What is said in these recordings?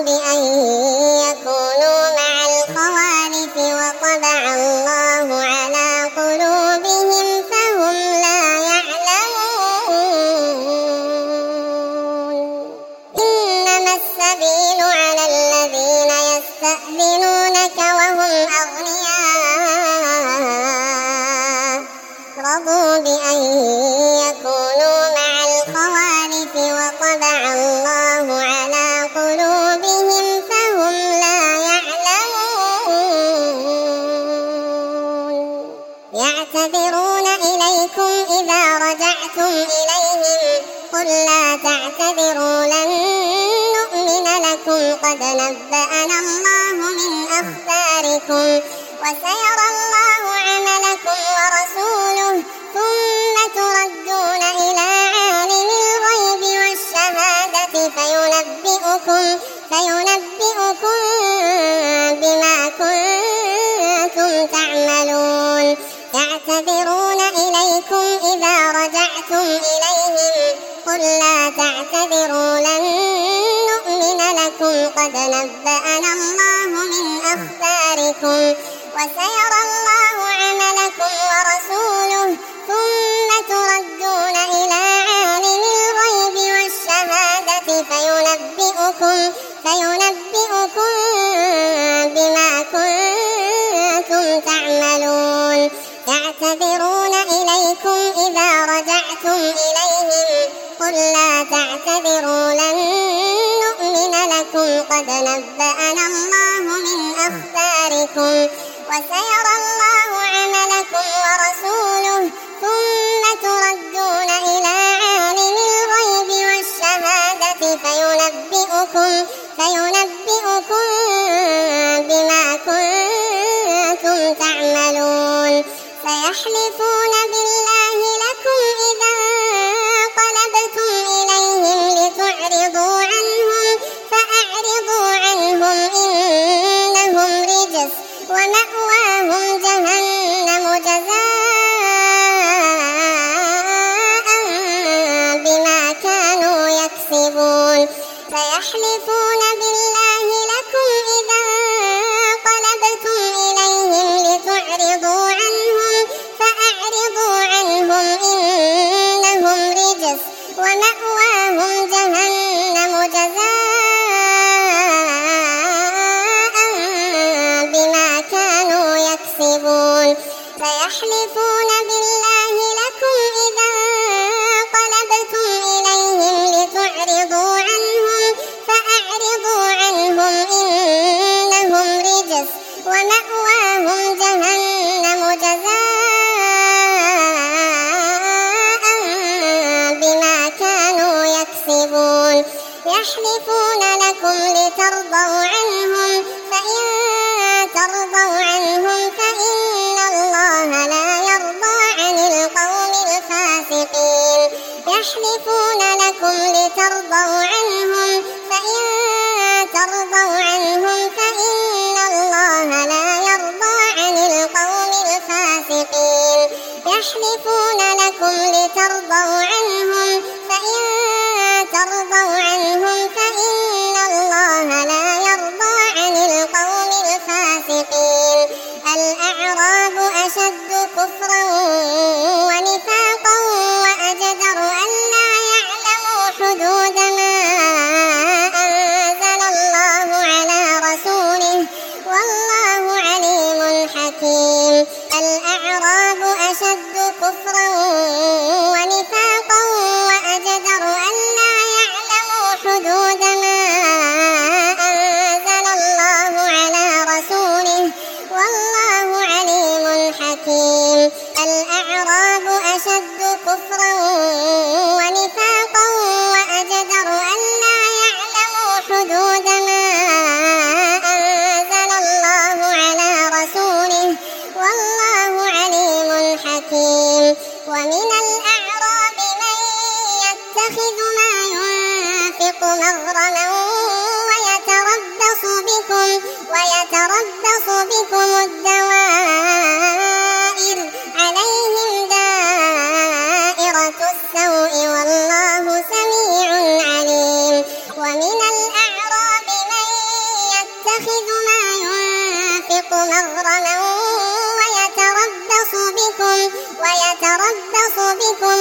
بأن يكونوا مع الخوالف وطبع الله على قلوبهم فهم لا يعلمون. إنما السبيل على الذين يستأذنونك وهم أغنياء رضوا بأن يكونوا مع الخوالف وطبع الله على قلوبهم فهم لا يعلمون. يعتذرون إليكم إذا رجعتم إليهم قل لا تعتذروا لن نؤمن لكم قد نبأنا الله من أخباركم وسيرى الله عملكم ورسوله ثم تردون إلى عالم الغيب والشهادة فينبئكم بما كنتم تعملون. يعتذرون إليكم إذا رجعتم إليهم قل لا تعتذروا لن نؤمن لكم قد نبأنا الله من أخباركم وسيرى الله عملكم ورسوله ثم تردون إلى عالم الغيب والشهادة فينبئكم بما كنتم تعملون. يعتذرون إليكم إذا رجعتم إليهم قل لا تعتذروا لن نؤمن لكم قد نبأنا الله من أخباركم وسيرى الله عملكم ورسوله ثم تردون إلى عالم الغيب والشهادة فينبئكم بما كنتم تعملون. سيحلفون بالله لكم إذا انقلبتم إليهم لتعرضوا عنهم فأعرضوا عنهم إنهم رجس ومأواهم جهنم جزاء بما كانوا يكسبون. سيحلفون بالله لكم إذا انقلبتم إليهم لتعرضوا عنهم فأعرضوا عنهم إنهم رجس ومأواهم جهنم جزاء بما كانوا يكسبون. سيحلفون بالله لكم إذا انقلبتم إليهم لتعرضوا عنهم فأعرضوا عنهم إنهم رجس ومأواهم جهنم جزاء بما كانوا يكسبون. يحلفون لكم لترضوا عنهم فإن ترضوا عنهم فإن الله لا يرضى عن القوم الفاسقين. يحلفون لكم لترضوا عنهم فإن ترضوا عنهم فإن الله لا يرضى عن القوم الفاسقين. يحلفون لكم لترضوا عنهم فإن ترضوا عنهم فإن الله لا يرضى عن القوم الفاسقين. الأعراب أشد كفرا ونفاقا وأجدر ألا يعلموا حدود ما أنزل الله على رسوله والله عليم حكيم. الأعراب أشد كفرا ونفاقا وأجدر ألا يعلموا حدود ما أنزل الله على رسوله والله عليم حكيم. الأعراب أشد كفرا ونفاقا وأجدر ألا يعلموا حدود ما أنزل الله على رسوله والله عليم حكيم. ومن الأعراب من يتخذ ما ينفق مغرما ويتربص بكم الدوائر عليهم دائرة السوء والله سميع عليم. ومن الأعراب من ويتربص بكم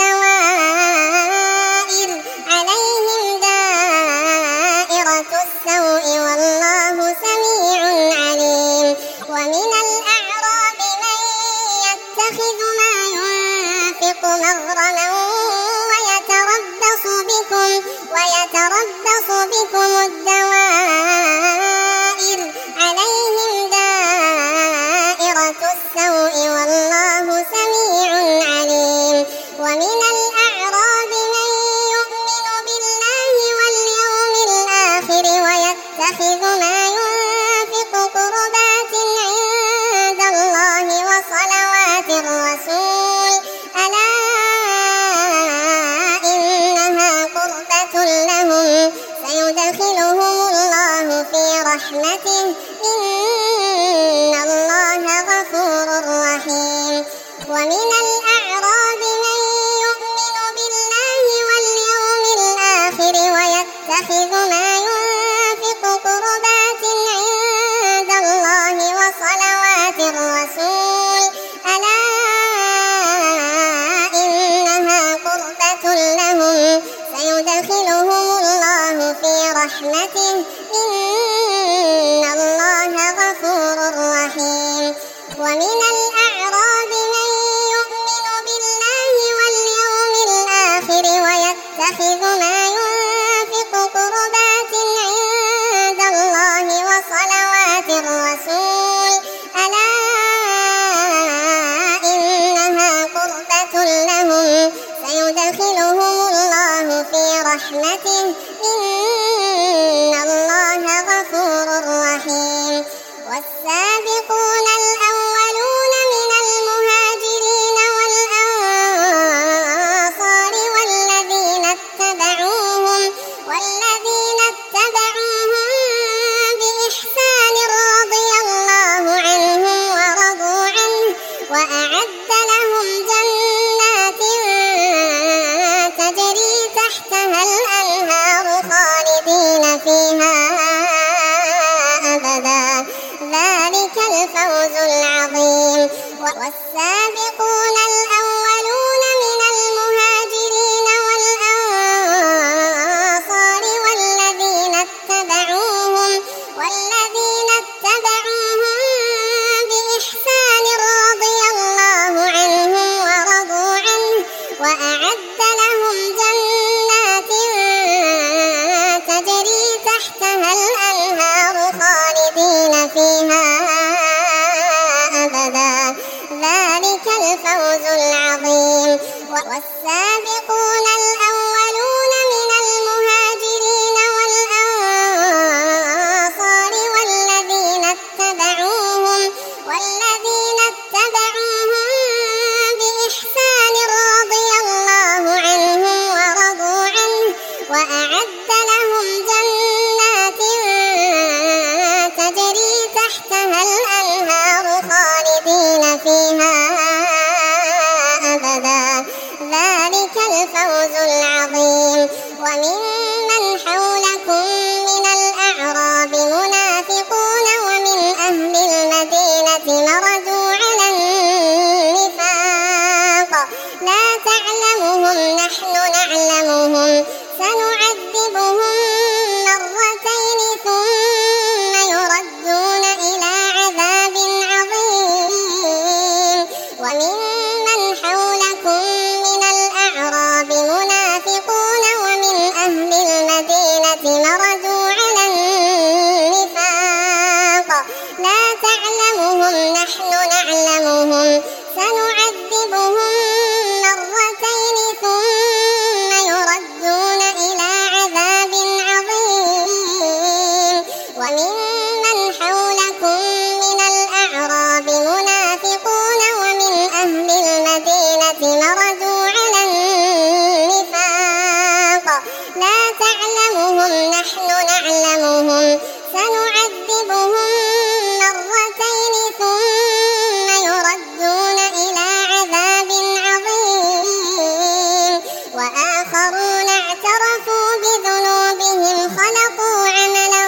الدوائر عليهم دائرة السوء والله سميع عليم ومن الأعراب من يتخذ ما ينفق مغرما ويتربص بكم الدوائر عليهم دائرة السوء والله سميع عليم ومن الأعراب من يؤمن بالله واليوم الآخر ويتخذ ما ينفق قربات عند الله وصلوات الرسول ألا إنها قربة لهم سيدخلهم الله في رحمته إن الله غفور رحيم ومن الأعراب من يؤمن بالله واليوم الآخر ويتخذ ما ينفق قربات عند الله وصلوات الرسول ألا إنها قربة لهم سيدخلهم الله في رحمته إن الله غفور رحيم ومن الأعراب من يؤمن بالله واليوم الآخر ويتخذ ما ينفق قربات عند الله وصلوات الرسول ألا إنها قربة لهم سيدخلهم الله في رحمته إن الله غفور رحيم والسابقون الأولون من المهاجرين والأنصار والذين اتبعوهم بإحسان رضي الله عنهم ورضوا عنه وأعد لهم جنات تجري تحتها الأنهار خالدين فيها أبدا ذلك الفوز العظيم والسابقون الأولون من المهاجرين والأنصار والذين اتبعوهم بإحسان رضي الله عنهم ورضوا عنه وأعد لهم جنات تجري تحتها الأنهار خالدين فيها أبدا ذلك الفوز العظيم والسابقون الأولون من المهاجرين والأنصار والذين اتبعوهم بإحسان رضي الله عنهم ورضوا عنه وأعد لهم جنات تجري تحتها الأنهار خالدين فيها أبدا ذلك الفوز العظيم وممن حولكم من الأعراب منافقون ومن أهل المدينة مردوا على النفاق لا تعلمهم نحن نعلمهم سنعذبهم مرتين ثم يردون إلى عذاب عظيم وممن حولكم من الأعراب منافقون ومن أهل المدينة مردوا على النفاق لا تعلمهم نحن نعلمهم سنعذبهم مرتين ثم يردون إلى عذاب عظيم وممن حولكم من الأعراب منافقون ومن أهل المدينة مردوا على النفاق لا تعلمهم نحن نعلمهم سنعذبهم مرتين ثم يردون إلى عذاب عظيم وآخرون اعترفوا بذنوبهم خلقوا عملا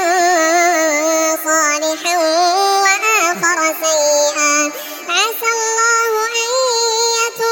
صالحا وآخر سيئا عسى الله أن يتوب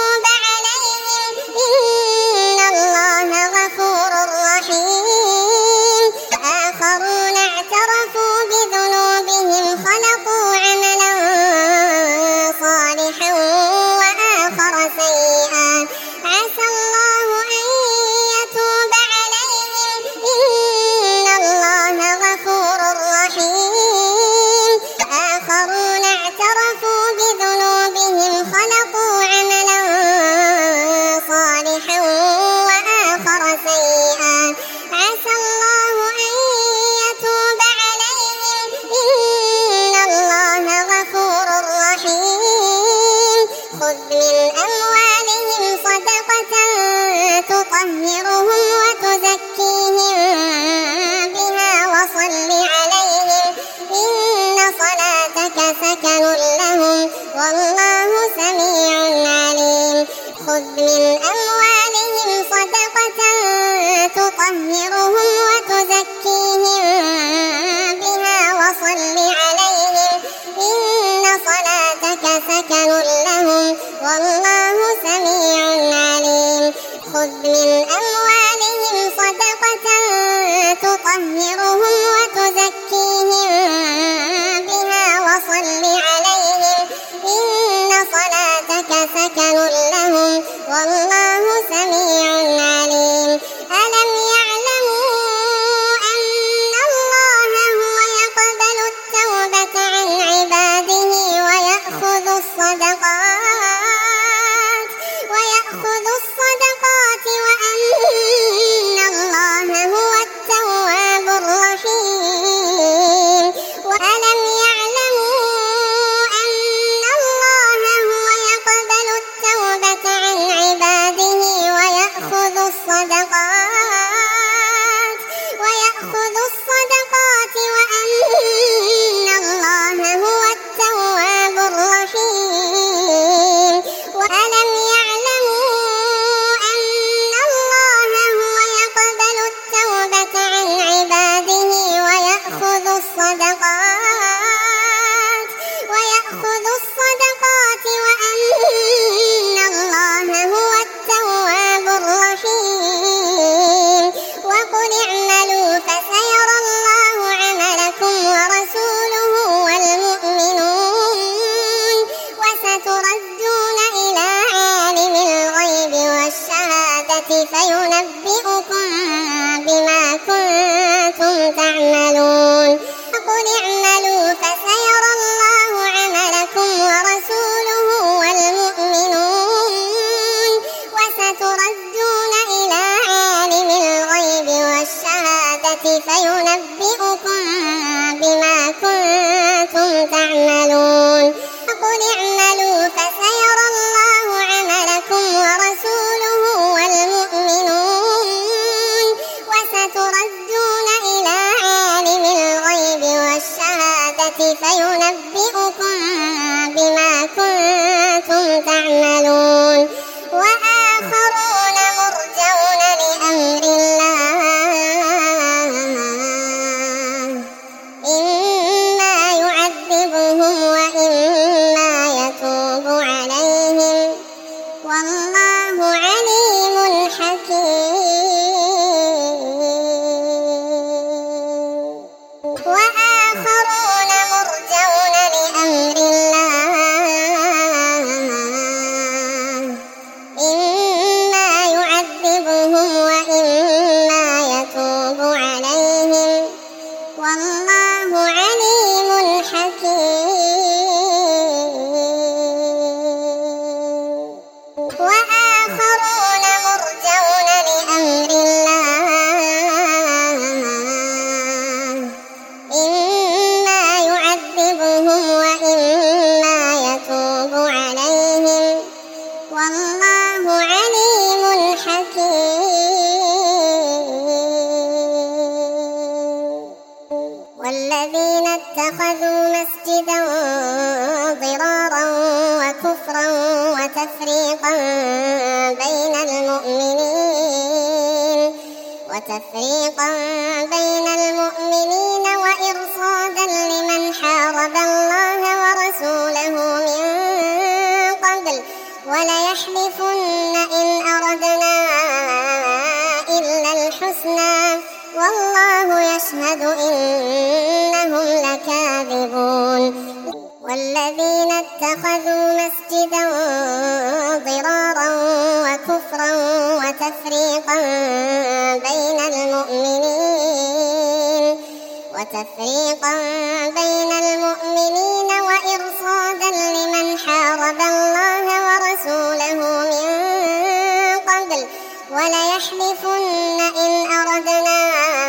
عسى الله أن يتوب عليهم إن الله غفور رحيم خذ من أموالهم صدقة تطهرهم وتزكيهم بها وصل عليهم إن صلاتك سكن لهم والله سميع عليم خذ من أموالهم صدقة تطهرهم وتزكيهم بها وصل عليهم إن صلاتك سكن لهم والله سميع عليم خذ من أموالهم صدقة تطهرهم وتزكيهم بها وصل عليهم إن صلاتك سكن لهم والله سميع عليم ألم يعلموا أن الله هو يقبل التوبة عن عباده ويأخذ الصدقات وأن الله هو التواب الرحيم وألم يعلموا أن الله هو يقبل التوبة عن عباده ويأخذ الصدقات وأن الله هو التواب الرحيم وألم يعلموا أن الله هو يقبل التوبة عن عباده ويأخذ الصدقات وأن الله هو التواب الرحيم وقل اعملوا فسيرى الله عملكم ورسوله والمؤمنون وستردون إلى عالم الغيب والشهادة فينبئكم بما كنتم تعملون وقل اعملوا فسيرى الله عملكم ورسوله والمؤمنون وستردون إلى عالم الغيب والشهادة فينبئكم بما كنتم تعملون وقل اعملوا فسيرى الله عملكم ورسوله والمؤمنون وستردون إلى عالم الغيب والشهادة فينبئكم بما كنتم تعملون وآخرون مرجون لأمر الله إما يعذبهم وإما يتوب عليهم والله عليم حكيم وآخرون مرجون لأمر الله إما يعذبهم وإما يتوب عليهم والله عليم حكيم وآخرون مرجون لأمر الله إما يعذبهم وإما يتوب عليهم والله عليم حكيم والذين اتخذوا مسجدا ضرارا وكفرا وتفريقا بين المؤمنين وإرصادا لمن حارب الله ورسوله من قبل وليحلفن إن أردنا إلا الحسنى والله يشهد إنهم لكاذبون والذين اتخذوا مسجدا ضرارا وكفرا وتفريقا بين المؤمنين وإرصادا لمن حارب الله ورسوله من قبل وليحلفن إن أردنا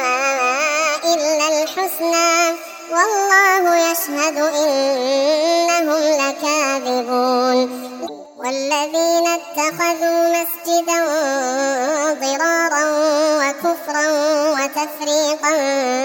والله يشهد إنهم لكاذبون. والذين اتخذوا مسجدا ضرارا وكفرا وتفريقا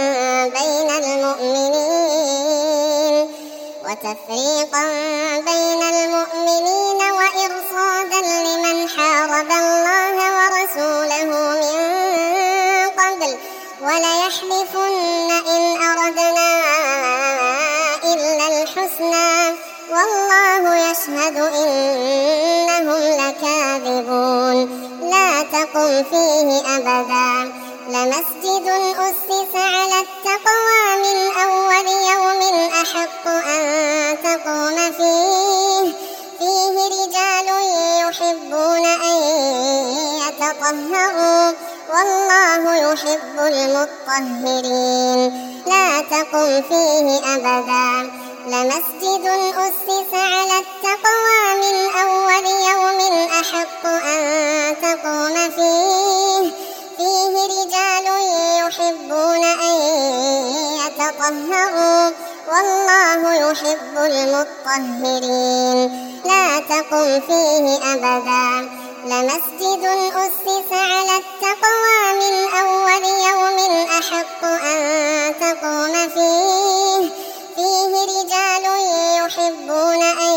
بين المؤمنين وإرصادا لمن حارب الله ورسوله من قبل وليحلفن إن أردنا إلا الحسنى والله يشهد إنهم لكاذبون. لا تقم فيه أبدا لمسجد أسس على التقوى من أول يوم أحق أن تقوم فيه رجال يحبون أن يتطهروا والله يحب المطهرين. لا تقم فيه أبدا لمسجد أسس على التقوى من أول يوم أحق أن تقوم فيه رجال يحبون أن يتطهروا والله يحب المطهرين. لا تقم فيه أبدا لمسجد أسس على التقوى من أول يوم أحق أن تقوم فيه رجال يحبون أن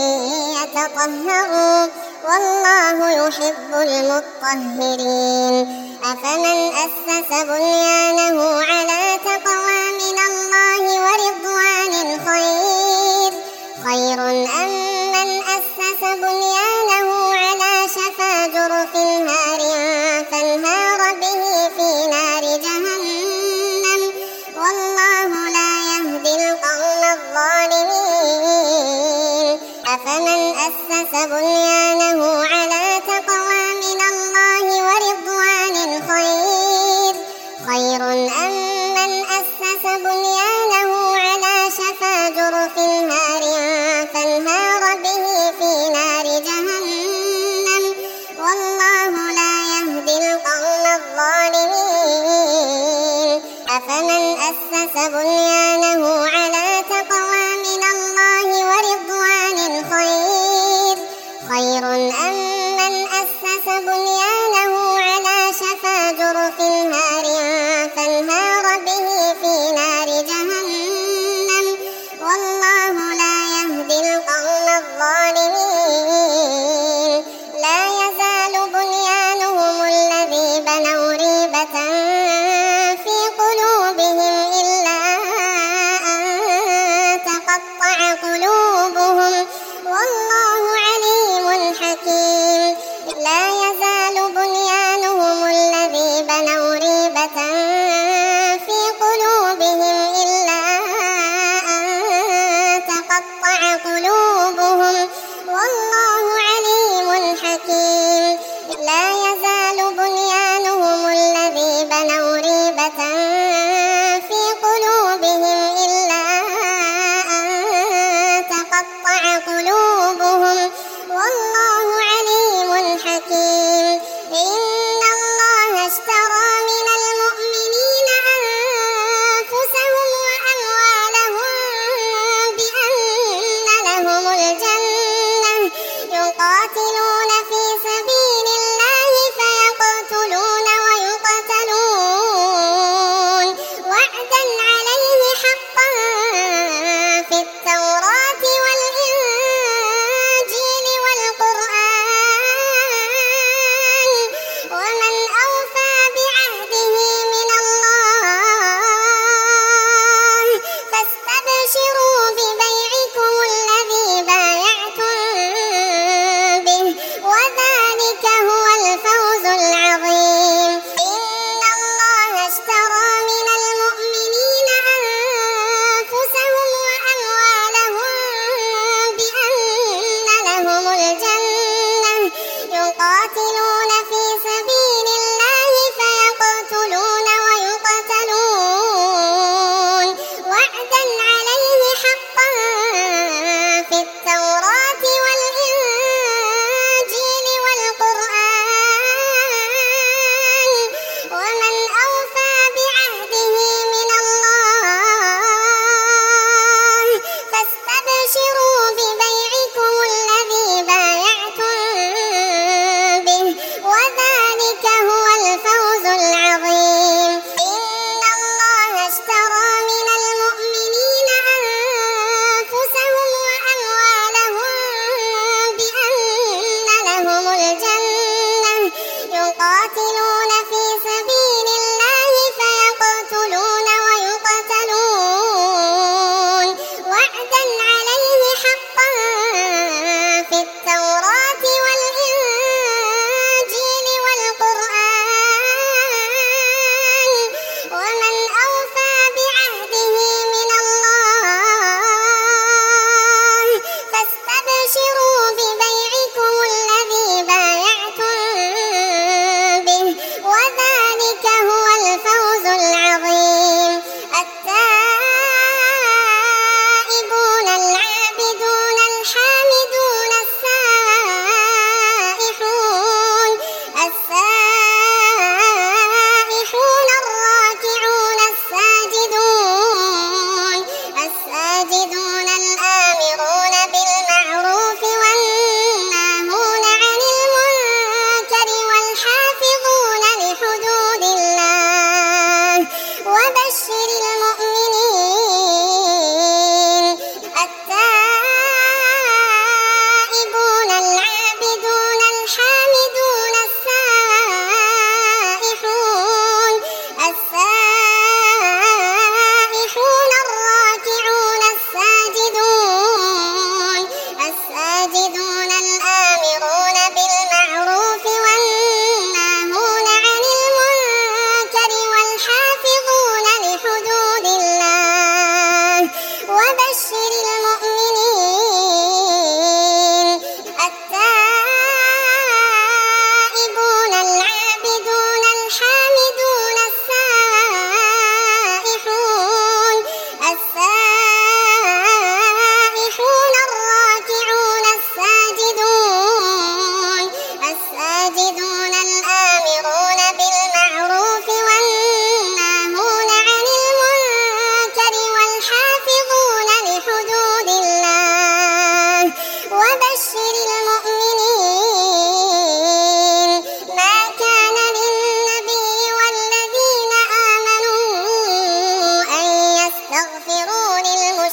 يتطهروا والله يحب المطهرين. أفمن أسس بنيانه على تقوى من الله ورضوان خير أم من أسس بنيانه على شفا جرف هار فانهار به في نار جهنم والله لا يهدي القوم الظالمين. أفمن أسس بنيانه على تقوى من الله ورضوان خير أم من أسس بنيانه على شفا جرف هار فانهار به في نار جهنم والله لا يهدي القوم الظالمين. أفمن أسس بنيانه على تقوى من الله ورضوان خير أم من أسس بنيانه على شفا جرف هار فانهار به في نار جهنم والله لا يهدي القوم الظالمين. لا يزال بنيانهم الذي بنوا ريبة في قلوبهم إلا أن تقطع قلوبهم والله عليم حكيم. لا يزال بنيانهم الذي بنوا ريبة في قلوبهم إلا أن تقطع قلوبهم والله عليم حكيم. لا يزال بنيانهم الذي بنوا ريبة في قلوبهم إلا أن تقطع قلوبهم والله عليم حكيم. إن الله اشترى من المؤمنين أنفسهم وأموالهم بأن لهم الجنة يقاتلون في سبيل الله فيقتلون ويقتلون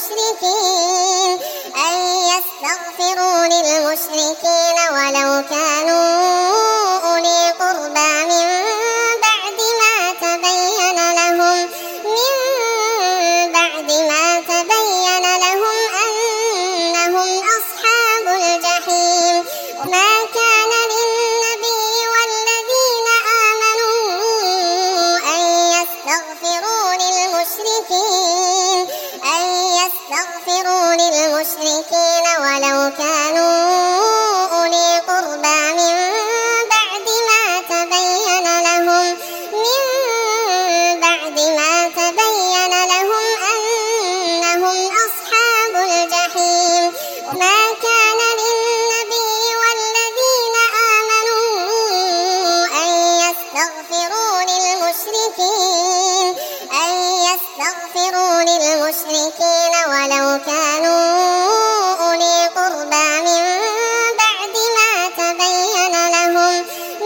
للمشركين ولو كانوا أولي قربى من بعد ما تبين لهم أنهم أصحاب الجحيم. وما كان للنبي والذين آمنوا أن يستغفروا للمشركين ولو كانوا أولي قربى من بعد ما تبين لهم أنهم أصحاب الجحيم. وما كان للنبي والذين آمنوا أن يستغفروا للمشركين ولو كانوا أولي قربى من بعد ما تبين لهم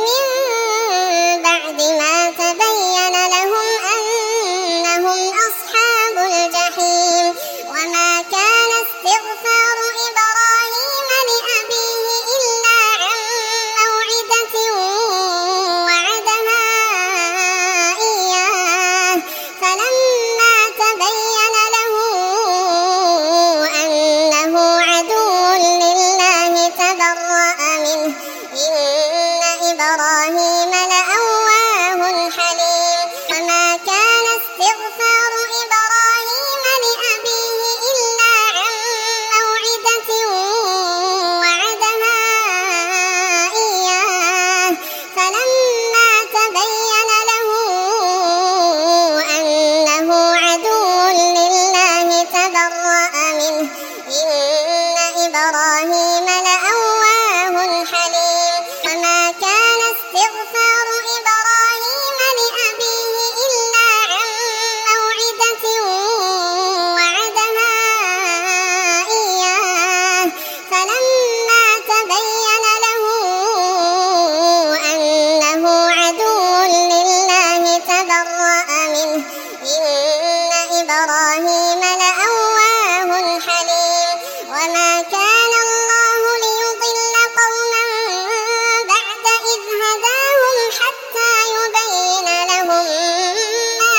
أنهم أصحاب الجحيم. وما كان استغفار إبراهيم لأبيه إلا عن موعدة وعدها إياه فلما تبين له أنه عدو لله تبرأ منه إن إبراهيم لأواه حليم. وما كان استغفار إبراهيم لأبيه إلا عن موعدة وعدها إياه فلما تبين له أنه عدو لله تبرأ منه إن إبراهيم لأواه حليم. وما كان استغفار إبراهيم لأبيه إلا عن موعدة وعدها إياه فلما تبين له أنه عدو لله تبرأ منه إن إبراهيم لأواه حليم. وما كان الله ليضل قوما بعد إذ هداهم حتى يبين لهم ما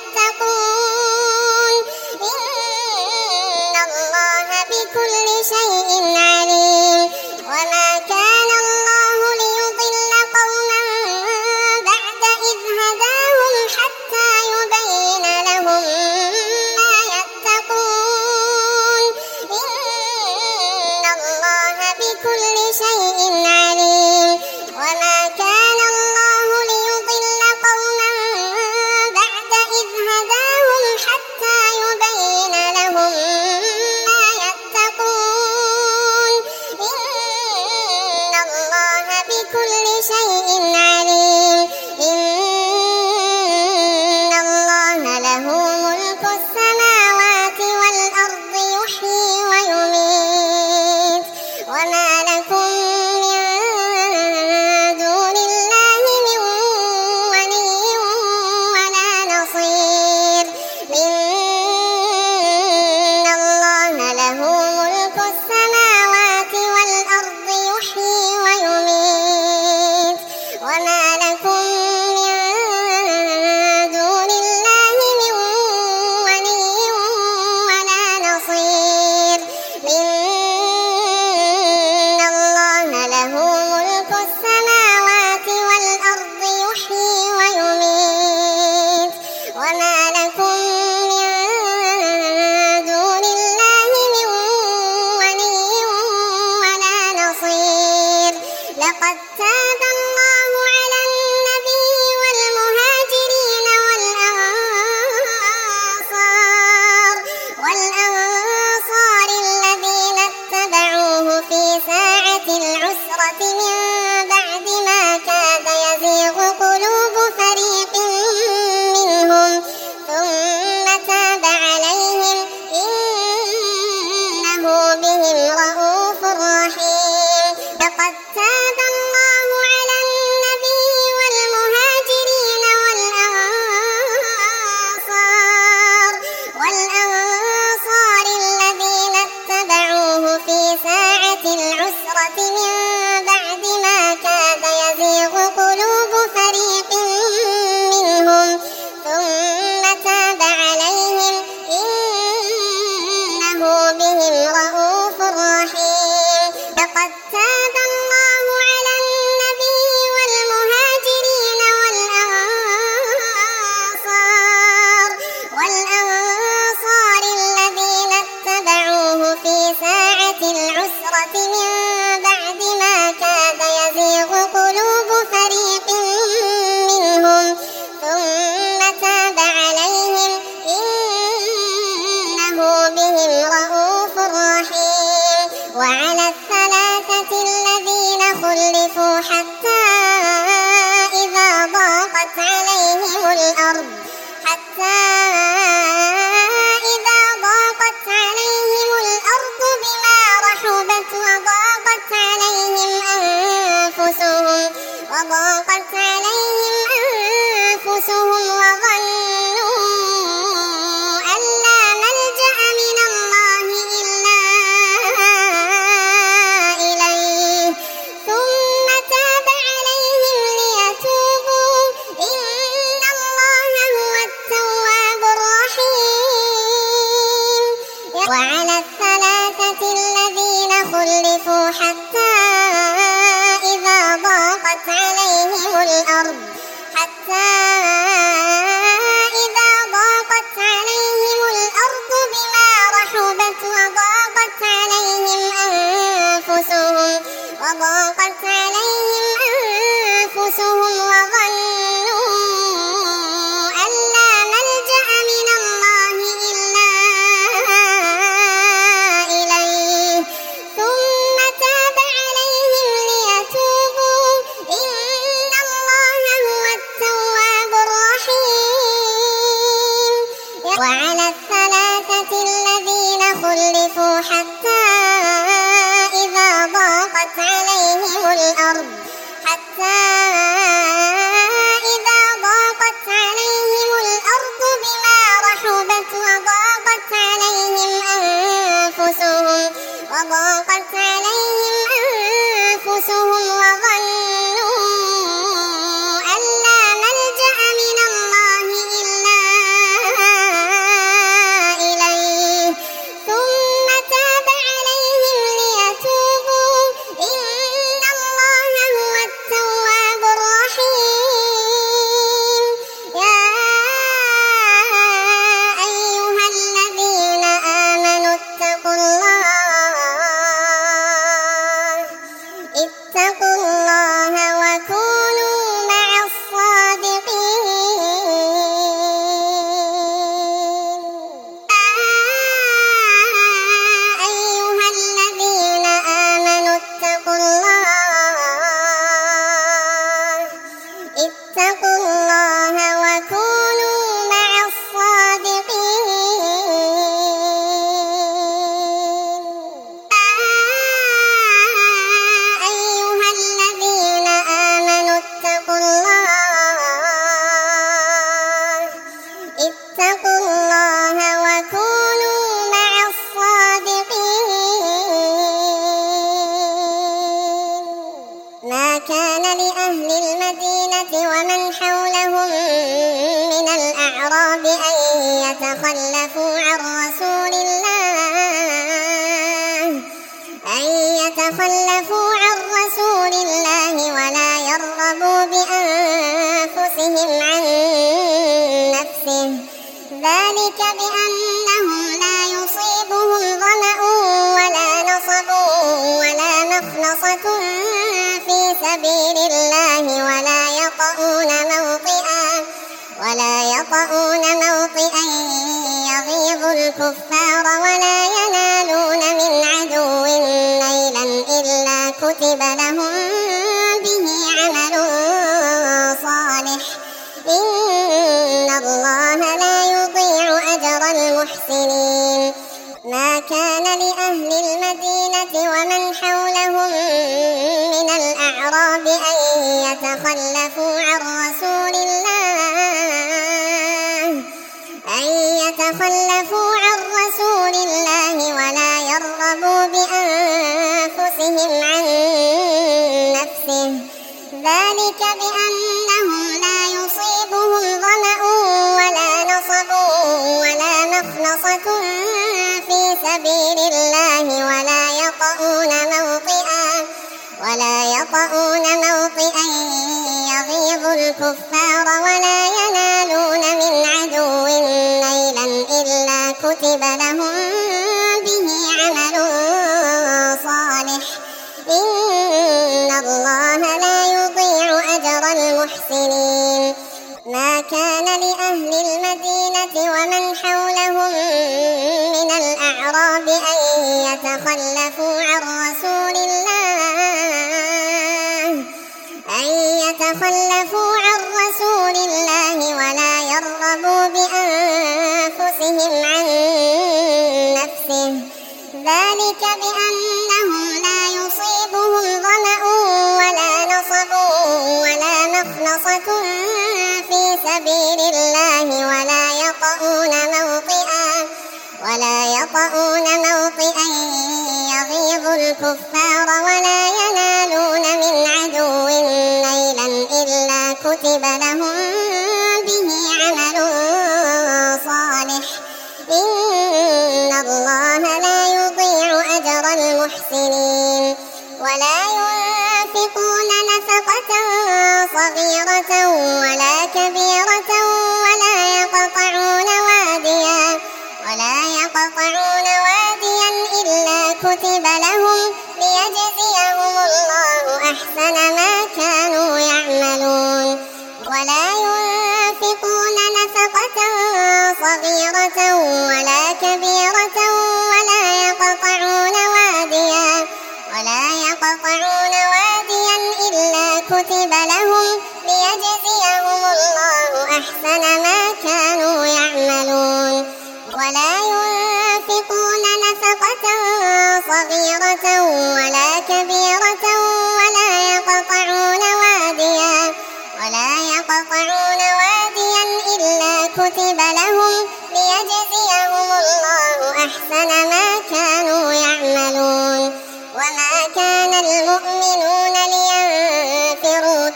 يتقون إن الله بكل شيء عليم. وما كان الله ليضل قوما بعد إذ هداهم حتى يبين لهم ما يتقون إن الله بكل شيء عليم. وما كان الله ليضل قوما بعد إذ هداهم حتى يبين لهم ما يتقون إن الله بكل شيء عليم. إن الله له ملك السماوات والأرض يحيي ويميت. وما لكم من دون الله من ولي ولا نصير. إن الله له ملك السماوات والأرض يحيي ويميت. وما لكم من دون الله من ولي ولا نصير. إن الله له ملك السماوات والأرض يحيي ويميت. وما لكم من دون الله من ولي ولا نصير. لقد تاب الله على النبي والمهاجرين والأنصار الذين اتبعوه في ساعة العسرة من بعد ما كاد يزيغ قلوب فريق منهم حتى إذا ضاقت عليهم الأرض بما رحبت وضاقت عليهم أنفسهم وظنوا أن لا ملجأ من الله إلا إليه ثم تاب عليهم ليتوبوا إن الله هو التواب الرحيم. وعلى الثلاثة الذين خلفوا حتى إذا ضاقت عليهم الأرض بما رحبت وضاقت عليهم أنفسهم وظنوا أن لا ملجأ من الله إلا إليه ثم تاب عليهم ليتوبوا إن الله هو التواب الرحيم. يا أيها الذين آمنوا اتقوا الله وكونوا مع الصادقين. أيها الذين آمنوا اتقوا الله وكونوا مع الصادقين. أيها الذين آمنوا اتقوا الله وكونوا مع الصادقين. ما كان لأهل المدينة ومن حولهم من الأعراب أن يتخلفوا عن رسول الله ولا يرغبوا بأنفسهم عن نفسه ذلك بأنهم لا يصيبهم ظمأ ولا نصب ولا مخنصة في سبيل الله ولا يطؤون موطئا يغيظ الكفار ولا ينالون من عدو نيلا إلا كتب لهم به عمل صالح إن الله لا يضيع أجر المحسنين. ما كان لأهل المدينة ومن حولهم من الأعراب أن يتخلفوا عن رسول الله ولا يرغبوا بأنفسهم عن نفسه ذلك بأنهم لا يصيبهم ظمأ ولا نصب ولا مخنصة في سبيل الله ولا يطؤون موطئا يغيظ الكفار ولا ينالون من عدو نيلا إلا كتب لهم به عمل صالح إن الله لا يضيع أجر المحسنين. ما كان لأهل المدينة ومن حولهم من الأعراب أن يتخلفوا عن رسول الله ولا يرغبوا بأنفسهم عن نفسه ذلك بأنهم لا يصيبهم ظمأ ولا نصب ولا مخنصة في سبيل الله ولا يطؤون موطئا يغيظ الكفار ولا ينالون من عدو نيلا إلا كتب لهم به عمل صالح إن الله لا يضيع أجر المحسنين. ولا ينفقون نفقة صغيرة ولا كبيرة ولا يقطعون واديا إلا كتب لهم ليجزيهم الله أحسن ما كانوا يعملون. ولا ينفقون نفقة صغيرة ولا كبيرة ولا يقطعون واديا إلا كتب لهم ليجزيهم الله أحسن ما كانوا يعملون. ولا ينفقون نفقة صغيرة ولا كبيرة ولا يقطعون واديا إلا كتب لهم ليجزيهم الله أحسن ما كانوا يعملون. وما كان المؤمنون لينفروا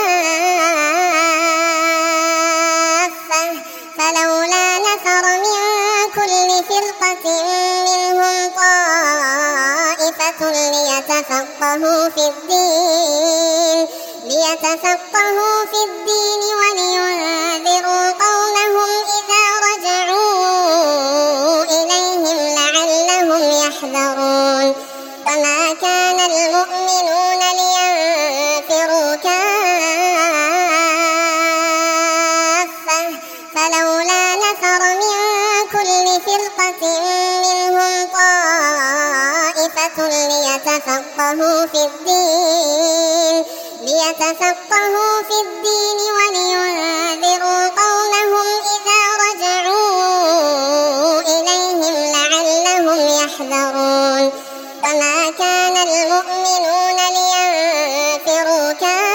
كافة فلولا نفر من كل فرقة منهم طائفة ليتفقهوا في الدين ولينذروا قومهم إذا رجعوا إليهم لعلهم يحذرون. وما كان المؤمنون لينفروا كافة فلولا نفر من كل فرقة منهم طائفة ليتفقهوا في الدين ولينذروا قومهم إذا رجعوا إليهم لعلهم يحذرون. وما كان المؤمنون لينفروا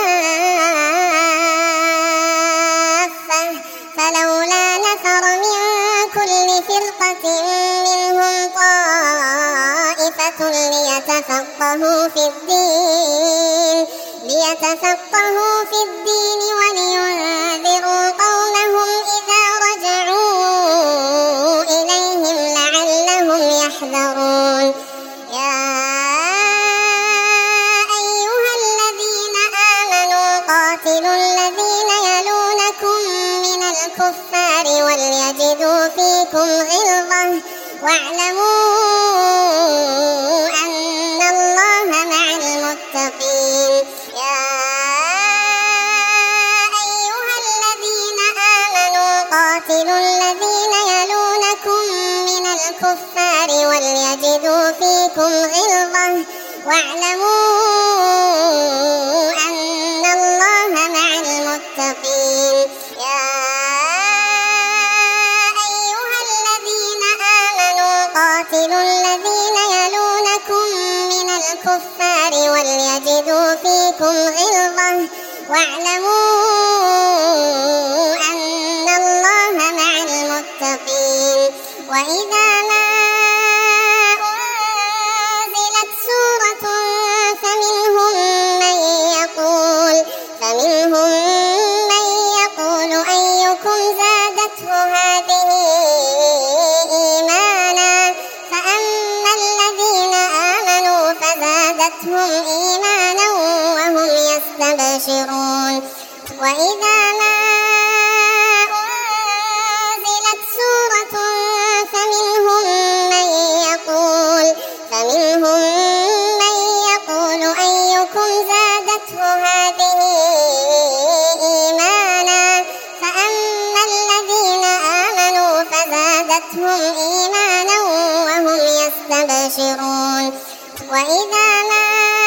كافة فلولا نفر من كل فرقة منهم طائفة ليتفقهوا في الدين ولينذروا قومهم إذا رجعوا إليهم لعلهم يحذرون. يا أيها الذين آمنوا قاتلوا الذين يلونكم من الكفار وليجدوا فيكم غلظة واعلموا أن الله مع المتقين. يا أيها الذين آمنوا قاتلوا الذين يلونكم من الكفار وليجدوا فيكم غلظة واعلموا أن الله مع المتقين. يا أيها الذين آمنوا قاتلوا الذين يلونكم من الكفار وليجدوا فيكم غلظة واعلموا أن الله مع المتقين. وإذا ما أنزلت سورة فمنهم من يقول أيكم زادته هذه إيمانا فأما الذين آمنوا فزادتهم إيمانا وهم يستبشرون. وإذا ما أنزلت سورة فمنهم من يقول أيكم زادته هذه إيمانا فأما الذين آمنوا فزادتهم إيمانا وهم يستبشرون. وإذا ما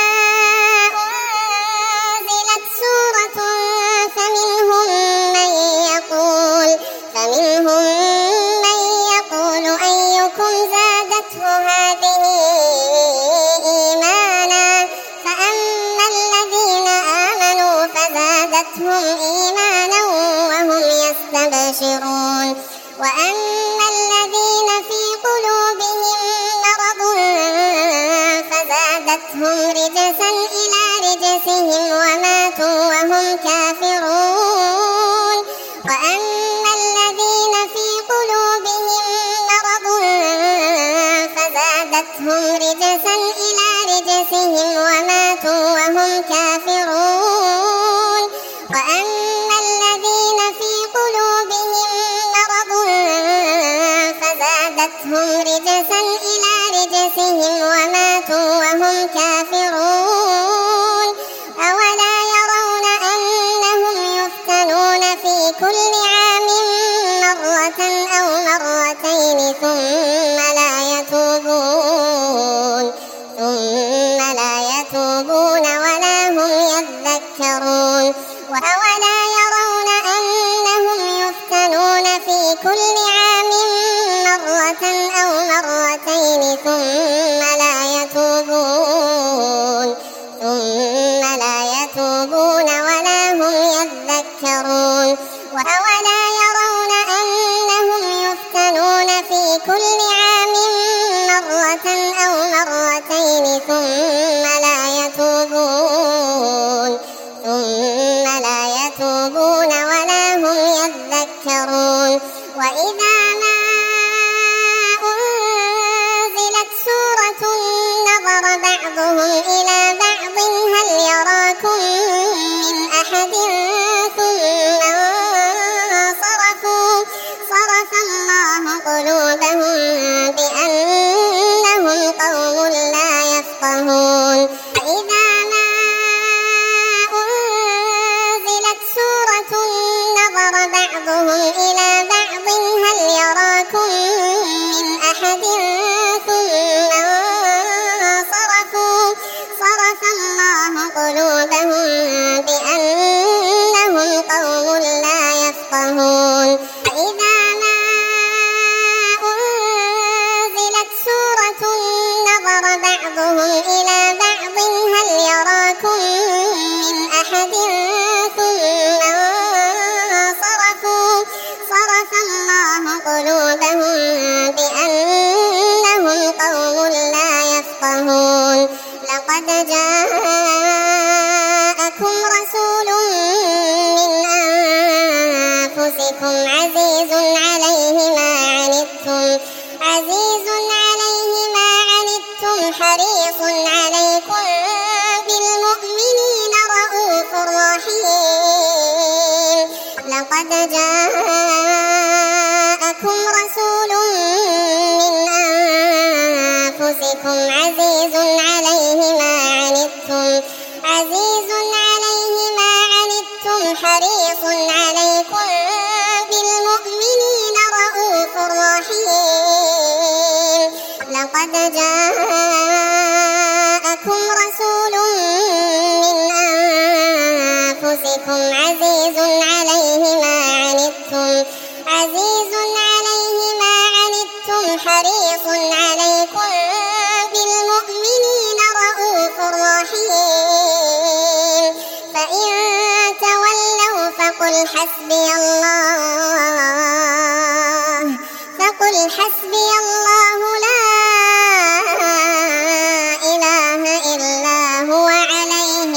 أنزلت سورة فمنهم من يقول أيكم زادته هذه إيمانا فأما الذين آمنوا فزادتهم إيمانا وهم يستبشرون. وأما الذين في قلوبهم مرض فزادتهم رجسا إلى رجسهم وماتوا وهم كافرون. وأما الذين في قلوبهم مرض فزادتهم رجسا إلى رجسهم وماتوا فزادهم رجسا إلى رجسهم وماتوا وهم كافرون أولا يرون أنهم يفتنون في كل عام مرة أو مرتين ثم لا يتوبون ولا هم يذكرون وأولا يرون أنهم يفتنون في كل عام مرة أو مرتين ثم لا يتوبون ولا هم يذكرون وأولا يرون أنهم يفتنون في كل عام مرة أو مرتين ثم لا يتوبون ولا هم يذكرون وإذا ما أنزلت سورة نظر بعضهم إلى بعض هل يراكم من أحد ثم انصرفوا صرف الله قلوبهم بأنهم قوم لا يفقهون وإذا ما أنزلت سورة نظر بعضهم إلى بعض هل يراكم من أحد ثم انصرفوا صرف الله قلوبهم بأنهم قوم لا يفقهون وإذا ما أنزلت سورة نظر بعضهم إلى بعض هل يراكم من أحد ثم انصرفوا صرف الله قلوبهم بأنهم قوم لا يفقهون لقد جاءكم رسول من أنفسكم عزيز عليه ما عنتم حريص عليكم بالمؤمنين رءوف رحيم لقد جاءكم رسول من أنفسكم عزيز عليه ما عنتم حريص عليكم بالمؤمنين رءوف رحيم لقد جاءكم رسول من أنفسكم عزيز عليه ما عنتم حريص عليكم بالمؤمنين رءوف رحيم فإن تولوا فقل حسبي الله لا إله إلا هو عليه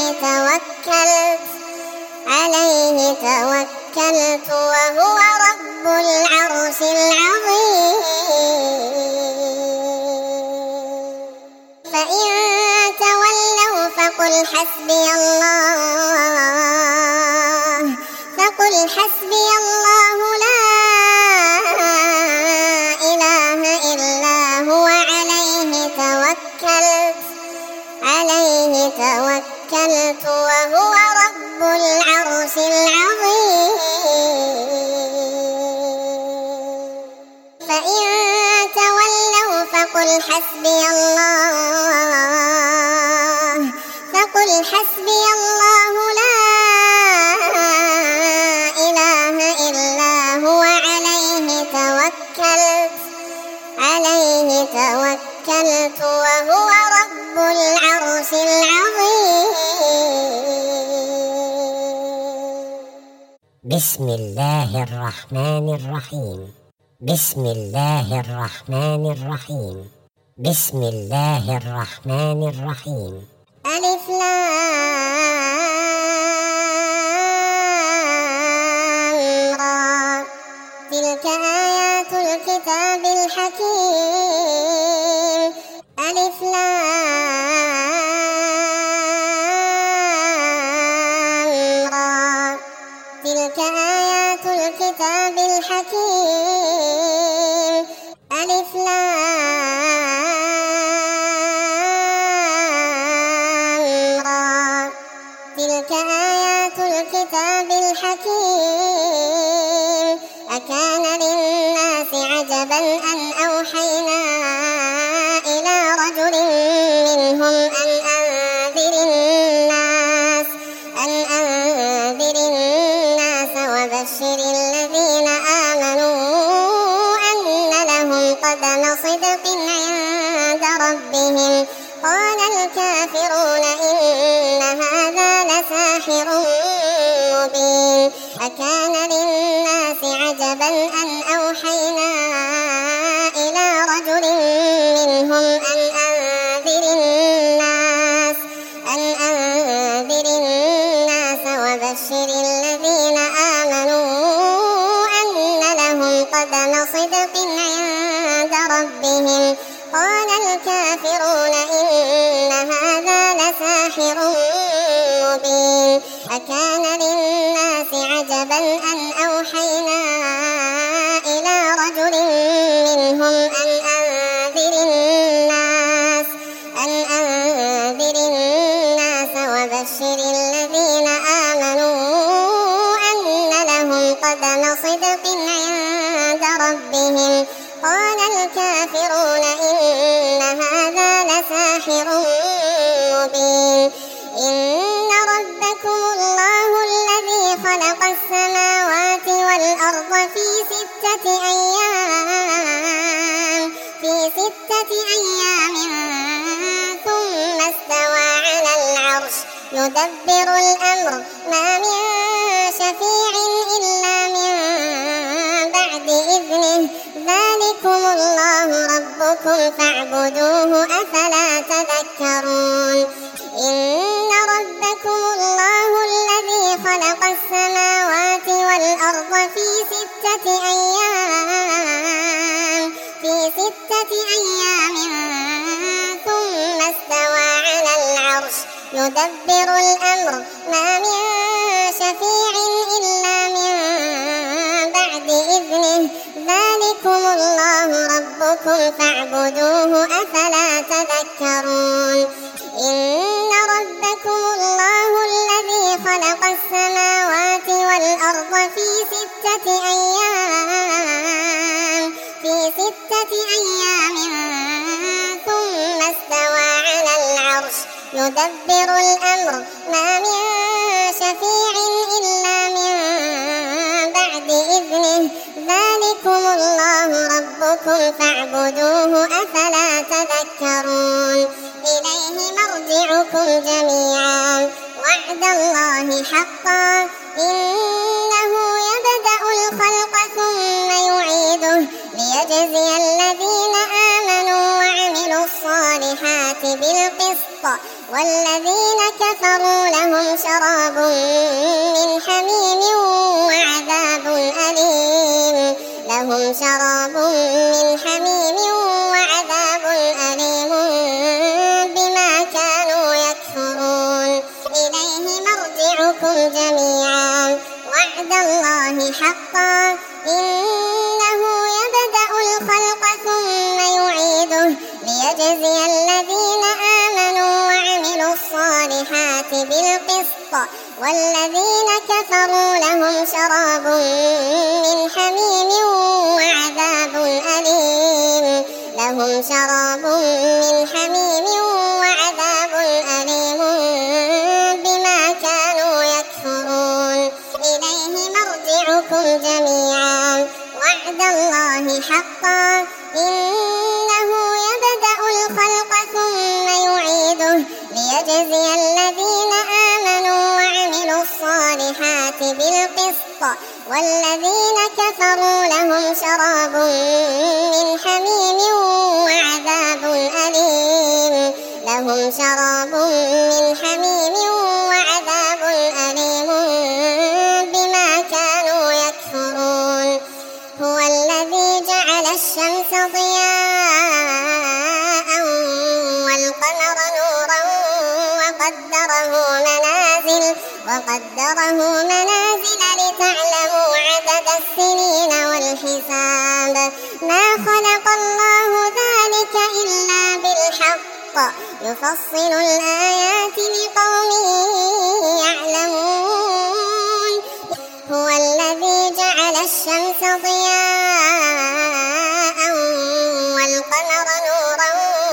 توكلت وهو رب العرش العظيم فإن تولوا فقل حسبي الله لا إله إلا هو عليه توكلت وهو رب العرش العظيم فإن تولوا فقل حسبي الله لا إله إلا هو عليه توكلت وهو رب العرش العظيم بسم الله الرحمن الرحيم بسم الله الرحمن الرحيم بسم الله الرحمن الرحيم ألف لام را تلك آيات الكتاب الحكيم ألف لام را تلك آيات الكتاب الحكيم ألف لام عجبا أن أوحينا إلى رجل منهم أن أنذر الناس وبشر الذين آمنوا أن لهم قدم صدق عند ربهم. قال الكافرون إن هذا لساحر مبين. أكان للناس عجبا أن أوحينا إلى رجل منهم أن أنذر الناس وبشر الذين آمنوا أن لهم قدم صدق عند ربهم. قال الكافرون إن هذا لساحر مبين. أكان للناس عجبا أن أوحينا إلى رجل منهم أن أنذر الناس وبشر الذين آمنوا أن لهم قدم صدق عند ربهم. قال الكافرون إن هذا لساحر مبين. إن ربكم الله الذي خلق السماوات والأرض في 6 أيام ثم استوى على العرش يدبر الأمر ما من شفيع إلا من بعد إذنه. ذلكم الله ربكم فاعبدوه أفلا تذكرون. إن ربكم الله الذي خلق السماوات والأرض في 6 أيام ثم استوى على العرش يدبر الأمر ما من شفيع إلا من بعد إذنه. ذلكم الله ربكم فاعبدوه أفلا تذكرون. إن ربكم الله الذي خلق السماوات والأرض في 6 أيام ثم استوى على العرش يدبر الأمر ما من شفيع إلا من بعد إذنه. ذلكم الله ربكم فاعبدوه أفلا تذكرون. إليه مرجعكم جميعا وعد الله حقا. إنه يبدأ الخلق ثم يعيده ليجزي الذين آمنوا وعملوا الصالحات بالقسط. والذين كفروا لهم شراب من حميم وعذاب أليم بما كانوا يكفرون. إليه مرجعكم جميعا وعد الله حقا. إنه يبدأ الخلق ثم يعيده ليجزي الذين آمنوا وعملوا الصالحات بالقسط. والذين كفروا لهم شراب من حميم وعذاب أليم بما كانوا يكفرون. إليه مرجعكم جميعا وعد الله حقا. إنه يبدأ الخلق ثم يعيده ليجزي الذين آمنوا وعملوا الصالحات بالقسط. والذين كفروا لهم شراب من حميم وعذاب أليم بما كانوا يكفرون. هو الذي جعل الشمس ضياء والقمر نورا وقدره منازل لتعلموا عدد السنين والحساب. ما خلق الله ذلك إلا بالحق يفصل الآيات لقوم يعلمون. هو الذي جعل الشمس ضياء والقمر نورا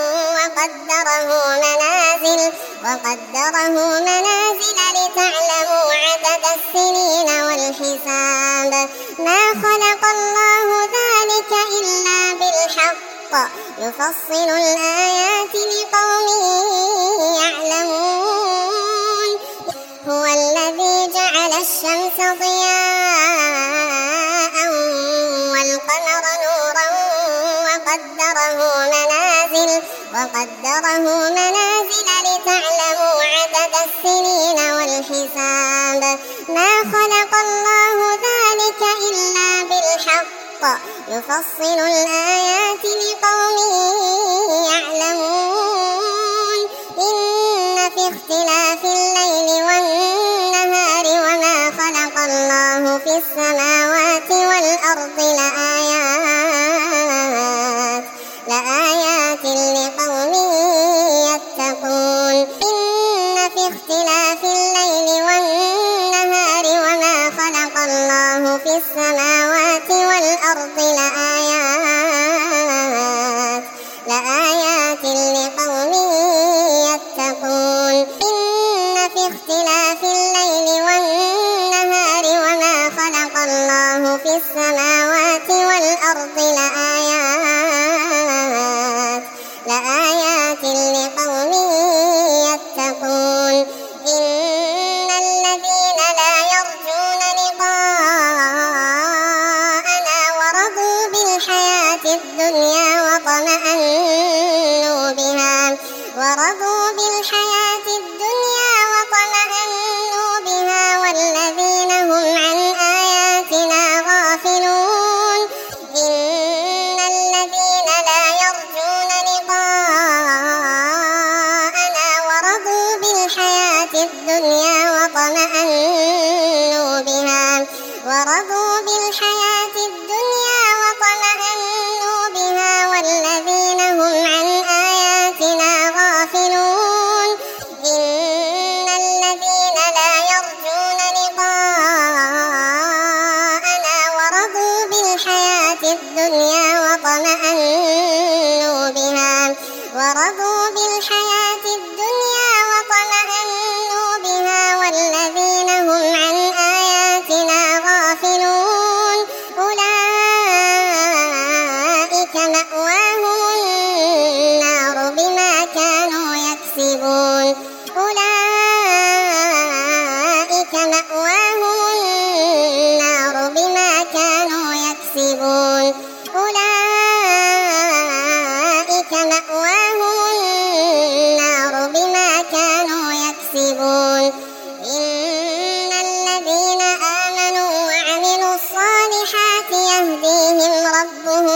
وقدره منازل لتعلموا عدد السنين والحساب ما خلق الله ذلك إلا بالحق يفصل الآيات لقوم يعلمون هو الذي جعل الشمس ضياء والقمر نورا وقدره منازل لتعلموا عدد السنين والحساب ما خلق الله ذلك إلا بالحق يفصل الآيات لقوم يعلمون إن في اختلاف الليل والنهار وما خلق الله في السماوات والأرض لآيات لقوم يتقون إن في اختلاف الليل والنهار وما خلق الله في السماوات والأرض لآيات لقوم يتقون إن في اختلاف الليل والنهار وما خلق الله في السماوات والأرض لآيات لقوم يتقون إن الذين لا يرجون لقاءنا ورضوا بالحياة الدنيا واطمأنوا بها والذين هم عن آياتنا غافلون إن الذين لا يرجون لقاءنا ورضوا بالحياة الدنيا واطمأنوا بها والذين هم عن آياتنا غافلون إن الذين لا يرجون لقاءنا ورضوا بالحياة الدنيا واطمأنوا بها والذين هم عن آياتنا غافلون أولئك مأواهم النار بما كانوا يكسبون إن الذين آمنوا وعملوا الصالحات يهديهم ربهم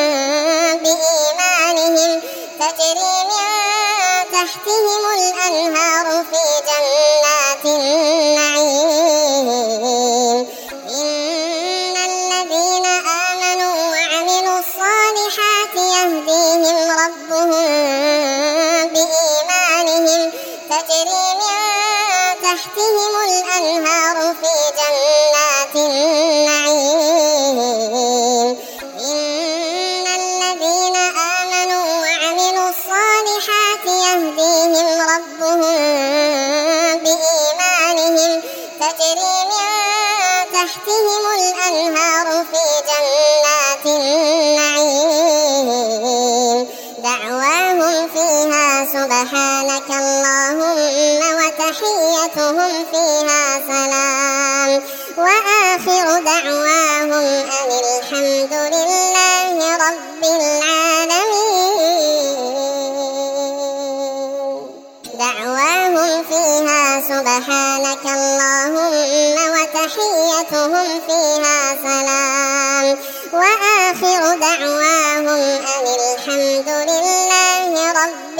بإيمانهم تجري من تحتهم الأنهار في جنات النعيم إن الذين آمنوا وعملوا الصالحات يهديهم ربهم بإيمانهم تجري من تحتهم الأنهار في جنات النعيم إن الذين آمنوا وعملوا الصالحات يهديهم ربهم بإيمانهم تجري من تحتهم الأنهار في جنات النعيم دعواهم فيها سبحانك اللهم وتحيتهم فيها سلام وآخر دعواهم أن الحمد لله رب العالمين دعواهم فيها سبحانك اللهم وتحيتهم فيها سلام وآخر دعواهم أن الحمد لله رب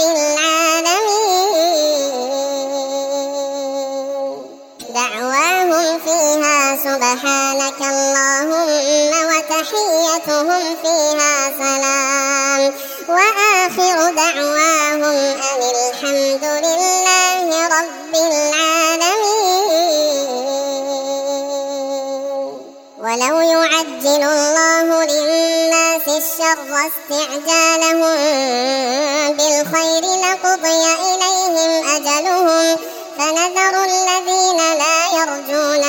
العالمين دعواهم فيها سبحانك اللهم وتحيتهم فيها سلام وآخر دعواهم أن الحمد لله رب العالمين ولو يعجل الله للناس الشر الشر استعجالهم بالخير لقضي إليهم أجلهم فنذر الذين لا يرجون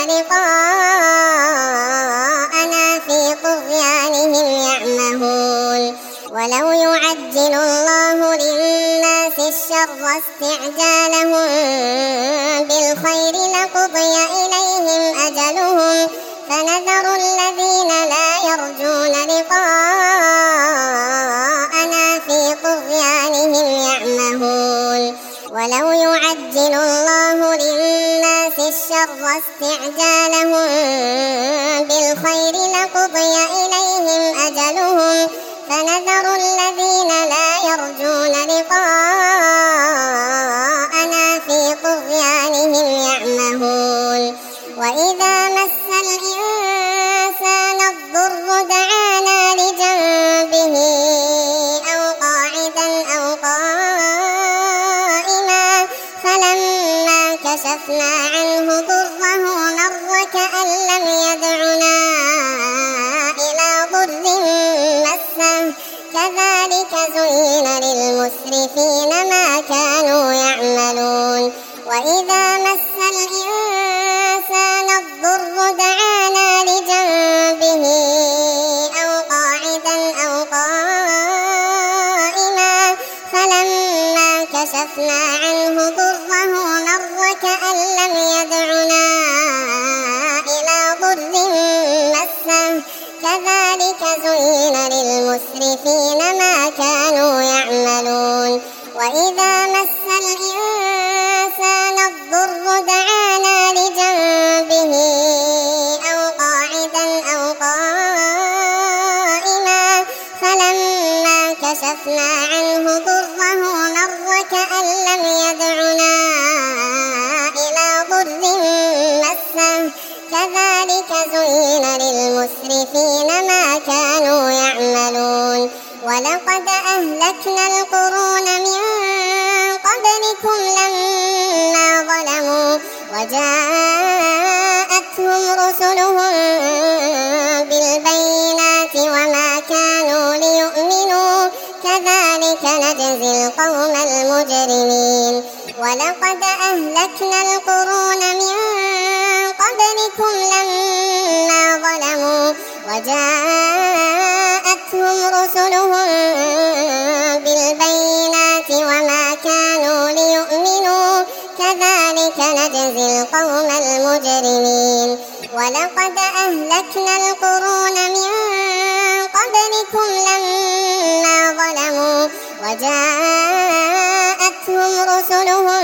لقاءنا في طغيانهم يعمهون ولو يعجل الله للناس الشر استعجالهم بالخير لقضي إليهم أجلهم فنذر الذين لا يرجون لقاءنا في طغيانهم يعمهون ولو يعجل الله للناس الشر استعجالهم بالخير لقضي إليهم أجلهم فنذر الذين لا يرجون لقاءنا في طغيانهم يعمهون وإذا مس الإنسان الضر دعانا لجنبه أو قاعدا أو قائما فلما كشفنا عنه ضره مر كأن لم يدعنا إلى ضر مسه كذلك زين للمسرفين ما كانوا يعملون وإذا مس الإنسان الضر دعانا لجنبه أو قاعدا أو قائما فلما كشفنا عنه ضره مر كأن لم يدعنا إلى ضر مسه كذلك زين للمسرفين ما كانوا يعملون وإذا مس الإنسان الضر دعانا لجنبه أو قاعدا أو قائما فلما كشفنا عنه ضره مر كأن لم يدعنا إلى ضر مسه كذلك زين للمسرفين ما كانوا يعملون ولقد أهلكنا القرون من قبلكم لما ظلموا وجاءتهم رسلهم بالبينات وما كانوا ليؤمنوا كذلك نجزي القوم المجرمين ولقد أهلكنا القرون من قبلكم لما ظلموا وجاءتهم رسلهم بالبينات وما كانوا ليؤمنوا كذلك نجزي القوم المجرمين ولقد أهلكنا القرون من قبلكم لما ظلموا وجاءتهم رسلهم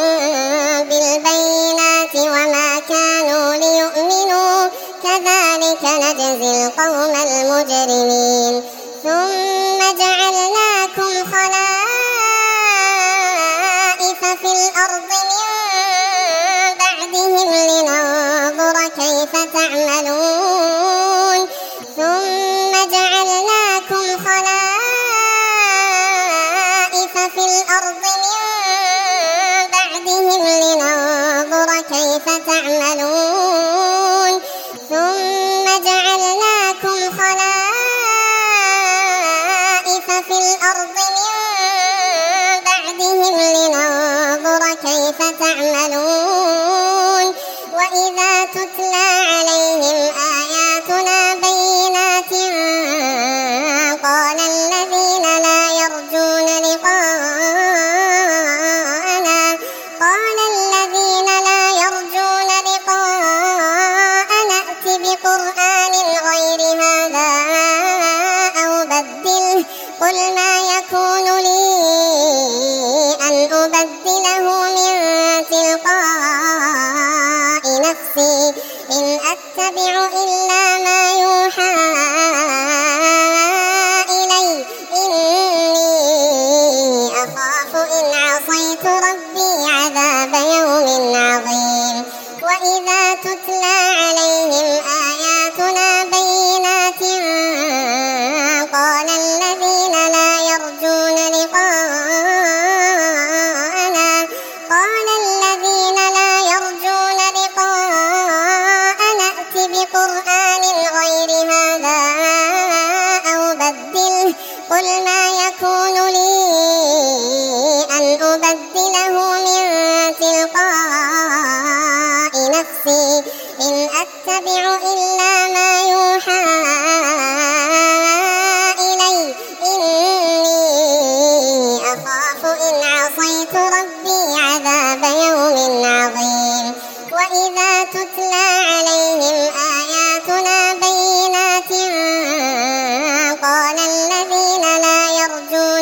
بالبينات وما كانوا ليؤمنوا كذلك نجزي القوم المجرمين ثم جعلناكم خلائف في الأرض من بعدهم لننظر كيف تعملون ثم جعلناكم خلائف في الأرض من بعدهم لننظر كيف تعملون ثم جعلناكم خلائف في الأرض من بعدهم لننظر كيف تعملون وإذا تتلى عليهم آياتنا بينات قال الذين لا يرجون لقاءنا ائت بقرآن غير هذا أو بدله قل ما يكون لي أن أبدله من تلقاء نفسي إن أتبع إلا ما يوحى إلي إني أخاف إن عصيت ربي عذاب يوم عظيم وإذا تتلى عليهم آياتنا بينات قال الذين لا يرجون لقاءنا ائت بقرآن غير هذا قل ما يكون لي أن أبدله من تلقاء نفسي إن أتبع إلا ما يوحى إلي إني أخاف إن عصيت ربي عذاب يوم عظيم وإذا تتلى عليهم آياتنا بينات قال الذين لا يرجون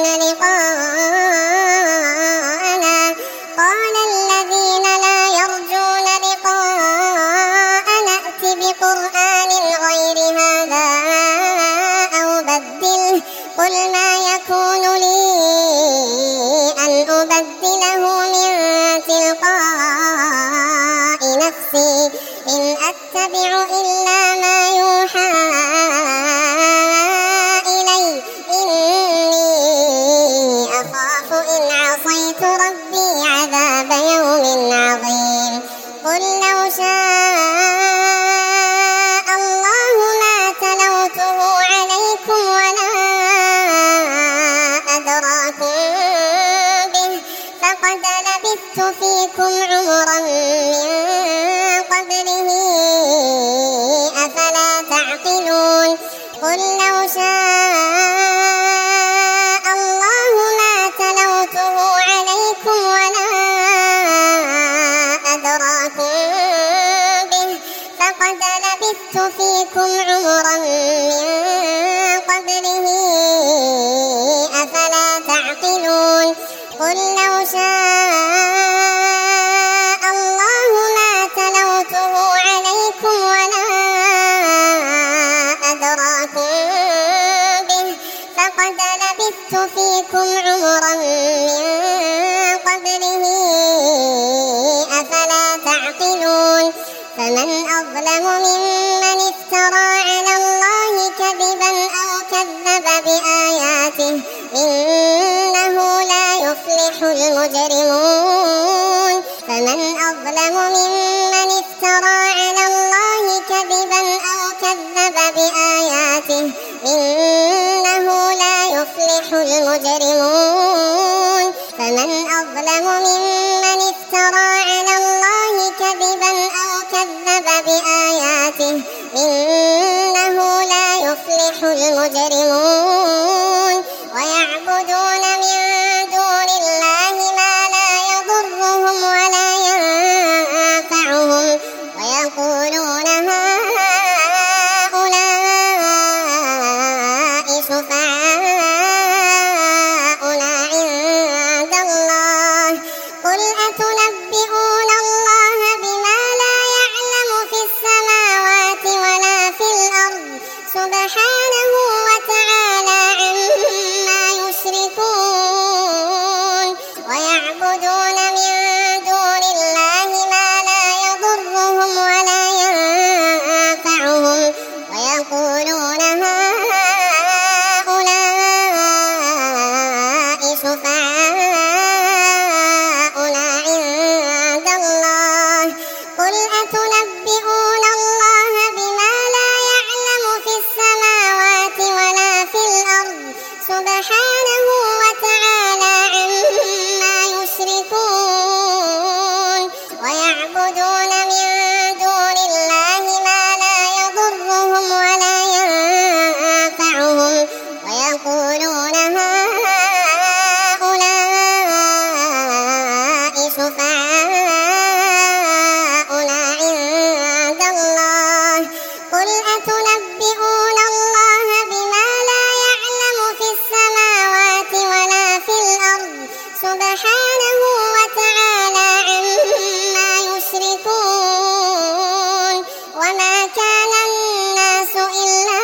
لقاءنا ائت بقرآن غير هذا أو بدله قل ما يكون لي أن أبدله من تلقاء نفسي إن أتبع إلا ما يوحى إلي إني أخاف إن عصيت ربي عذاب يوم عظيم قل لو شاء الله ما تلوته عليكم ولا أدراكم به فقد لبثت فيكم عمرا من قبله أفلا تعقلون قل لو شاء الله ما تلوته عليكم ولا أدراكم به فقد لبثت فيكم عمرا من قبله أفلا تعقلون قل لو شاء الله ما تلوته عليكم ولا أدراكم به فقد لبثت فيكم عمرا من قبله أفلا تعقلون فمن أظلم ممن افترى على الله كذبا أو كذب بآياته إنه لا يفلح المجرمون فمن أظلم ممن افترى على الله كذبا أو كذب بآياته إنه لا يفلح المجرمون فمن أظلم ممن افترى على الله كذبا أو كذب بآياته إنه لا يفلح المجرمون ويعبدون من دون الله ما لا يضرهم ولا ينفعهم ويقولون هؤلاء شفعاؤنا عند الله قل أتنبئون الله بما لا يعلم في السماوات ولا في الأرض سبحانه وتعالى عما يشركون ويعبدون من دون الله ما لا يضرهم ولا ينفعهم ويقولون هؤلاء شفعاؤنا عند الله قل أتنبئون الله بما لا يعلم في السماوات ولا في الأرض سبحانه وتعالى عما يشركون ويعبدون من دون الله ما لا يضرهم ولا ينفعهم ويقولون هؤلاء شفعاؤنا عند الله قل أتنبئون الله بما لا يعلم في السماوات ولا في الأرض سبحانه وتعالى عما يشركون وما كان الناس إلا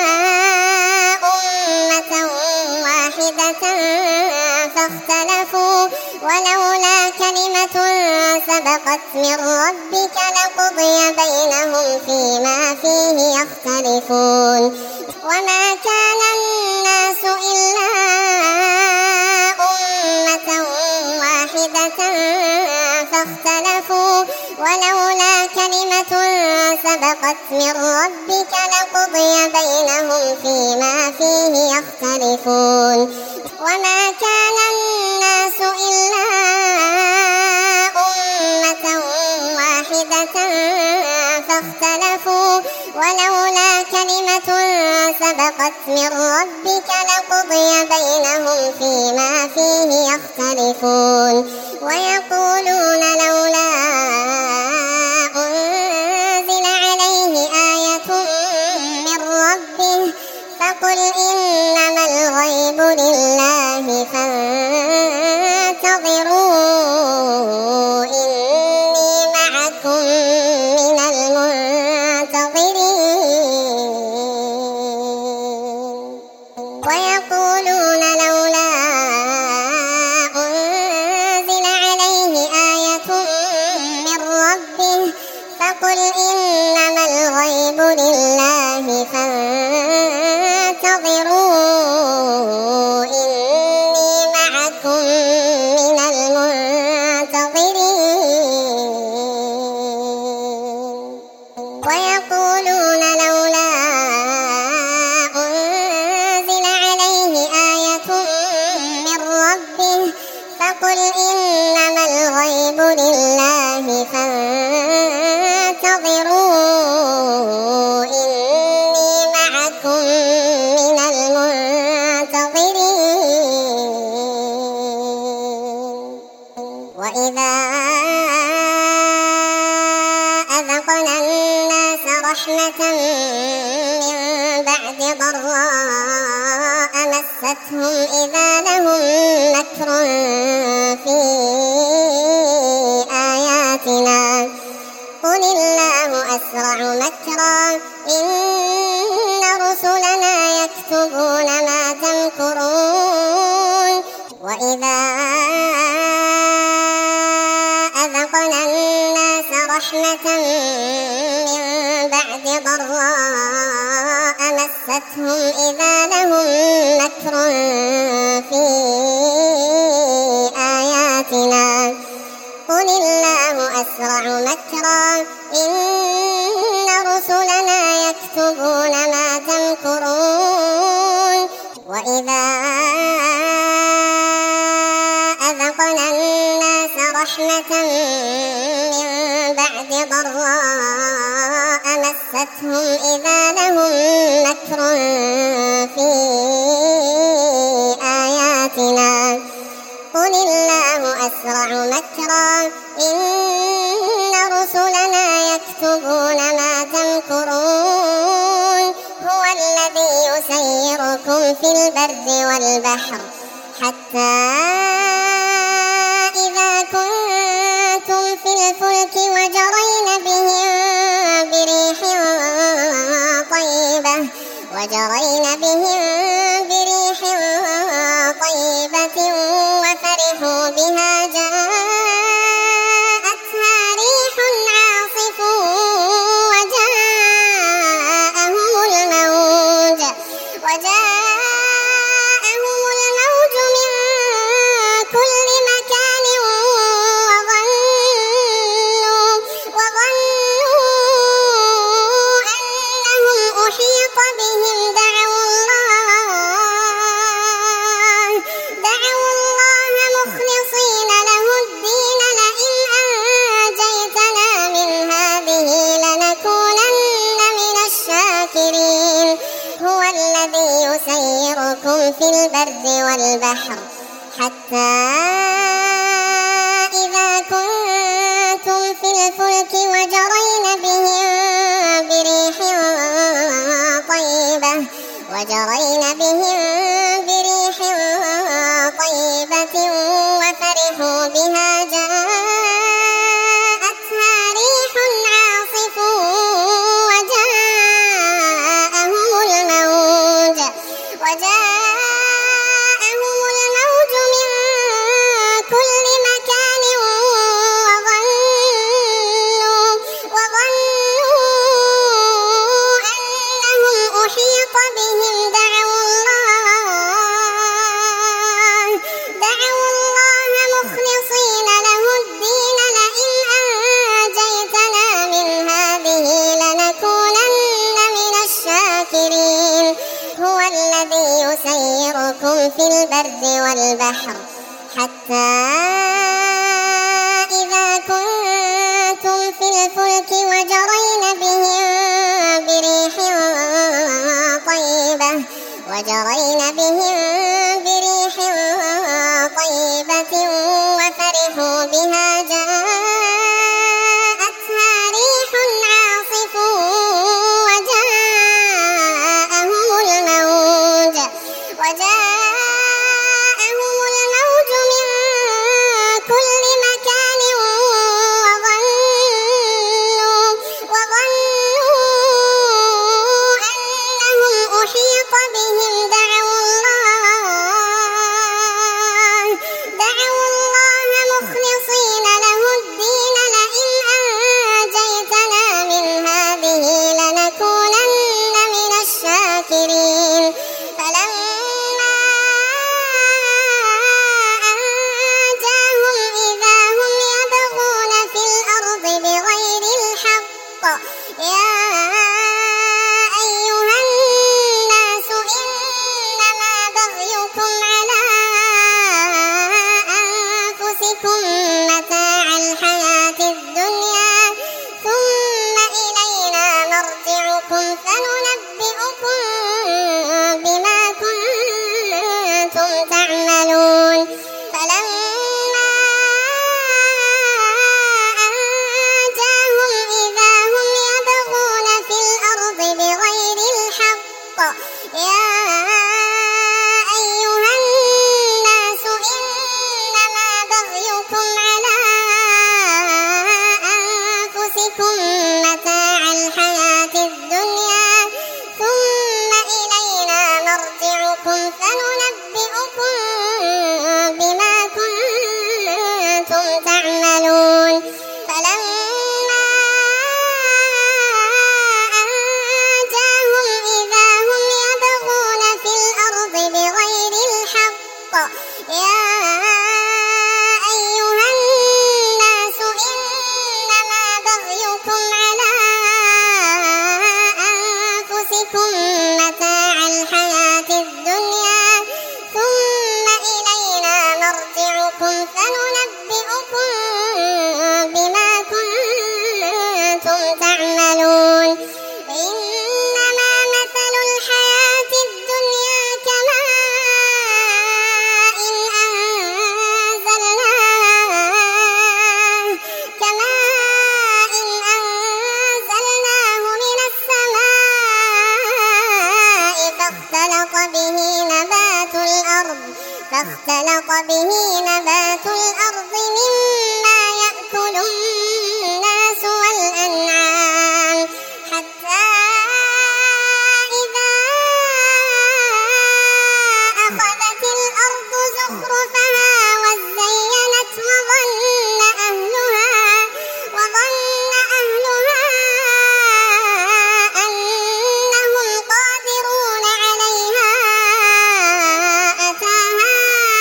أمة واحدة فاختلفوا ولولا كلمة سبقت من ربك لقضي بينهم فيما فيه يختلفون وما كان الناس إلا أمة واحدة فاختلفوا ولولا كلمة كلمة سبقت من ربك لقضي بينهم فيما فيه يختلفون وما كان الناس إلا أمة واحدة فاختلفوا ولولا كلمة سبقت من ربك لقضي بينهم فيما فيه يختلفون ويقولون لولا أنزل عليه آية من ربه فقل إنما الغيب لله فانتظروا إني معكم من المنتظرين ويقولون لولا أنزل عليه آية من ربه فقل إنما الغيب لله فانتظروا إني معكم من المنتظرين ويقولون لولا أنزل عليه آية من ربه فقل إنما الغيب لله فانتظروا إني معكم من المنتظرين وإذا أذقنا الناس رحمة من بعد ضراء مستهم إذا لهم مكر في آياتنا قل الله أسرع مكرا إن رسلنا يكتبون ما تمكرون وإذا أذقنا الناس رحمة من بعد ضراء مستهم إذا لهم مكر في آياتنا قل الله أسرع مكرا إن رسلنا يكتبون ما تمكرون وإذا أذقنا الناس رحمة من بعد ضراء مستهم إذا لهم مكر في آياتنا قل الله أسرع مكرا إن رسلنا يكتبون ما تمكرون هو الذي يسيركم في البر والبحر حتى إذا كنتم في الفلك وجرين بهم بريح طيبة وفرحوا بها جاءتها ريح عاصف وجاءهم الموج من كل مكان وظنوا أنهم أحيط بهم دعوا الله مخلصين له الدين لئن أنجيتنا من هذه لنكونن من الشاكرين هو الذي يسيركم في البر والبحر حتى إذا كنتم في الفلك وجرين بهم بريح طيبة وفرحوا بها جاءتها ريح عاصف وجاءهم الموج من كل مكان وظنوا أنهم أحيط بهم دعوا الله في البر والبحر حتى إذا كنتم في الفلك وجرين بهم بريح طيبة وفرحوا بها جاءتها ريح عاصف وجاءهم الموج من كل مكان وظنوا أنهم أحيط بهم دعوا الله مخلصين له الدين لئن أنجيتنا من هذه لنكونن من الشاكرين فلما أنجاهم إذا هم يبغون في الأرض بغير الحق يا أيها الناس إنما بغيكم على أنفسكم متاع الحياة الدنيا ثم إلينا مرجعكم فننبئكم بما كنتم تعملون فلما أنجاهم إذا هم يبغون في الأرض بغير الحق يا أيها الناس إنما بغيكم على أنفسكم متاع الحياة الدنيا ثم إلينا مرجعكم فننبئكم بما كنتم تعملون فلما أنجاهم إذا هم يبغون في الأرض بغير الحق يا أيها الناس إنما بغيكم على أنفسكم متاع الحياة الدنيا ثم إلينا مرجعكم فننبئكم بما كنتم تعملون إنما مثل الحياة الدنيا كماء أنزلناه من السماء فاختلط به نبات الأرض مما يأكل الناس والأنعام حتى إذا أخذت الأرض زخرفها وزينت وظن أهلها أنهم قادرون عليها أتاها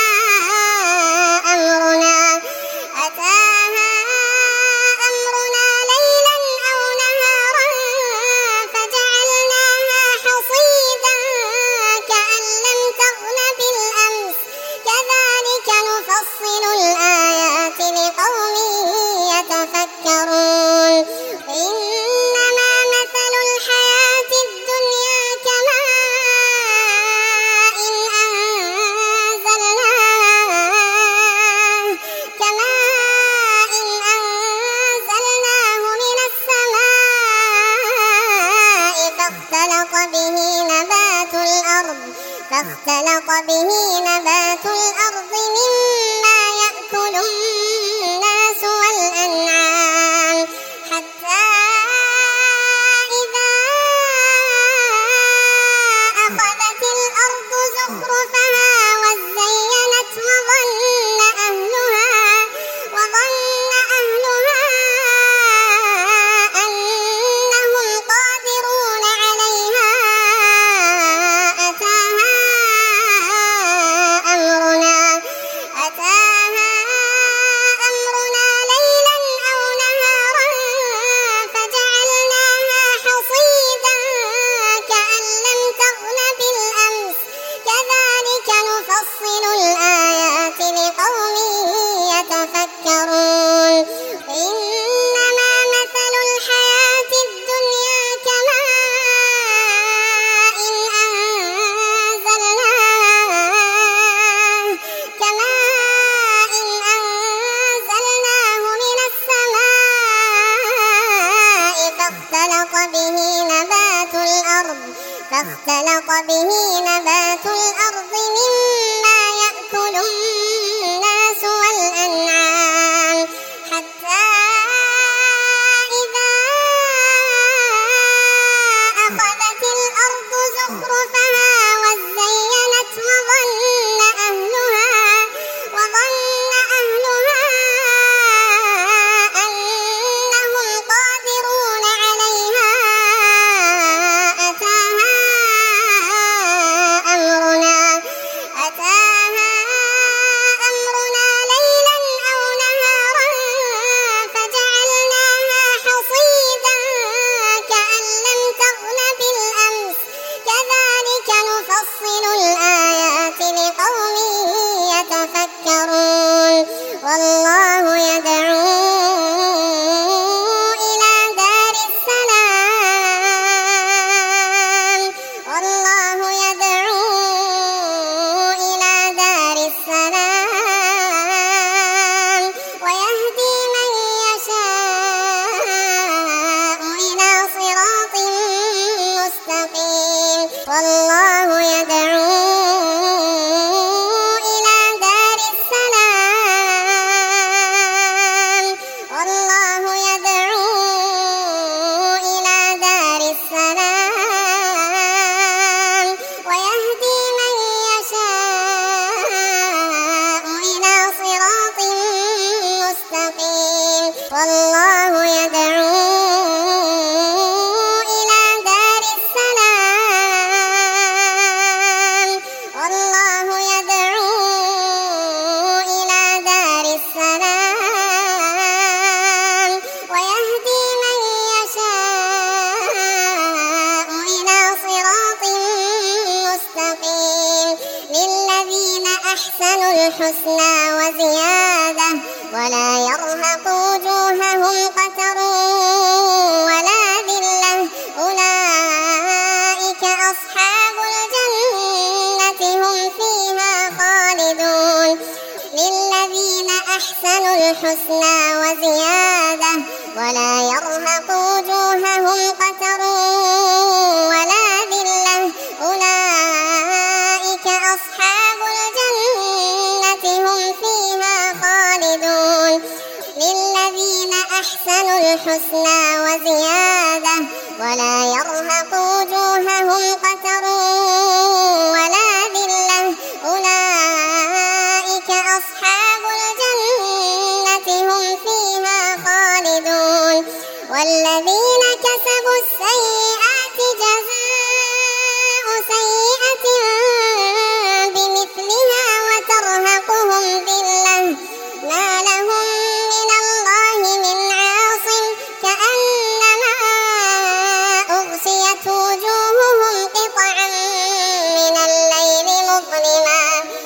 أمرنا ليلا أو نهارا فجعلناها حصيدا كأن لم تغن بالأمس كذلك نفصل الآيات لقوم يتفكرون إنما مثل الحياة الدنيا كماء أنزلناه من السماء فاختلط به نبات الأرض مما يأكل الناس والأنعام حتى إذا أخذت الأرض زخرفها وزينت وظن أهلها أنهم قادرون عليها أتاها نفصل الآيات لقوم يتفكرون إنما مثل الحياة الدنيا كماء أنزلناه من السماء فاختلط به نبات الأرض مما يأكل الناس والأنعام حتى إذا أخذت الأرض زخرفها وزينت وظن أهلها أنهم قادرون عليها أتاها أمرنا ليلا أو نهارا فجعلناها حصيدا كأن لم تغن بالأمس كذلك نفصل الآيات لقوم يتفكرون والله يدعو إلى دار السلام ويهدي من يشاء إلى صراط مستقيم والله يدعو إلى دار السلام ويهدي من يشاء إلى صراط مستقيم والله يدعو إلى دار السلام ويهدي من يشاء إلى صراط مستقيم للذين أحسنوا الحسنى وزيادة ولا يرهق وجوههم قتر ولا ذلة أولئك أصحاب الجنة هم فيها خالدون للذين أحسنوا الحسنى وزيادة ولا يرهق وجوههم قتر ولا ذلة أولئك أصحاب الجنة هم فيها خالدون للذين أحسنوا الحسنى وزيادة ولا يرهق وجوههم قتر ولا ذلة أولئك أصحاب الجنة هم فيها خالدون والذين كسبوا السيئات جزاء سيئة بمثلها وترهقهم ذلة ما لهم من الله من عاصم كأنما أغشيت وجوههم قطعا من الليل مظلما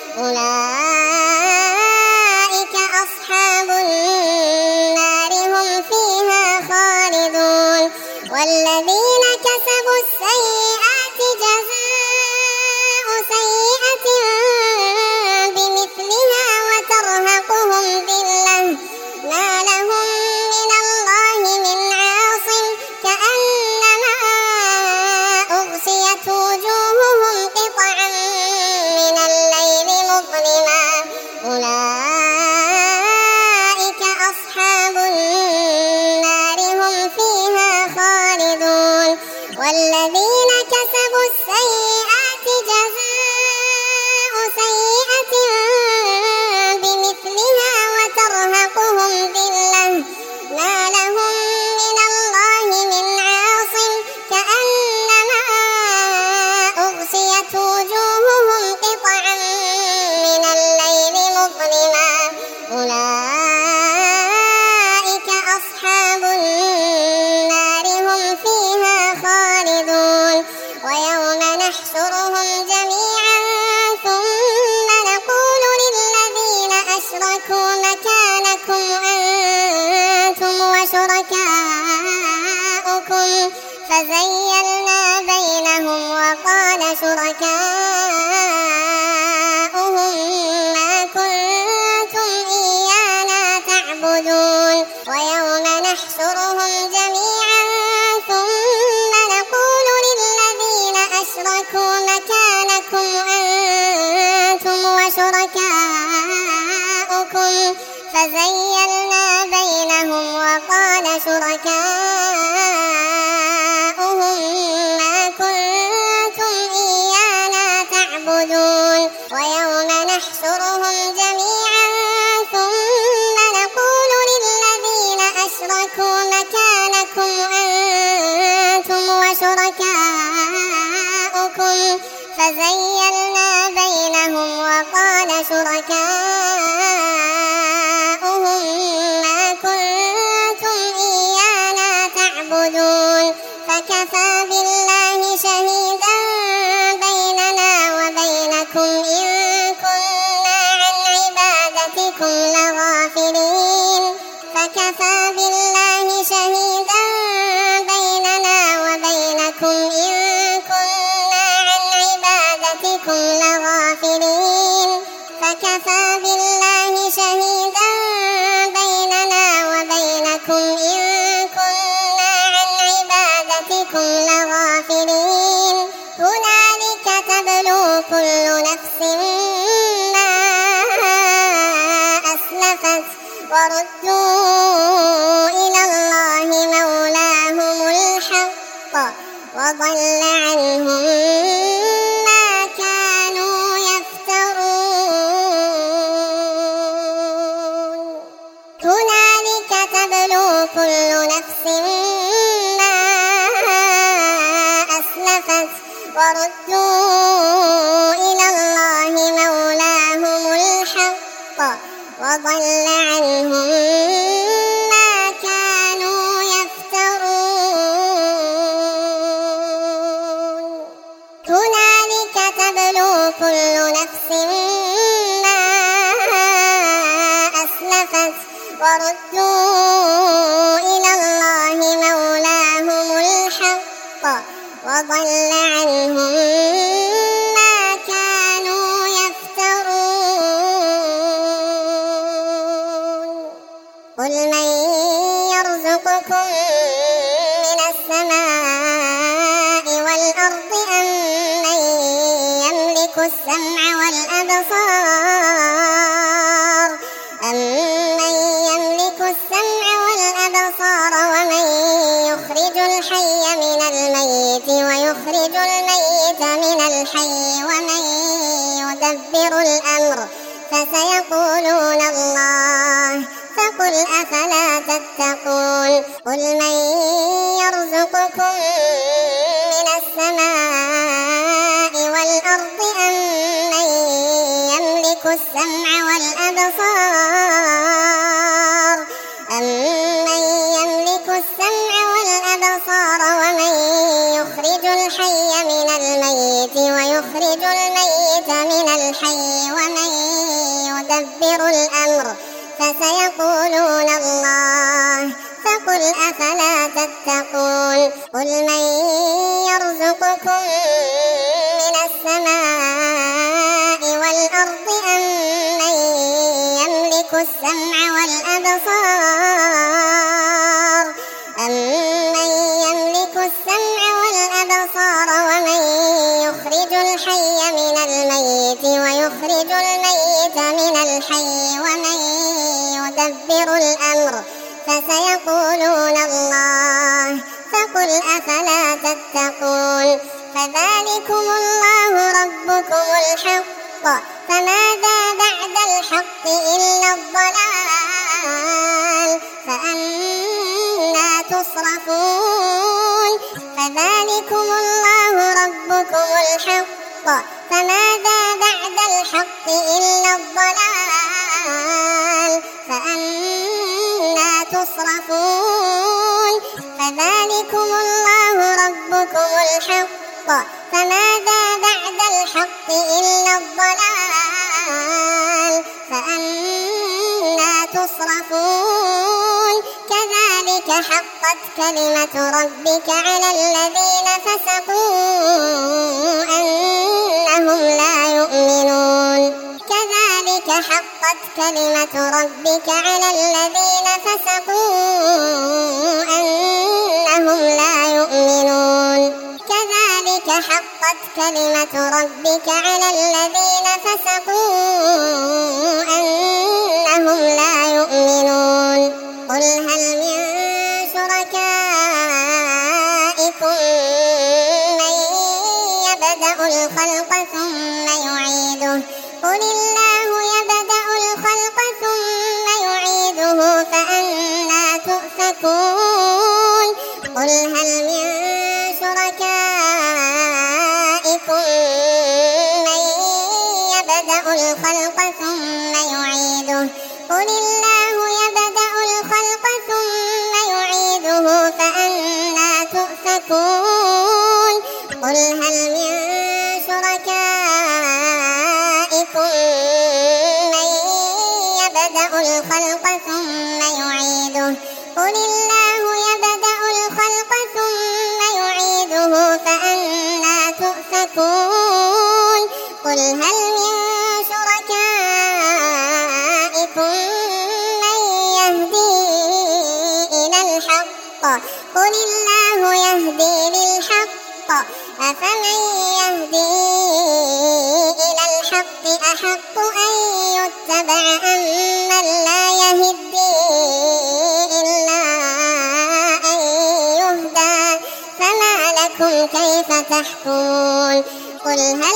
أولئك أصحاب النار هم فيها خالدون والذين كسبوا السيئات جزاء سيئة بمثلها وترهقهم ذلة ما لهم من الله من عاصم كأنما أغشيت وجوههم قطعا من الليل مظلما أولئك أصحاب النار هم فيها خالدون والذين كسبوا السيئات جزاء سيئة بمثلها وترهقهم ذلة ما لهم من الله من عاصم كأنما أغشيت وجوههم قطعا من الليل أشركوا مكانكم أنتم وشركاؤكم فزيّلنا بينهم وقال شركاؤهم ما كنتم إيانا تعبدون ويوم نحشرهم جميعا ثم نقول للذين أشركوا مكانكم أنتم وشركاؤكم فزيّلنا بينهم وقال شركاؤهم ما كنتم إيانا تعبدون ويوم نحشرهم جميعا ثم نقول للذين أشركوا مكانكم أنتم وشركاؤكم فزيّلنا بينهم وقال شركاؤهم ما كنتم إيانا تعبدون فكفى بالله شهيدا بيننا وبينكم إن كنا عن عبادتكم لغافلين فكفى بالله شهيدا بيننا وبينكم إن كنا عن عبادتكم لغافلين فكفى بالله شهيدا بيننا وبينكم إن كنا عن عبادتكم لغافلين هنالك تبلو كل نفس ما أسلفت وردوا إلى الله مولاهم الحق وضل عنهم ما كانوا يفترون هنالك تبلو كل نفس ما أسلفت وردوا إلى الله مولاهم الحق وضل عنهم ما كانوا يفترون هنالك تبلو كل نفس ما أسلفت وردوا إلى الله مولاهم الحق وضل عنهم ما كانوا يفترون قل من يرزقكم من السماء والأرض أم من يملك السمع والأبصار ومن يخرج الحي من الميت ويخرج الميت من الحي ومن يدبر الأمر فسيقولون الله فقل أفلا تتقون قل من يرزقكم من السماء والأرض أم من يملك السمع والأبصار ومن يخرج الحي من الميت ويخرج الميت من الحي ومن يدبر الأمر فسيقولون الله فقل أفلا تتقون قل من يرزقكم من السماء والأرض أم من يملك السمع والأبصار ومن يخرج الحي من الميت ويخرج الميت من الحي ومن يدبر الأمر فسيقولون الله فقل أفلا تتقون فذلكم الله ربكم الحق فماذا بعد الحق إلا الضلال فأنى تصرفون فذلكم الله ربكم الحق فماذا بعد الحق إلا الضلال فأنى تصرفون فذلكم الله ربكم الحق فماذا بعد الحق إلا الضلال فأنى تصرفون كذلك حقت كلمة ربك على الذين فسقوا أنهم لا يؤمنون كذلك حقت كلمة ربك على الذين فسقوا أنهم لا يؤمنون كذلك حقت كلمة ربك على الذين فسقوا أنهم لا يؤمنون قل هل من شركائكم من يبدأ الخلق ثم يعيده قل الله يبدأ الخلق ثم يعيده فأنى تؤفكون قل هل من شركائكم من يبدأ الخلق ثم يعيده قل الله يبدأ الخلق ثم يعيده فأنى تؤفكون قل هل من شركائكم من يبدأ الخلق ثم يعيده قل الله يبدأ الخلق ثم يعيده فأنى تؤفكون قل هل من شركائكم من يهدي إلى الحق قل الله يهدي للحق أفمن يهدي إلى الحق أحق أن يتبع أمن لا يهدي إلا أن يهدى فما لكم كيف تحكمون قل هل من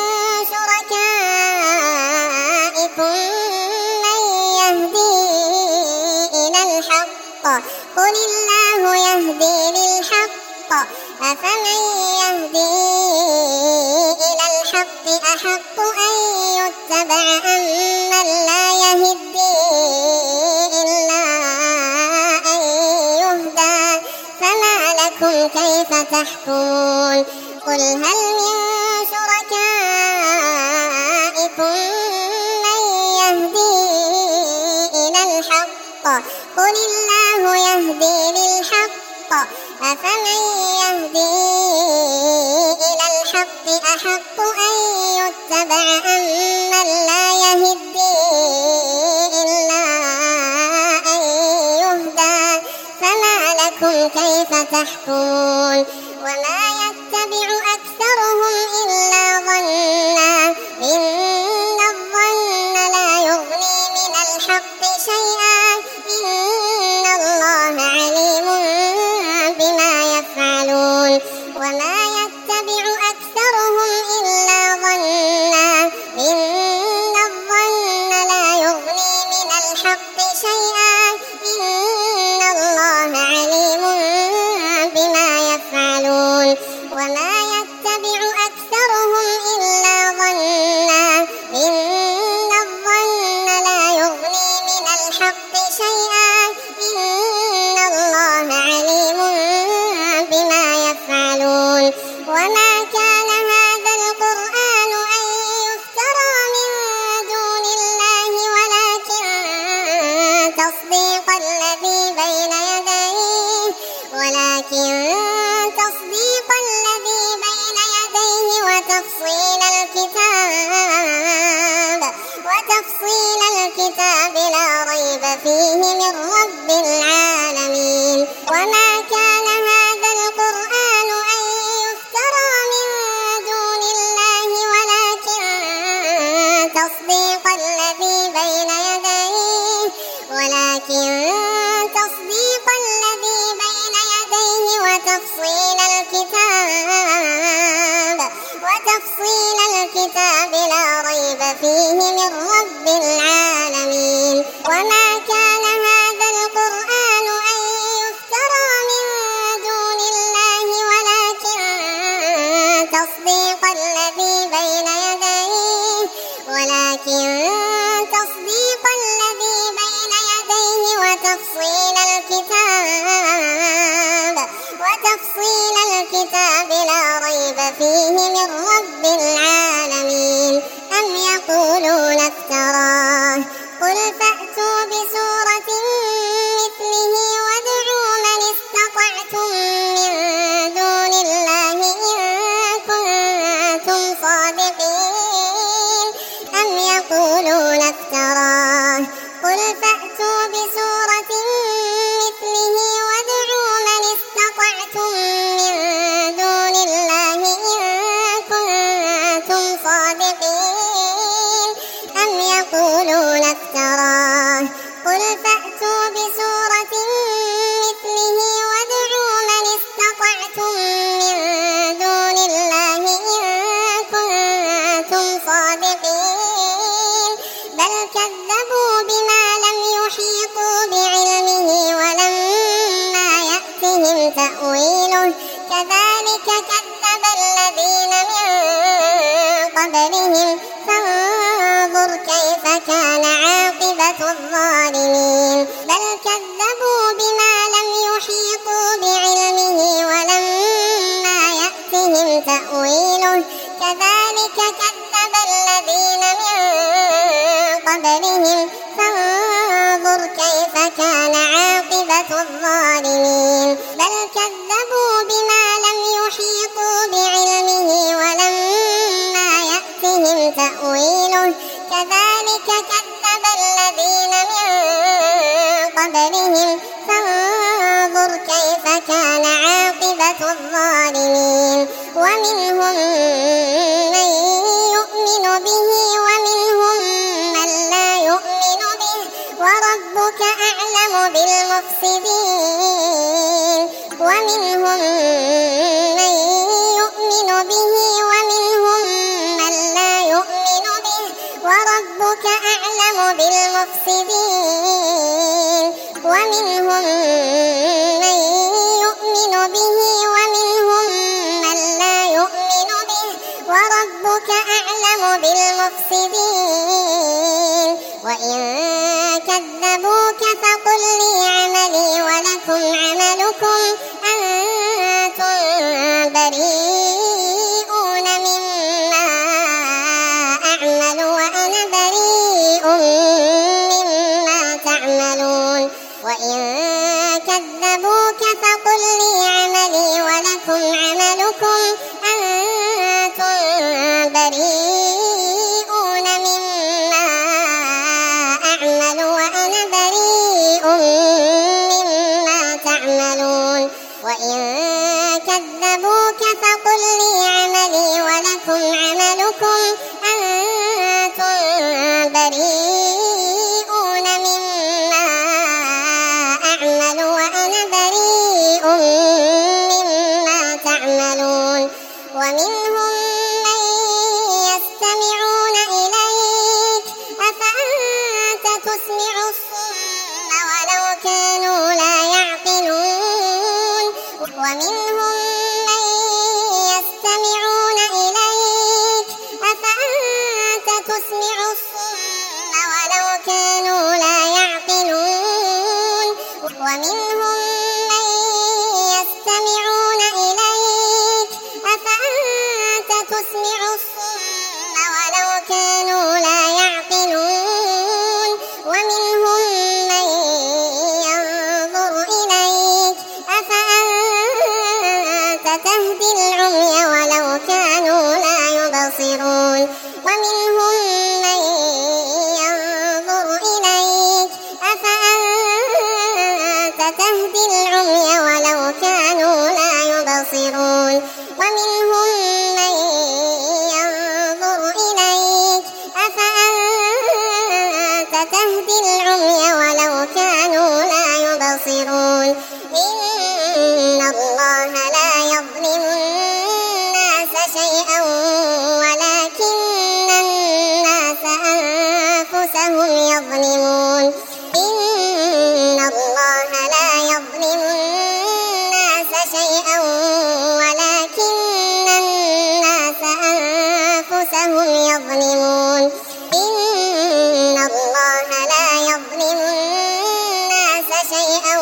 شركائكم من يهدي إلى الحق قل الله يهدي للحق أفمن يهدي إلى الحق أحق أن يتبع أمن لا يهدي إلا أن يهدى فما لكم كيف تحكمون قل هل من شركائكم من يهدي إلى الحق قل الله يهدي للحق أفمن يهدي إلى الحق أحق أن يتبع أمن لا يهدي إلا أن يهدى فما لكم كيف تحكمون وما يتبع أكثرهم إلا ظنا إن الظن لا يغني من الحق شيئا إن الله عليم بما يفعلون وما يتبع أكثرهم إلا ظنا إن الظن لا يغني من الحق شيئا إن الله عليم بما يفعلون وما يتبع أكثرهم إلا ظنا إن الظن لا يغني من الحق شيئا إن الله عليم بما يفعلون وما كان هذا القرآن أن يفترى من دون الله ولكن تصديق الذي بين يديه وتفصيل الكتاب لا ريب فيه من رب العالمين وما كان هذا القرآن أن يفترى من دون الله ولكن تصديق الذي بين يديه وتفصيل الكتاب لا ريب فيه من رب العالمين وما كان هذا القرآن أن يفترى من دون الله ولكن تصديق الذي بين يديه وتفصيل الكتاب لا ريب فيه من رب العالمين أم يقولون افتراه قل فأتوا بسورة يقولون افتراه قل فأتوا بسورة مثله وادعوا من استطعتم من دون الله إن كنتم صادقين أم يقولون افتراه قل فأتوا بسورة مثله وادعوا من استطعتم من دون الله إن كنتم صادقين بل كذبوا بما لم يحيطوا بعلمه ولما يأتهم تأويله كذلك كذب الذين من قبلهم فانظر كيف كان عاقبة الظالمين بل كذبوا بما لم يحيطوا بعلمه ولما يأتهم تأويله كذلك كذب الذين من قبلهم فانظر كيف كان عاقبة الظالمين بل كذبوا بما لم يحيطوا بعلمه ولما يأتهم تأويله كذلك كذب الذين من قبلهم فانظر كيف كان عاقبة الظالمين ومنهم من يؤمن به ومنهم من لا يؤمن به وربك أعلم بالمفسدين ومنهم من يؤمن به ومنهم من لا يؤمن به وربك أعلم بالمفسدين ومنهم من يؤمن به ومنهم من لا يؤمن به وربك أعلم بالمفسدين وإن كذبوك فقل لي عملي ولكم عملكم أنتم بريئون مما أعمل وأنا بريء مما تعملون وإن كذبوك فقل لي عملي ولكم عملكم أنتم بريئون مما أعمل وأنا بريء مما تعملون وإن كذبوك فقل لي عملي ولكم عملكم أنتم بريئون مما أعمل وأنا بريء مما تعملون ومنهم من يستمعون إليك أفأنت تسمع الصم ولو كانوا لا يعقلون ومنهم من يستمعون إليك أفأنت تسمع الصم ولو كانوا لا يعقلون ومنهم من يستمعون إليك أفأنت تسمع الصم ولو كانوا لا يعقلون ومنهم من ينظر إليك أفأنت تهدي العمي ولو كانوا لا يبصرون ومنهم من ينظر إليك أفأنت تهدي العمي ولو كانوا لا يبصرون ومنهم من ينظر إليك أفأنت تهدي العمي ولو كانوا لا يبصرون إن الله لا يظلم الناس شيئا ولكن الناس أنفسهم يظلمون إن الله لا يظلم الناس شيئا ولكن الناس أنفسهم يظلمون إن الله لا يظلم الناس شيئا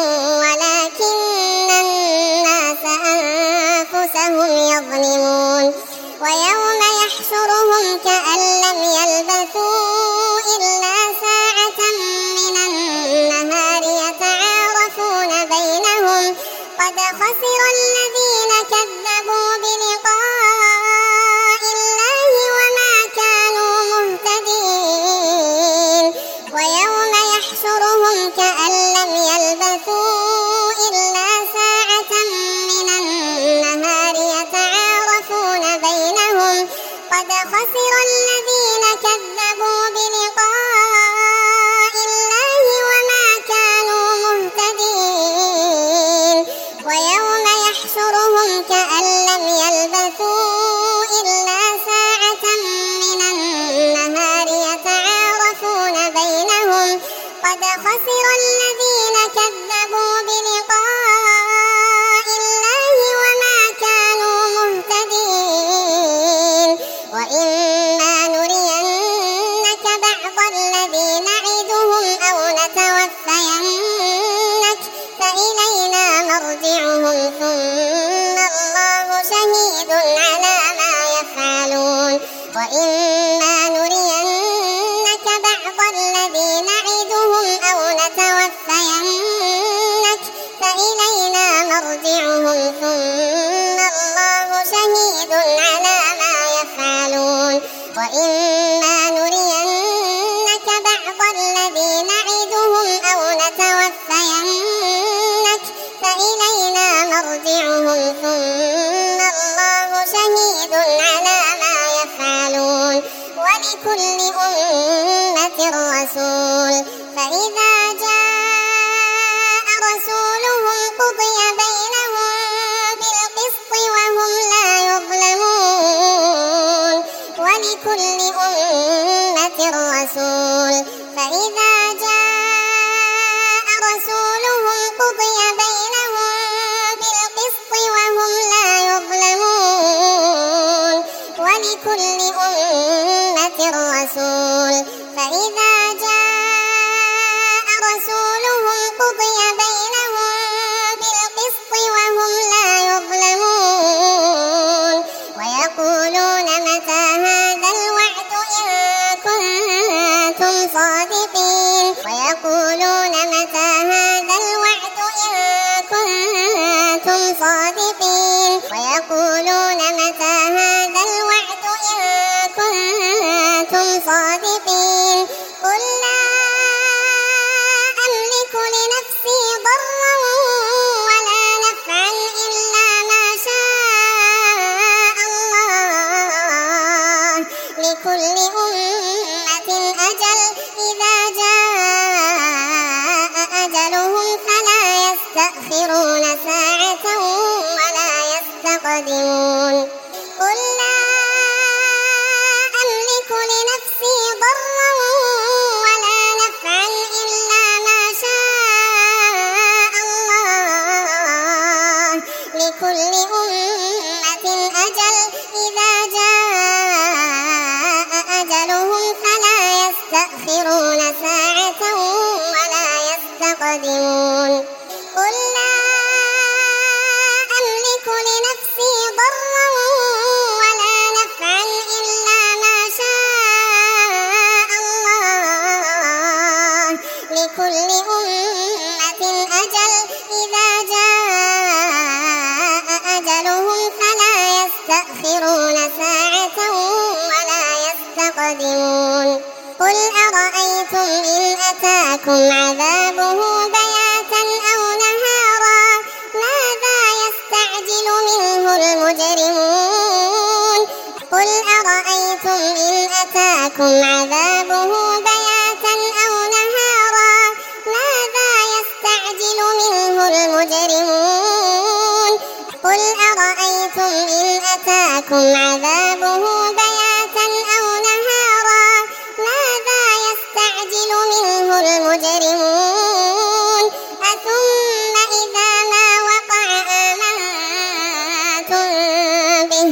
ولكن الناس أنفسهم يظلمون ويوم يحشرهم كأن لم يلبثوا إلا ساعة من النهار يتعارفون بينهم قد خسر الذين كذبوا بلقاء الله وما كانوا مهتدين كأن لم يلبثوا إلا ساعة من النهار يتعارفون بينهم قد خسر الذين كذبوا بلقاء الله وما كانوا مهتدين ويوم يحشرهم كأن لم يلبثوا إلا ساعة من النهار يتعارفون بينهم قد خسر الذين كذبوا بلقاء الله وما كانوا مهتدين وإما نرينك بعض الذي نعدهم أو نتوفينك فإلينا مرجعهم ثم الله شهيد على ما يفعلون وإما نرينك بعض الذي نعدهم أو نتوفينك فإلينا مرجعهم ثم الله شهيد على ما يفعلون وإما نرينك بعض الذي نعدهم أو نتوفينك فإلينا مرجعهم ثم الله شهيد على ما يفعلون ولكل أمة رسول فإذا جاء رسولهم قضي بينهم بالقسط وهم لا يظلمون ولكل أمة رسول فإذا جاء رسولهم قضي بينهم بالقسط وهم لا يظلمون ولكل أمة رسول فإذا جاء رسولهم قضي بينهم بالقسط وهم لا يظلمون ويقولون متى هذا الوعد إن كنتم صادقين ويقولون متى هذا الوعد إن كنتم صادقين ويقولون متى هذا الوعد إن كنتم صادقين قل لا أملك لنفسي ضرا ولا نفعا إلا ما شاء الله لكل أمة أجل إذا جاء أجلهم فلا يستأخرون ساعة ولا يستقدمون قل لا أملك لنفسي ضرا ولا نفعا إلا ما شاء الله لكل أمة أجل إذا جاء أجلهم فلا يستأخرون ساعة ولا يستقدمون قل لا أملك لنفسي ضرا ولا نفعا إلا ما شاء الله لكل أمة أجل إذا جاء أجلهم فلا يستأخرون ساعة ولا يستقدمون قل أرأيتم إن أتاكم عذابه بياتا أو نهارا ماذا يستعجل منه المجرمون قل أرأيتم إن أتاكم عذابه بياتا أو نهارا ماذا يستعجل منه المجرمون قل أرأيتم إن أتاكم عذابه بياتا أو نهارا ماذا يستعجل منه المجرمون أثم إذا ما وقع آمنتم به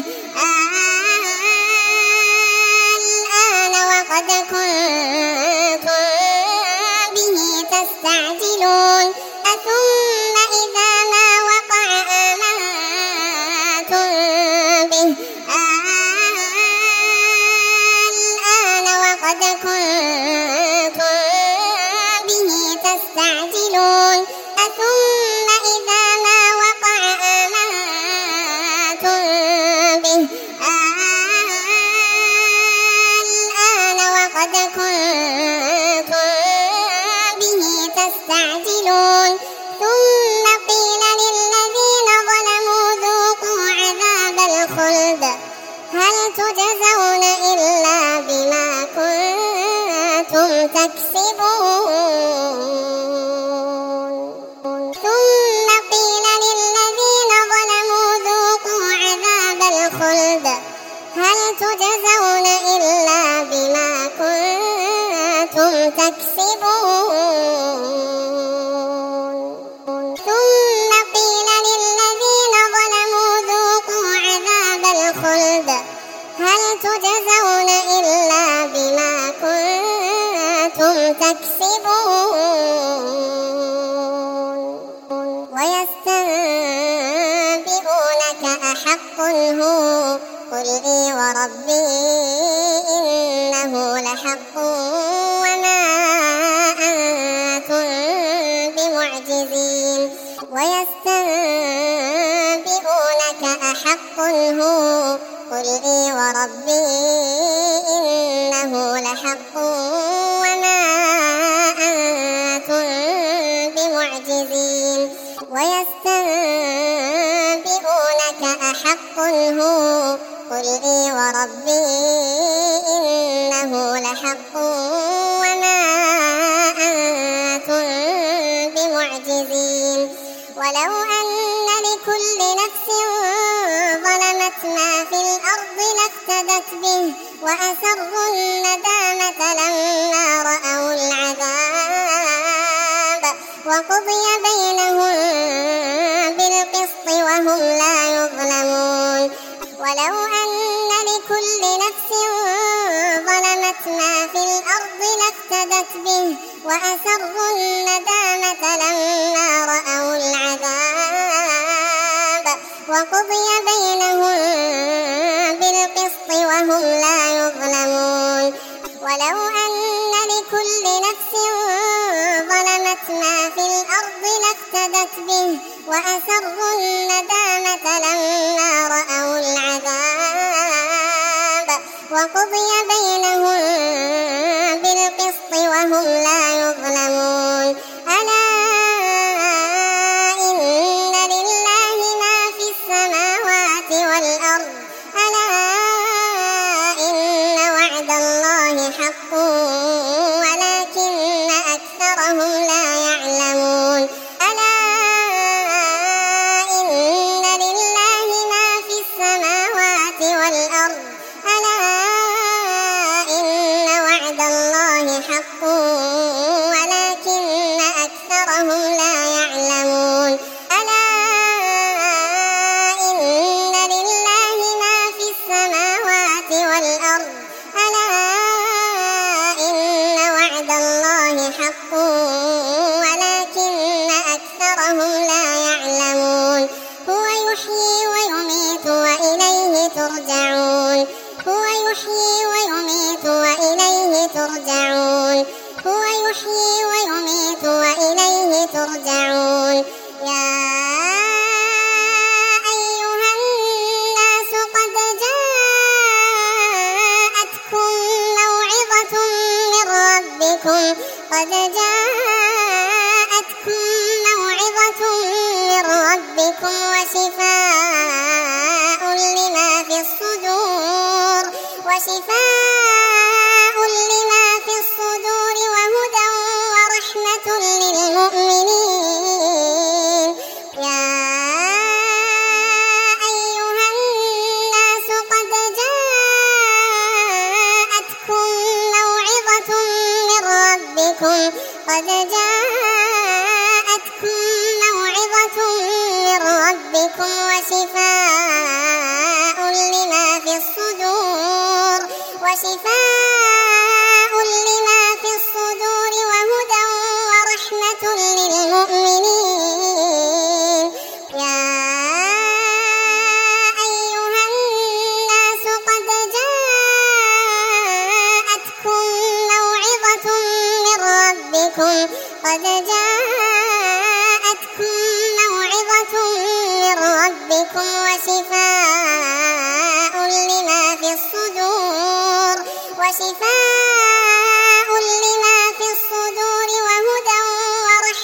الآن وقد كنتم به تستعجلون أثم إذا ما وقع آمنتم به الآن وقد كنتم به تستعجلون أثم إذا ما وقع آمنتم به الآن وقد كنتم به تستعجلون يستعجلون ثم قيل للذين ظلموا ذوقوا عذاب الخلد هل تجزون إلا بما كنتم تكسبون ثم قيل للذين ظلموا ذوقوا عذاب الخلد هل تجزون إلا بما كنتم تكسبون ثم قيل للذين ظلموا ذوقوا عذاب الخلد هل تجزون إلا بما كنتم تكسبون ويستنبئونك أحق هو قل إي وربي إنه لحق وما أنتم بمعجزين ويستنبئونك أحق هو قل إي وربي إنه لحق وما أنتم بمعجزين ويستنبئونك أحق هو قل إي وربي إنه لحق وما أنتم بمعجزين ولو أن لكل نفس ظلمت ما في الأرض لافتدت به وأسروا الندامة لما رأوا العذاب وقضي بينهم بالقسط وهم لا يظلمون ولو أن لكل نفس ظلمت ما في الأرض لافتدت به وأسروا الندامة لما رأوا العذاب وقضي بينهم بالقسط وهم لا يظلمون ولو أن لكل نفس ظلمت ما في الأرض لافتدت به وأسروا الندامة لما رأوا العذاب وقضي بينهم بالقسط وهم لا يظلمون ألا إن لله ما في السماوات والأرض ألا إن وعد الله حق ولكن أكثرهم لا يعلمون ألا إن لله ما في السماوات والأرض ألا إن وعد الله حق ولكن أكثرهم لا يعلمون ألا إن لله ما في السماوات والأرض ألا إن وعد الله حق ولكن أكثرهم لا يعلمون هو يحيي ويميت وإليه ترجعون هو يحيي ويميت وإليه ترجعون هو يحيي ويميت وإليه ترجعون يا أيها الناس قد جاءتكم موعظة من ربكم قد جاءتكم موعظة من ربكم وشفاء لما في الصدور وهدى ورحمة للمؤمنين يا أيها الناس قد جاءتكم موعظة من ربكم وشفاء لما في الصدور وهدى ورحمة للمؤمنين يا أيها الناس قد جاءتكم موعظة من ربكم وشفاء لما في الصدور وهدى ورحمة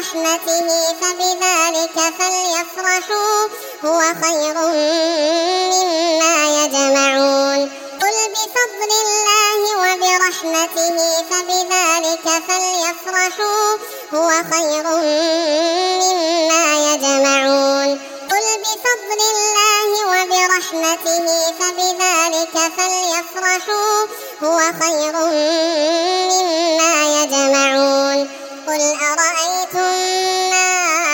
وبرحمته فبذلك فليفرحوا هو خير مما يجمعون قل بفضل الله وبرحمته فبذلك فليفرحوا هو خير مما يجمعون قل بفضل الله وبرحمته فبذلك فليفرحوا هو خير مما يجمعون قل أرأيتم ما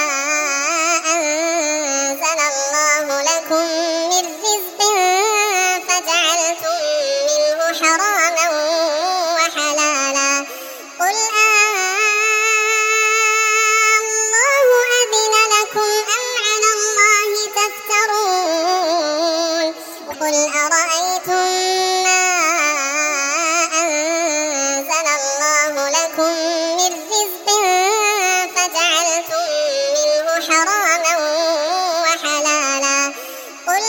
أنزل الله لكم من رزق فجعلتم منه حراما وحلالا قل الله أذن لكم أم على الله تفترون قل أرأيتم ما أنزل الله لكم من رزق فجعلتم منه حراما وحلالا قل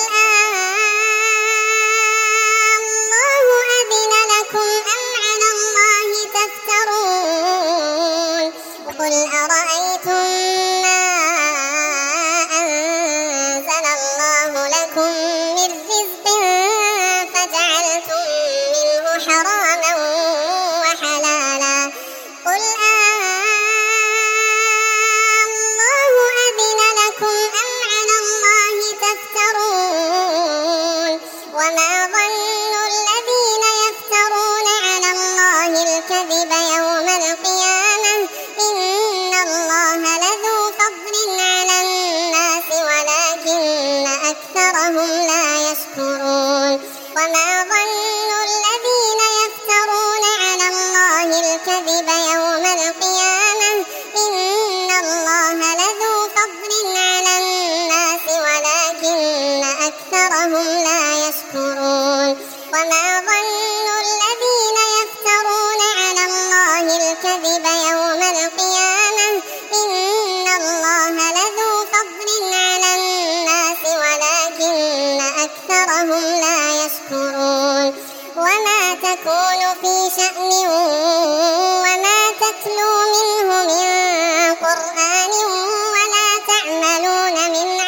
الله أذن لكم أم على الله تفترون قل أرأيتم ما أنزل الله لكم من رزق فجعلتم منه حراما وحلالا قل الله أذن لكم أم على الله تفترون وما ظن الذين يفترون على الله الكذب يوم القيامة إن الله لذو فضل على الناس ولكن أكثرهم لا يشكرون وما ظن الذين يفترون على الله الكذب يوم القيامة إن الله لذو فضل على الناس ولكن أكثرهم لا يشكرون وما ظن الذين يفترون على الله الكذب يوم القيامة إن الله لذو فضل على الناس ولكن أكثرهم لا يشكرون وما تكون في شأن وما تتلو منه من قرآن ولا تعملون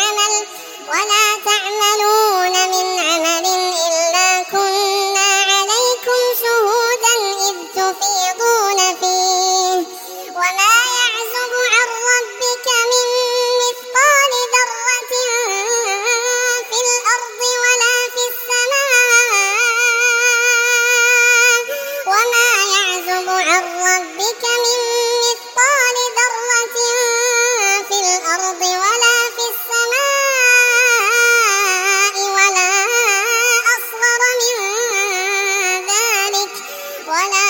من عمل إلا كنا عليكم شهودا إذ تفيضون فيه وما يعزب عن ربك من مثقال ذرة في الأرض ولا في السماء وما يعزب عن ربك من مثقال ذرة في الأرض ولا في السماء ولا أصغر من ذلك ولا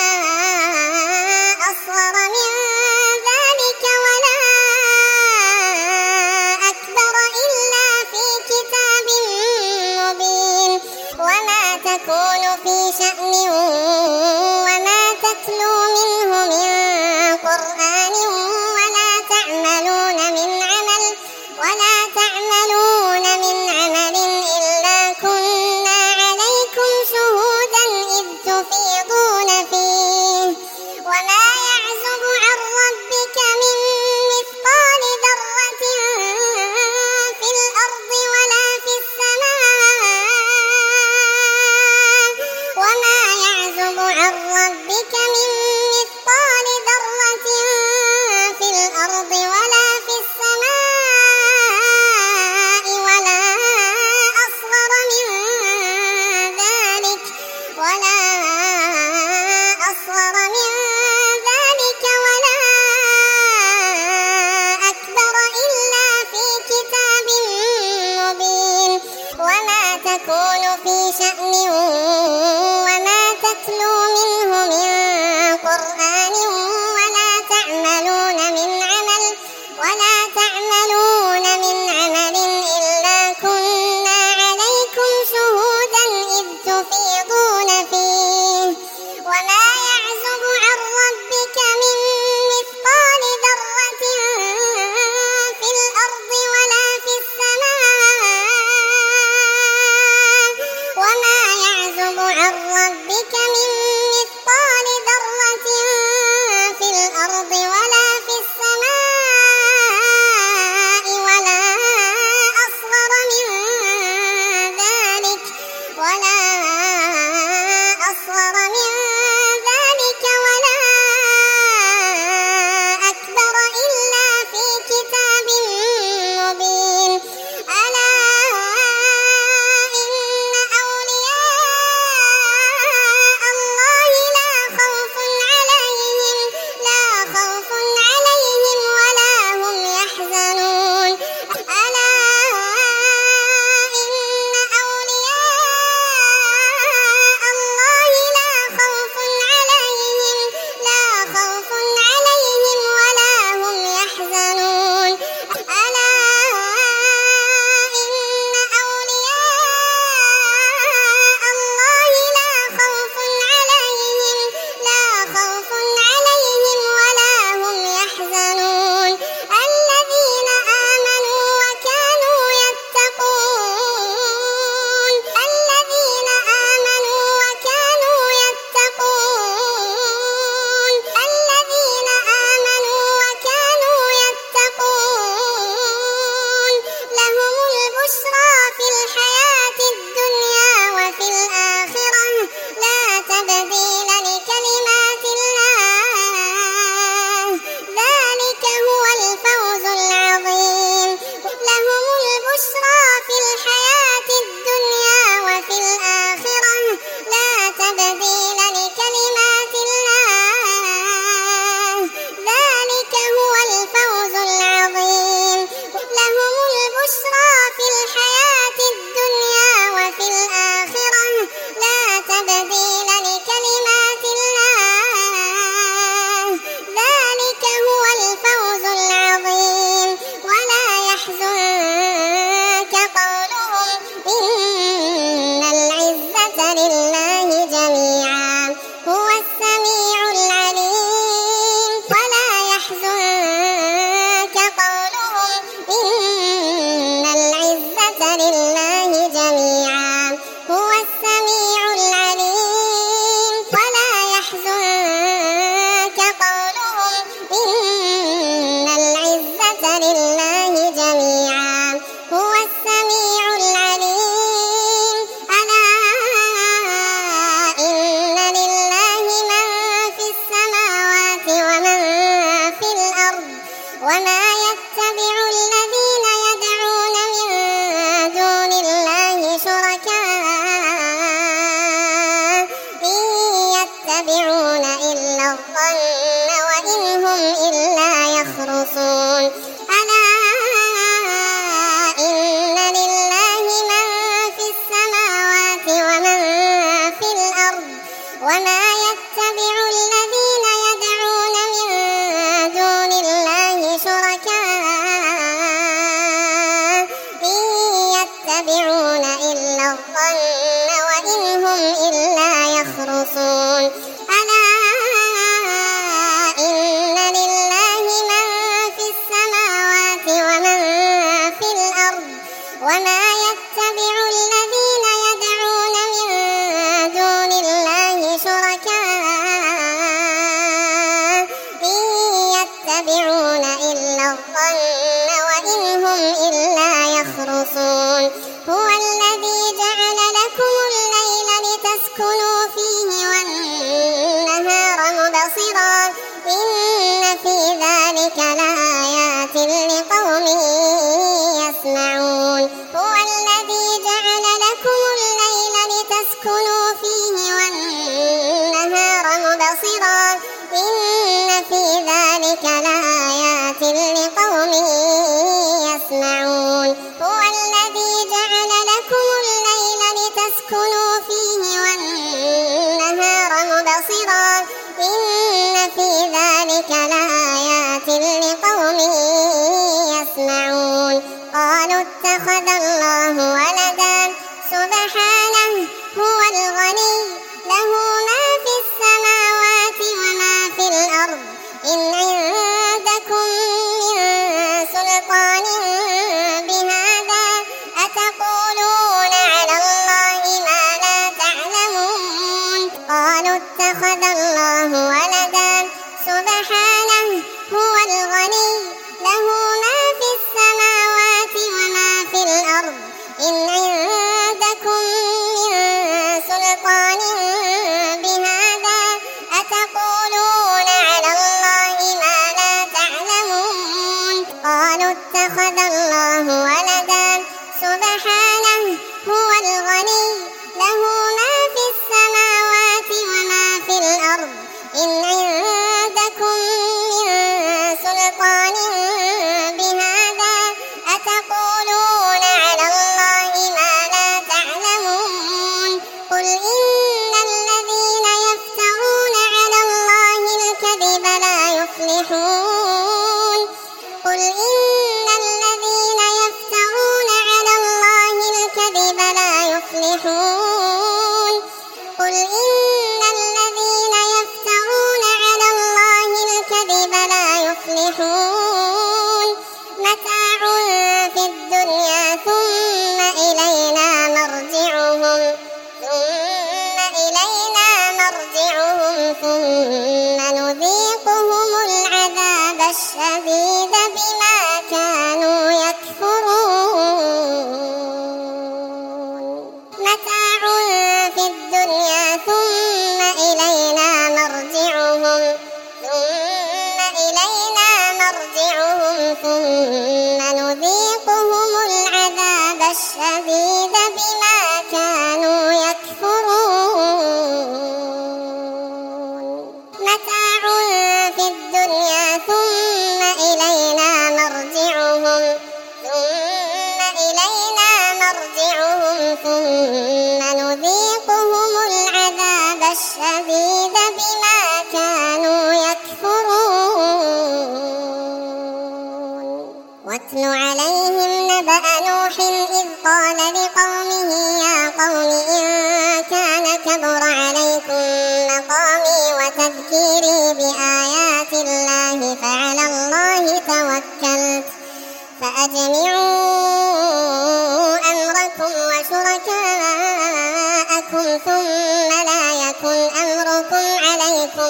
أكبر إلا في كتاب مبين وما تكون في شأن وما تتلو منه من قرآن ولا تعملون من عمل إلا كنا عليكم شهودا إذ تفيضون فيه وما يعزب عن ربك من مثقال ذرة في الأرض ولا في السماء وما يعزب عن ربك من مثقال ذرة في الأرض ولا في السماء ولا أصغر من ذلك ولا أكبر إلا في كتاب مبين وما تكون في شأن وما تتلو منه من قرآن ولا تعملون من عمل إلا كنا عليكم شهودا إذ تفيضون فيه وما يعزب عن ربك من مثقال ذرة في الأرض ولا في السماء وما يتبعون إلا الظن وإن هم إلا يخرصون ألا إن لله من في السماوات ومن في الأرض وما يتبع الذين يدعون من دون الله شركاء إن يتبعون إلا الظن وإن هم إلا يخرصون ألا إن لله من في السماوات ومن في الأرض وما يتبع الذين يدعون من دون الله شركاء إن يتبعون إلا الظن وإن هم إلا يخرصون هو الذي جعل لكم الليل لتسكنوا فيه والنهار مبصرا إن في ذلك لآيات لقوم يسمعون هو الذي جعل لكم الليل لتسكنوا فيه والنهار مبصرا إن في ذلك لآيات لقوم يسمعون هو الذي جعل لكم الليل لتسكنوا فيه والنهار مبصرا إن في ذلك لآيات لقوم يسمعون قالوا اتخذ الله ولدا سبحانه هو الغني له ما في السماوات وما في الأرض إن عندكم من سلطان بهذا أتقولون على الله ما لا تعلمون قالوا اتخذ الله ولدا سبحانه هو الغني له ما في السماوات وما في الأرض إن عندكم من سلطان بهذا أتقولون على الله ما لا تعلمون قالوا اتخذ الله ولدا سبحانه هو الغني له ما في السماوات وما في الأرض إن عندكم من سلطان بهذا أتقولون على الله ما لا تعلمون قل إن الذين يفترون على الله الكذب لا يفلحون قل إن الذين يفترون على الله الكذب لا يفلحون قل إن الذين يفترون على الله الكذب لا يفلحون متاع في الدنيا ثم إلينا مرجعهم ثم نذيقهم العذاب الشديد بما كانوا يكفرون متاع في الدنيا ثم إلينا مرجعهم ثم نذيقهم العذاب الشديد بما كانوا يكفرون متاع في الدنيا ثم إلينا مرجعهم ثم نذيقهم العذاب الشديد بما كانوا يكفرون واتل عليهم نبأ نوح إذ قال لقومه يا قوم إن كان كبر عليكم مقامي وتذكيري بآيات الله فعلى الله توكلت فأجمعوا أمركم وشركاءكم ثم لا يكن أمركم عليكم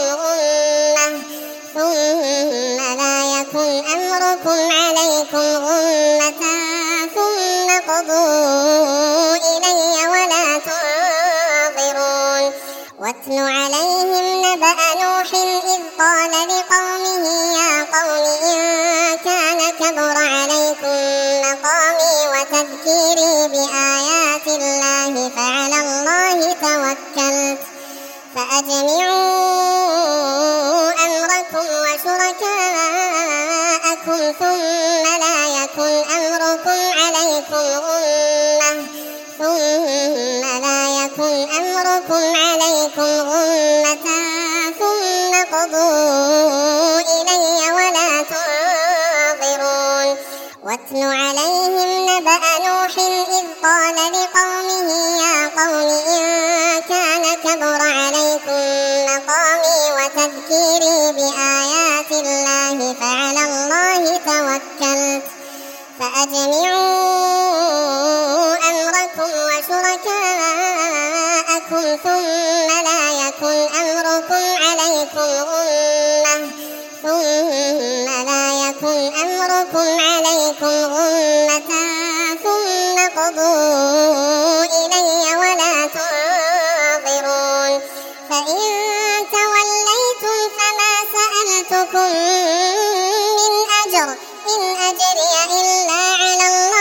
غمة ثم قضوا إلي ولا تنظرون واتل عليهم نبأ نوح إذ قال لقومه يا قوم إن كان كبر عليكم مقامي وتذكيري بآيات الله فعلى الله توكلت فأجمعوا أمركم وشركاءكم ثم لا يكن أمركم عليكم غمة ثم قضوا إلي ولا تنظرون. واتل عليهم نبأ نوح إذ قال لقومه يا قوم إن كان كبر عليكم مقامي وتذكيري بآيات الله فعلى الله توكلت فأجمعوا أمركم وشركاءكم ثم لا يكن أمركم عليكم غمة ثم قضوا إلي ولا تنظرون. فإن توليتم فما سألتكم من أجر إن أجري إلا على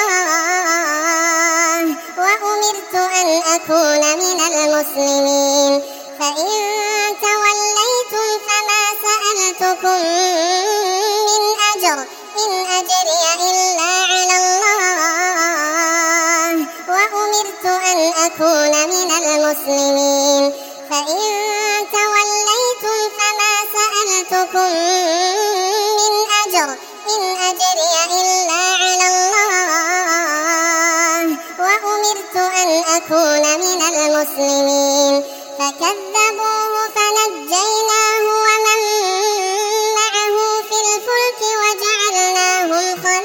الله وأمرت أن أكون من المسلمين. فإن توليتم فما سألتكم من أجر إن أجري إلا على الله وأمرت أن أكون من المسلمين. فإن توليتم فما سألتكم من أجر إن أجري إلا على الله وأمرت أن أكون من المسلمين. فكذبوه فنجيناه ومن معه في الفلك وجعلناهم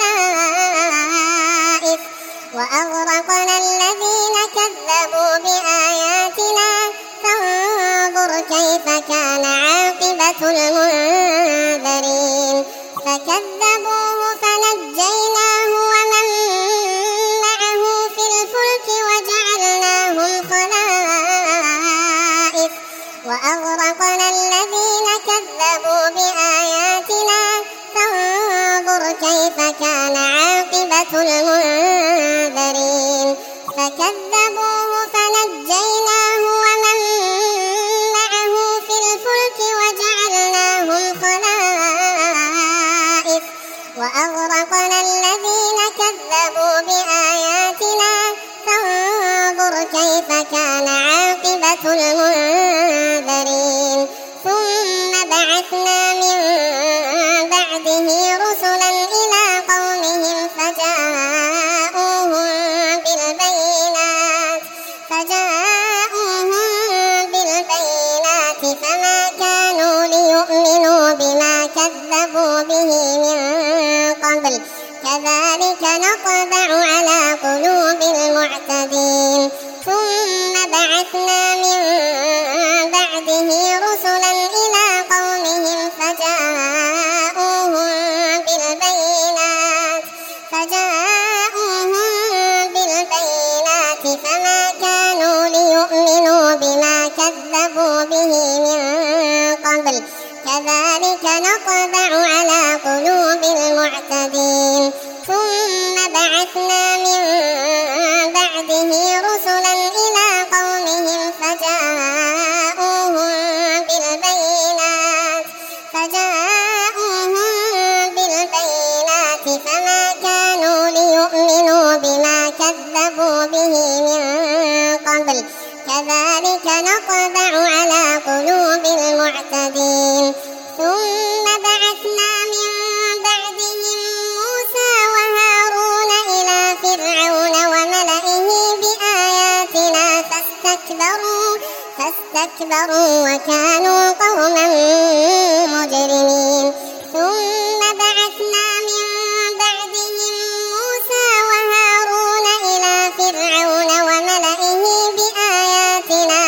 خلائف وأغرقنا الذين كذبوا بآياتنا فانظر كيف كان عاقبة المنذرين. فكذبوه فنجيناه ومن معه في الفلك وجعلناهم خلائف وأغرقنا الذين كذبوا بآياتنا فانظر كيف كان عاقبة المنذرين. فكذبوه فنجيناه ومن معه في الفلك وجعلناهم خلائف وأغرقنا الذين كذبوا بآياتنا فانظر كيف كان عاقبة المنذرين. ثم بعثنا من بعده رسلا إلى قومهم فجاءوهم بالبينات فما كانوا ليؤمنوا بما كذبوا به من قبل كذلك نطبع على قلوب المعتدين. ثم بعثنا من بعده رسلا إلى قومهم فجاءوهم بالبينات فما كانوا ليؤمنوا بما كذبوا به من قبل كذلك نطبع على قلوب المعتدين. ثم بعثنا من بعده رسلا إلى قومهم فجاءوهم بالبينات فما كانوا ليؤمنوا بما كذبوا به من قبل كذلك نطبع على قلوب المعتدين. ثم بعثنا من بعدهم موسى وهارون إلى فرعون وملئه بآياتنا فاستكبروا وكانوا قوما مجرمين. ثم بعثنا من بعدهم موسى وهارون إلى فرعون وملئه بآياتنا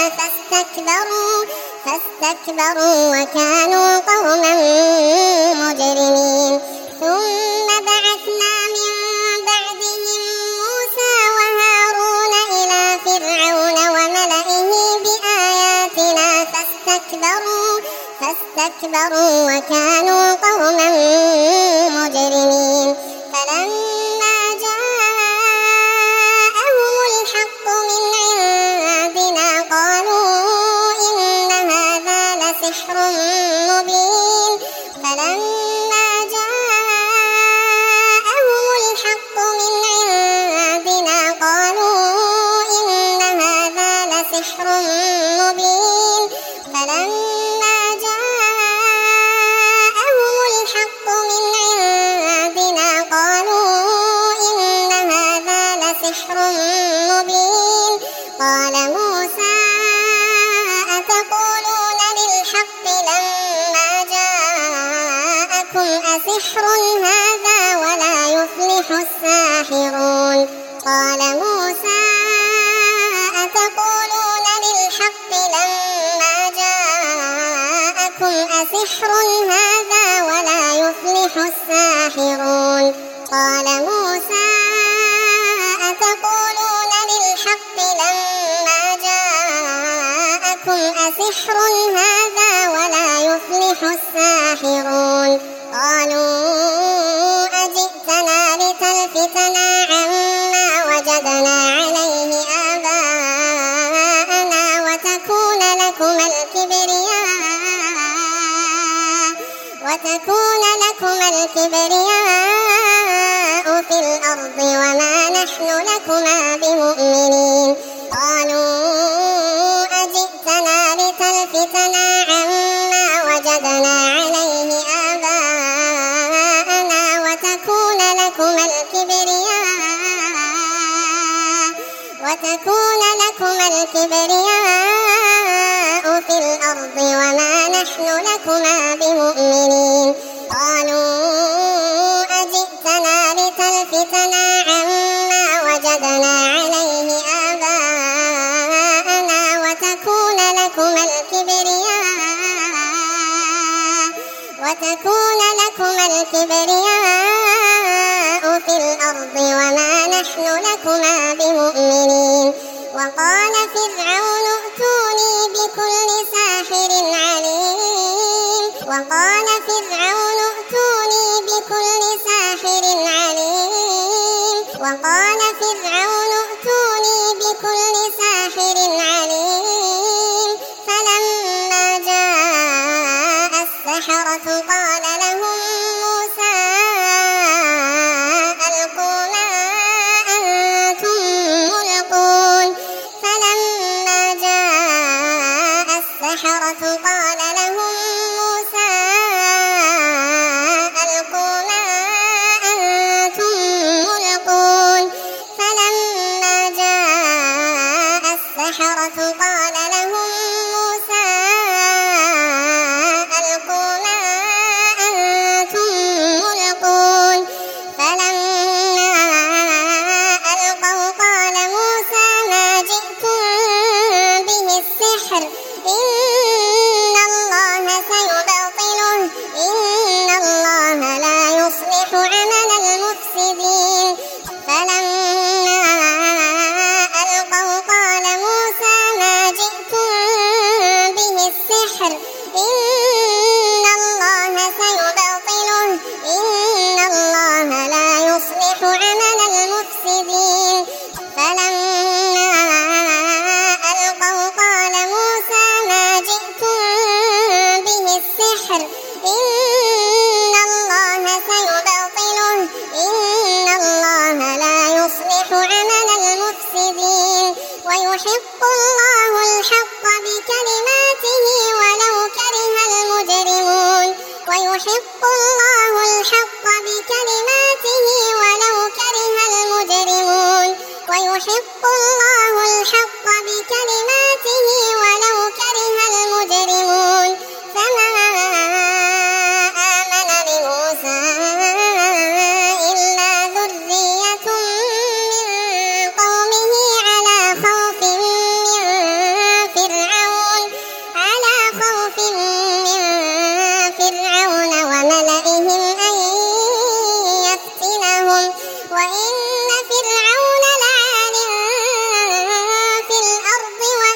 فاستكبروا وكانوا قوما مجرمين. ثم بعثنا من بعدهم موسى وهارون إلى فرعون وملئه بآياتنا فاستكبروا وكانوا قوما مجرمين. فلما جاءهم الحق من عندنا قالوا إن هذا لسحر مبين فلما جاءهم الحق من عندنا قالوا إن هذا لسحر مبين فلما جاءهم الحق من عندنا قالوا إن هذا لسحر مبين قال موسى أتقولون للحق لما جاءكم أسحر هذا ولا يفلح الساحرون قال موسى أتقولون للحق لما جاءكم أسحر هذا ولا يفلح الساحرون قال موسى أتقولون للحق لما جاءكم أسحر هذا ولا يفلح الساحرون قالوا أجئتنا لتلفتنا عما وجدنا عليه آباءنا وتكون لكما الكبرياء في الأرض وما نحن لكما بمؤمنين قالوا أجئتنا لتلفتنا عما وجدنا عليه آباءنا وتكون لكما الكبرياء في الأرض وما نحن لكما بمؤمنين قالوا أجئتنا لتلفتنا عما وجدنا عليه آباءنا وتكون لكما الكبرياء في الأرض وما نحن لكما بمؤمنين وقال فرعون ائتوني بكل ساحر عليم فلما جاء السحرة قال لهم موسى ألقوا ما أنتم ملقون فلما جاء السحرة قال لهم موسى ألقوا ما أنتم ملقون فلما جاء السحرة قال لهم موسى ألقوا ما أنتم ملقون فلما ألقوا قال موسى ما جئتم به السحر إن الله سيبطله إن الله لا يصلح عمل المفسدين فلما ألقوا قال موسى ما جئتم به السحر إن الله سيبطله إن الله لا يصلح عمل المفسدين فلما ألقوا قال موسى ما جئتم به السحر إن الله سيبطله إن الله لا يصلح عمل المفسدين ويحق الله الحق بكلماته ولو كره المجرمون فما آمن لموسى إلا ذرية من قومه على خوف من فرعون وملئهم أن يفتنهم وإن فرعون لعال في الأرض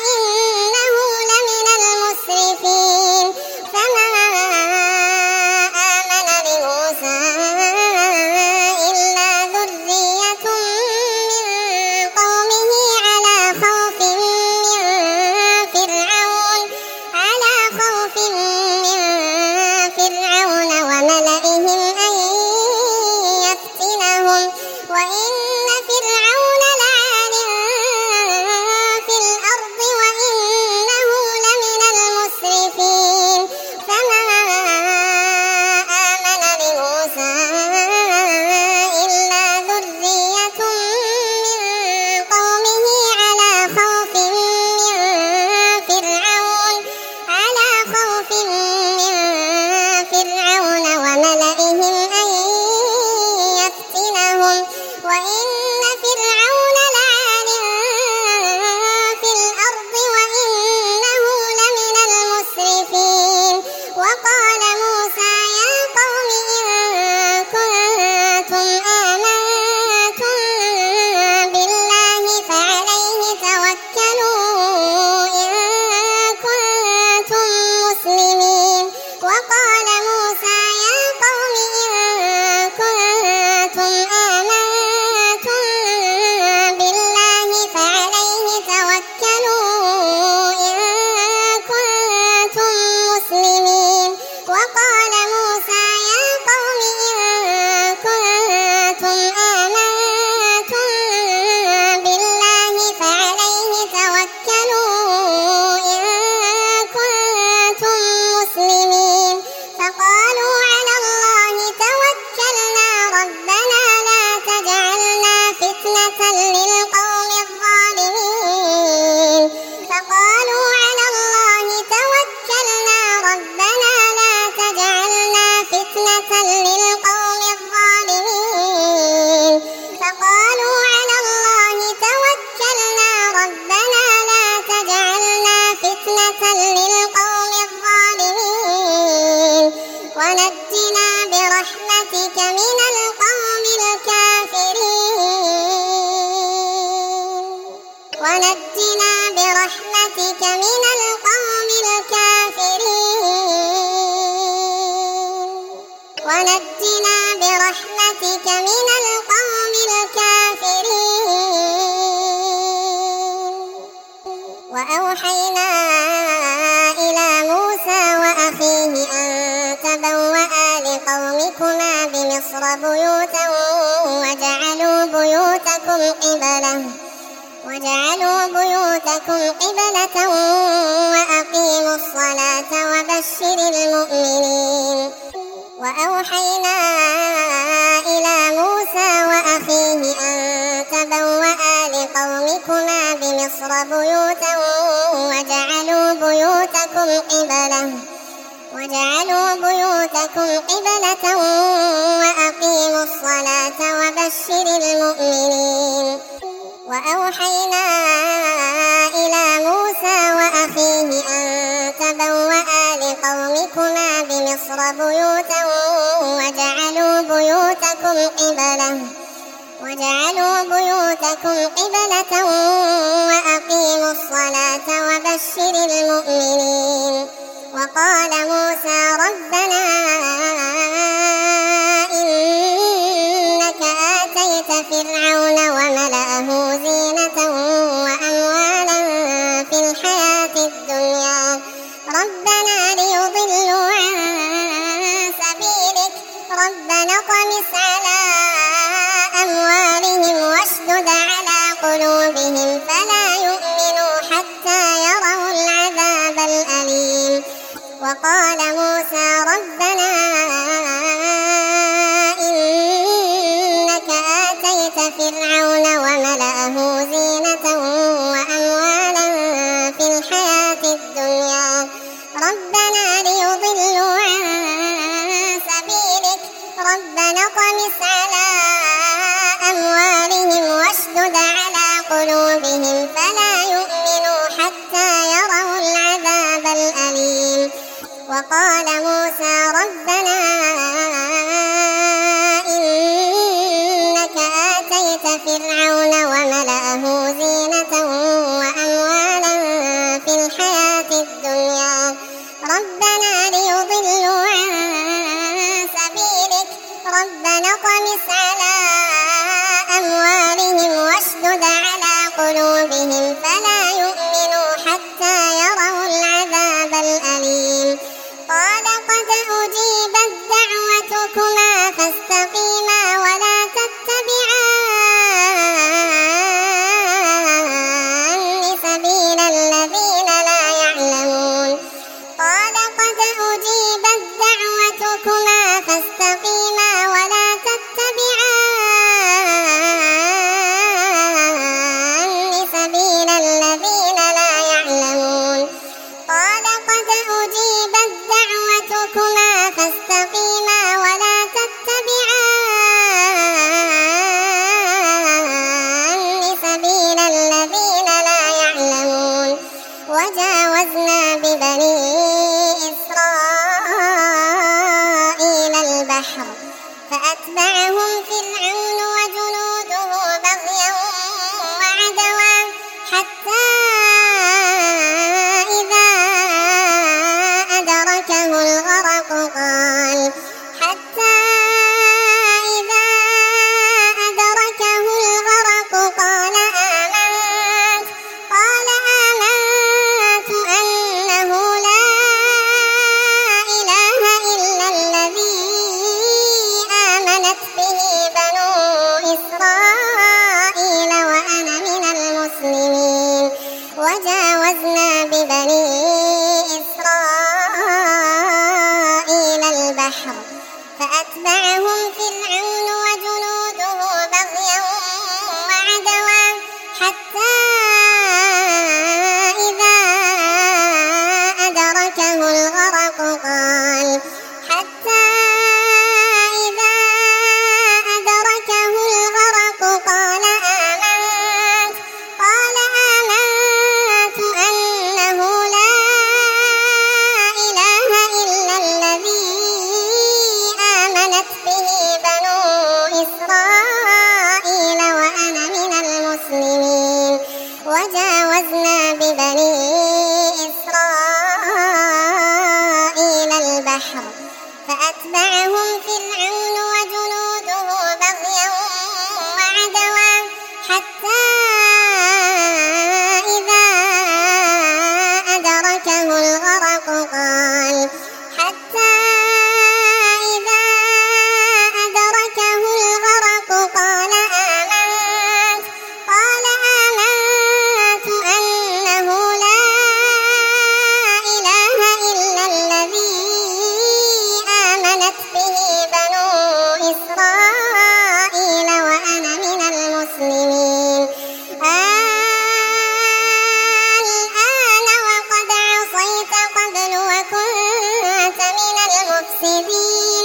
وقال موسى يا قوم إن كنتم آمنتم بالله فعليه توكلوا إن كنتم مسلمين. وقال موسى يا قوم إن كنتم آمنتم بالله فعليه توكلوا إن كنتم مسلمين. وقال موسى يا قوم إن كنتم آمنتم بالله فعليه توكلوا إن كنتم مسلمين. فقالوا على الله توكلنا ربنا لا تجعلنا فتنة للقوم الظالمين. فقالوا على الله توكلنا ربنا لا تجعلنا فتنة للقوم الظالمين. فقالوا على الله توكلنا ربنا لا تجعلنا فتنة للقوم الظالمين ونجنا برحمتك من القوم الكافرين. ونجنا برحمتك من القوم الكافرين. ونجنا برحمتك من القوم الكافرين. وأوحينا إلى موسى وأخيه أن تبوأ لقومكما بمصر بيوتا وجعلوا بيوتكم قبلة وأقيموا الصلاة وبشر المؤمنين. وأوحينا إلى موسى وأخيه أن تبوأ لقومكما بمصر بيوتا وجعلوا بيوتكم قبلة وأقيموا الصلاة وبشر المؤمنين. وأوحينا إلى موسى وأخيه أن تبوأ لقومكما بمصر بيوتا وجعلوا بيوتكم قبلة وأقيموا الصلاة وبشر المؤمنين. وقال موسى ربنا إنك آتيت فرعون وملأه زينة وأموالا في الحياة الدنيا ربنا ليضلوا عن سبيلك ربنا اطمس على أموالهم واشدد على قلوبهم فلا يؤمنوا حتى يروا العذاب الأليم. وقال موسى ربنا إنك آتيت فرعون وملأه زينة وأموالا في الحياة الدنيا ربنا ليضلوا عن سبيلك ربنا اطمس على أموالهم واشدد على قلوبهم فلا يؤمنوا حتى يروا العذاب الأليم. وقال موسى ربنا إنك آتيت فرعون وملأه زينة وأموالا في الحياة الدنيا ربنا ليضلوا عن سبيلك ربنا اطمس على أموالهم واشدد على قلوبهم فلا يؤمنوا حتى يروا العذاب الأليم. قال قد أجيبت دعوتكما فاستقيما ولا تتبعان سبيل الذين لا يعلمون. قال قد أجيبت دعوتكما فاستقيما ولا تتبعان سبيل الذين لا يعلمون. قال قد أجيبت دعوتكما فاستقيما ولا تتبعان سبيل الذين لا يعلمون. وجاوزنا ببني إسرائيل فأتبعهم فرعون وجنوده بغيا وعدوا حتى إذا أدركه الغرق قال آمنت أنه لا إله إلا الذي آمنت به بنو إسرائيل وأنا من المسلمين وجاوزنا ببني إسرائيل البحر فأتبعهم فرعون وجنوده بغيا وعدوا حتى إذا أدركه الغرق قال آمنت أنه لا إله إلا الذي آمنت به بنو إسرائيل وأنا من المسلمين وجاوزنا ببني إسرائيل البحر فأتبعهم فرعون وجنوده بغيا وعدوا حتى إذا أدركه الغرق قال آمنت أنه لا إله إلا الذي آمنت به بنو إسرائيل وأنا من المسلمين الآن وقد عصيت قبل وكنت من المفسدين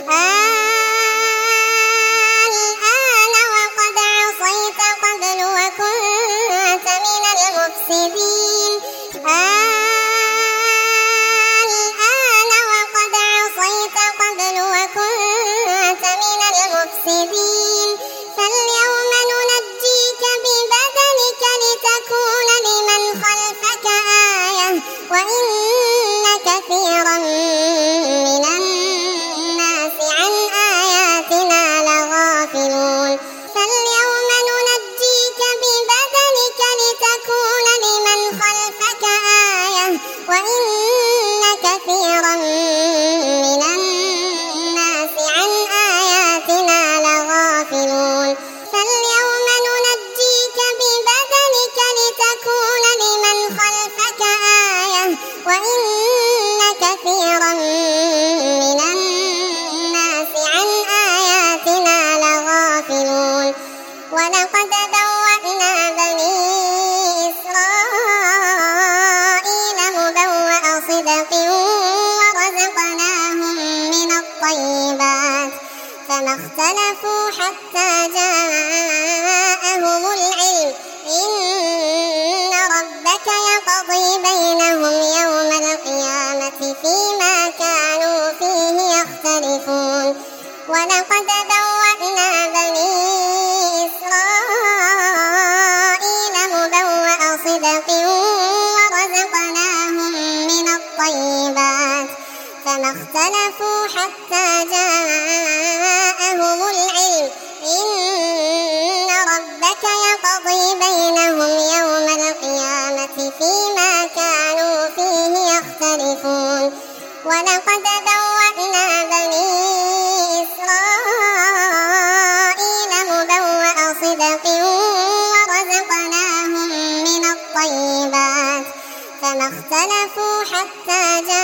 فاليوم ننجيك ببدنك لتكون لمن خلفك آية وإن كثيرا من الناس عن آياتنا لغافلون فاليوم ننجيك ببدنك لتكون لمن خلفك آية وإن كثيرا من الناس عن آياتنا لغافلون فاليوم ننجيك ببدنك لتكون لمن خلفك آية وإن كثيرا من الناس عن آياتنا لغافلون ولقد بوأنا بني إسرائيل مبوأ صدق ورزقناهم من الطيبات فما اختلفوا حتى جاءهم العلم إن ربك يقضي بينهم يوم القيامة فيما كانوا فيه يختلفون ولقد بوأنا بني إسرائيل مبوأ صدق ورزقناهم من الطيبات فما اختلفوا حتى جاءهم العلم إن ربك يقضي بينهم يوم القيامة فيما كانوا فيه يختلفون ولقد بوأنا بني إسرائيل مبوأ صدق ورزقناهم من الطيبات فما اختلفوا حتى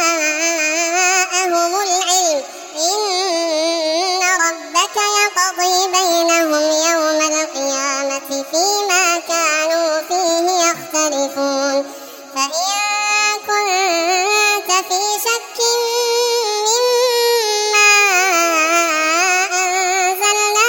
جاءهم العلم إن ربك يقضي بينهم يوم القيامة فيما كانوا فيه يختلفون فإن كنت في شك مما أنزلنا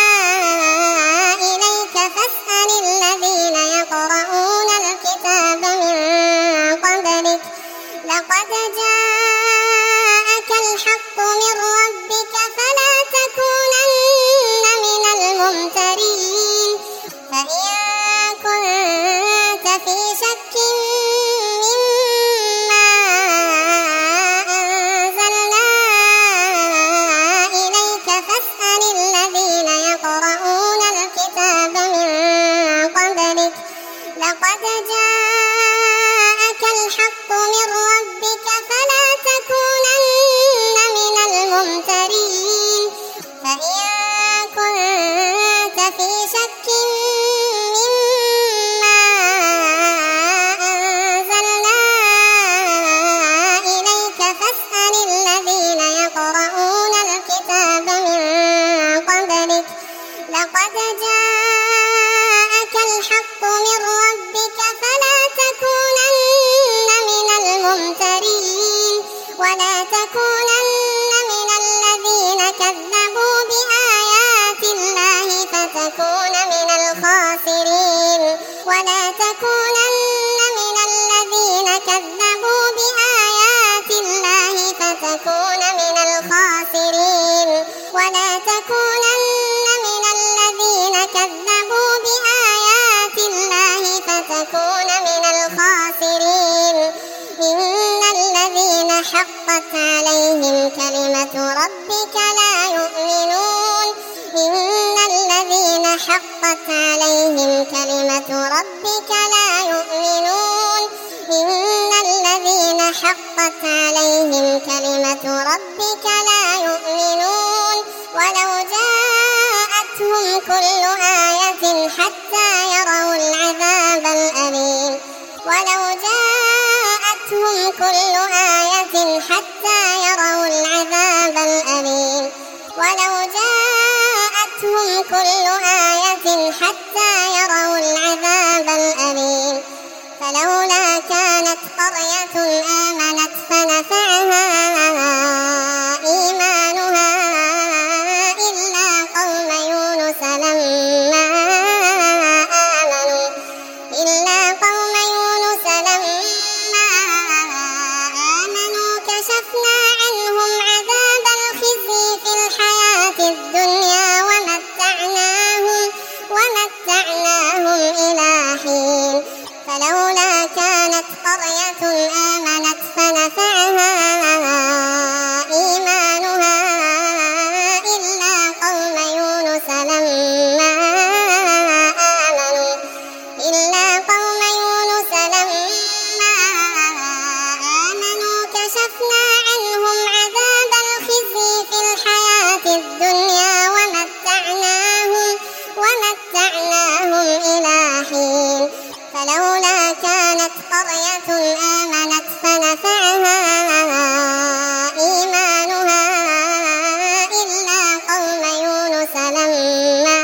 إليك فاسأل الذين يقرؤون الكتاب من قبلك لقد جاءك الحق من ربك فلا تكونن الحق من ربك فلا تكونن من الممترين فإن كنت في شك مما أنزلنا إليك فاسأل الذين يقرؤون الكتاب من قبلك لقد جاءك الحق من ربك فلا تكونن من الممترين ولا تكونن من الذين كذبوا بآيات الله فتكون من الخاسرين ولا تكونن من الذين كذبوا بآيات الله فتكون من الخاسرين ولا تكونن من الذين كذبوا بآيات الله فتكون من الخاسرين إن الذين حقت عليهم كلمة ربك لا يؤمنون إن الذين حقت عليهم كلمة ربك لا يؤمنون إن الذين حقت عليهم كلمة ربك لا يؤمنون ولو جاءتهم كل آية حتى يروا العذاب الأليم ولو جاءتهم كل آية حتى يروا العذاب الأليم ولو جاءتهم كل آية حتى يروا العذاب الأليم فلولا كانت قرية آمنت فنفعها إيمانها إلا قوم يونس لما آمنوا كشفنا عنهم عذاب الخزي في الحياة الدنيا ومتعناهم إلى حين فلولا كانت قرية آمنت فنفعها إيمانها إلا قوم يونس لما آمنوا كشفنا عنهم عذاب الخزي في الحياة الدنيا ومتعناهم إلى حين فلولا كانت قرية آمنت فنفعها إيمانها إلا قوم يونس لما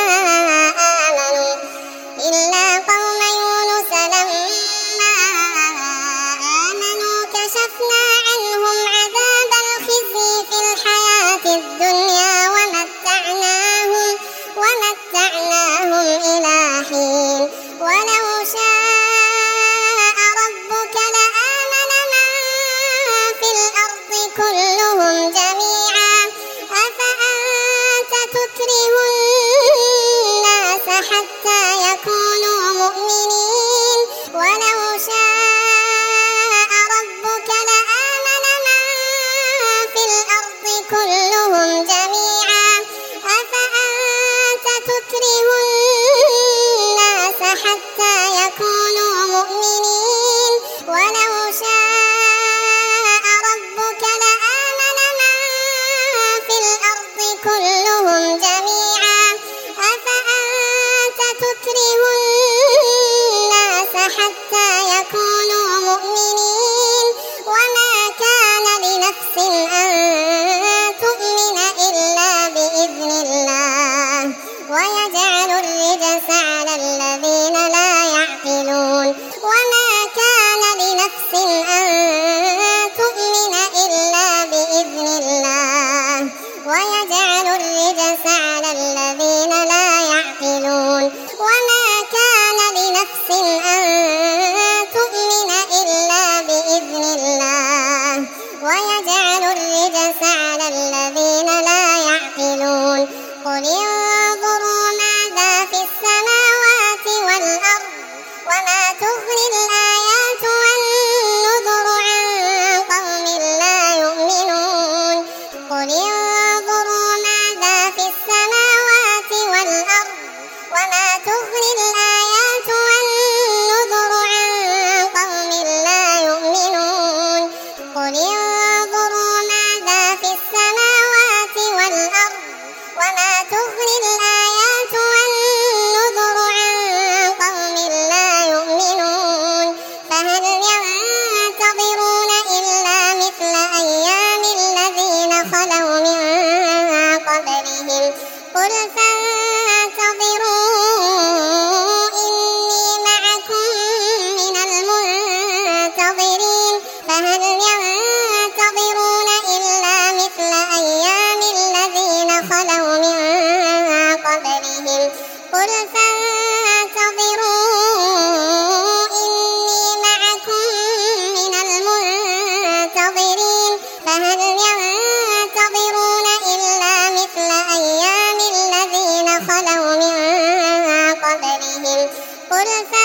آمنوا كشفنا عنهم عذاب الخزي في الحياة الدنيا ومتعناهم إلى حين ولو شاء ربك لآمن من في الأرض كلهم جميعا أفأنت تكره الناس حتى يكونوا مؤمنين ولو شاء ربك لآمن من في الأرض كلهم جميعا أفأنت تكره الناس حتى يكونوا مؤمنين ولو شاء ربك لآمن من في الأرض كلهم جميعا أفأنت تكره الناس حتى يكونوا مؤمنين وما كان لنفس أن تؤمن إلا بإذن الله ويجعل الرجس على الذين لا يعقلون وما كان لنفس أن تؤمن إلا بإذن الله ويجعل الرجس على الذين لا يعقلون وما كان لنفس أن تؤمن إلا بإذن الله ويجعل الرجس على الذين لا يعقلون قل انظروا ماذا في السماوات والأرض وما تغني الآيات والنذر فهل ينتظرون إلا مثل أيام الذين خلوا من قبلهم قل فانتظروا إني معكم من المنتظرين فهل ينتظرون إلا مثل أيام الذين خلوا من قبلهم قل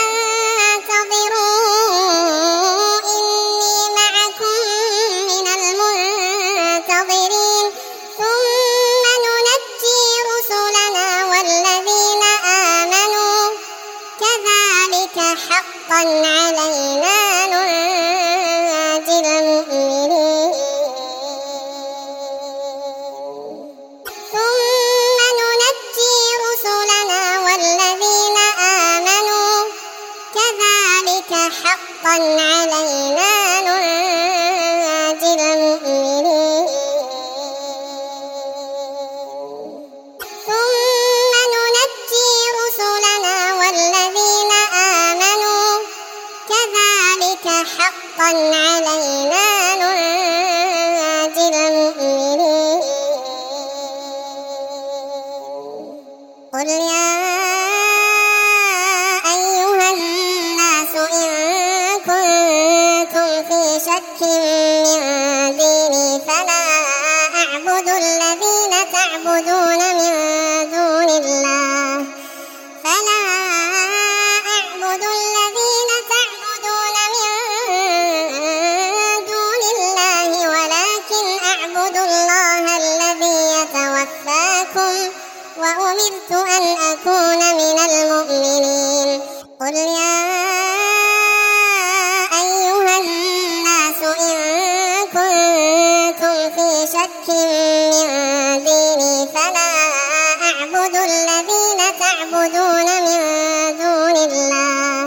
فانتظروا إني معكم من المنتظرين ثم ننجي رسلنا والذين آمنوا كذلك حقا علينا ننجي المؤمنين ثم ننجي رسلنا والذين آمنوا كذلك حقا علينا ننجي المؤمنين ثم ننجي رسلنا والذين آمنوا كذلك حقا علينا ننجي المؤمنين قل يا أيها الناس إن كنتم في شك من ديني فلا أعبد الذين تعبدون من دون الله ولكن أعبد الله الذي يتوفاكم وأمرت أن أكون من المؤمنين قل يا أيها الناس إن كنتم في شك من ديني فلا أعبد الذين تعبدون من دون الله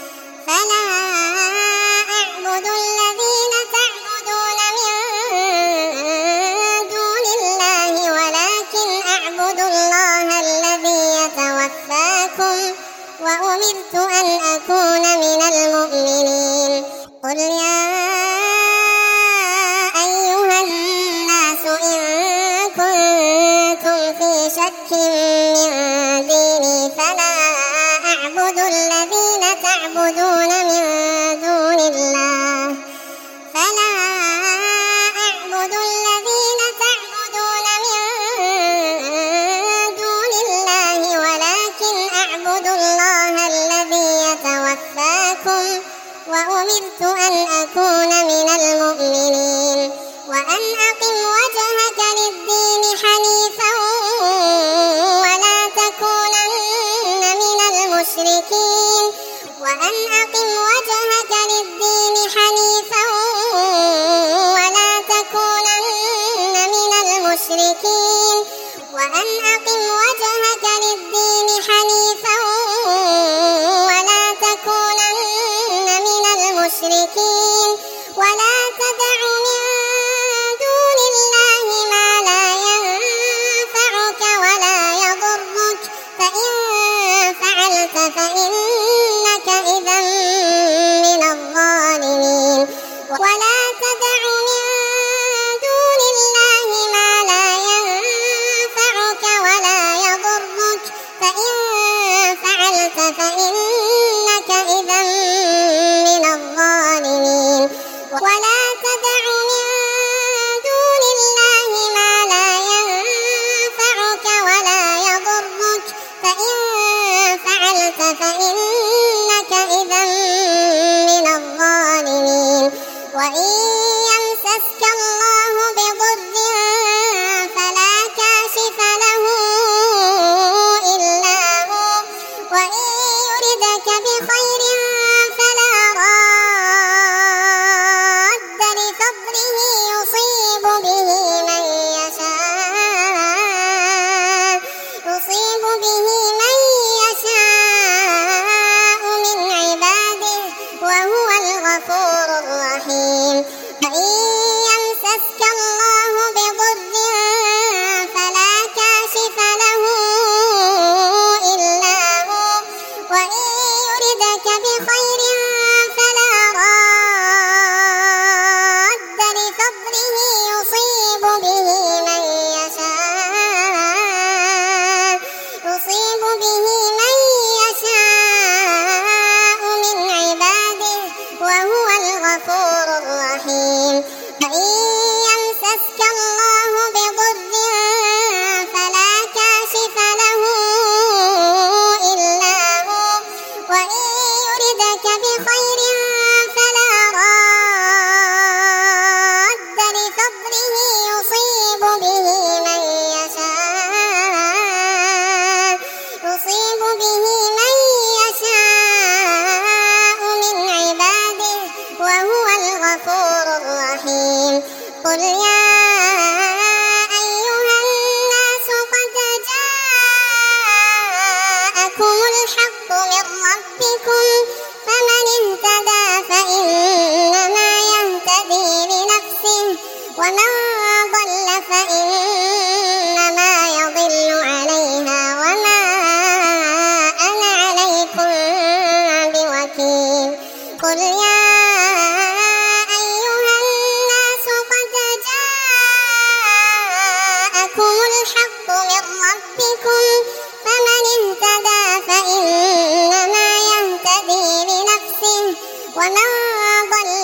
ولكن أعبد الله الذي يتوفاكم وأمرت أن أكون من المؤمنين قل يا أيها الناس إن كنتم في شك من ديني فلا أعبد الذين تعبدون من دون الله ولكن أعبد الله الذي يتوفاكم وأمرت أن أكون من المؤمنين وأن أقم وجهك للدين حنيفا ولا تكونن من المشركين وأن أقم وجهك للدين حنيفا ولا تكونن من المشركين وأن أقم وجهك للدين حنيفا ولا تكونن من المشركين ولا تدع من دون الله ما لا ينفعك ولا يضرك فإن فعلت فإنك إذا من الظالمين ولا تدع من دون الله ما لا ينفعك ولا يضرك فإن فعلت فإنك إذا من الظالمين ولا تدع من دون الله ما لا ينفعك ولا يضرك فإن فعلت فإنك إذا من الظالمين وإن يمسسك الله بضر فلا كاشف له إلا هو وإن يردك بخير فلا راد لفضله يصيب به من يشاء من عباده وهو الغفور الرحيم وإن يمسسك الله بضر فلا كاشف له إلا هو وإن يردك بخير فلا راد غفور رحيم. قل يا أيها الناس قد جاءكم الحق من ربكم فمن اهتدى فإنما يهتدي لنفسه ومن ضل فإنما يضل عليها وما أنا عليكم بوكيل. قل يا أيها الناس قد جاءكم الحق من ربكم فمن اهتدى فإنما يهتدي لنفسه ومن ضل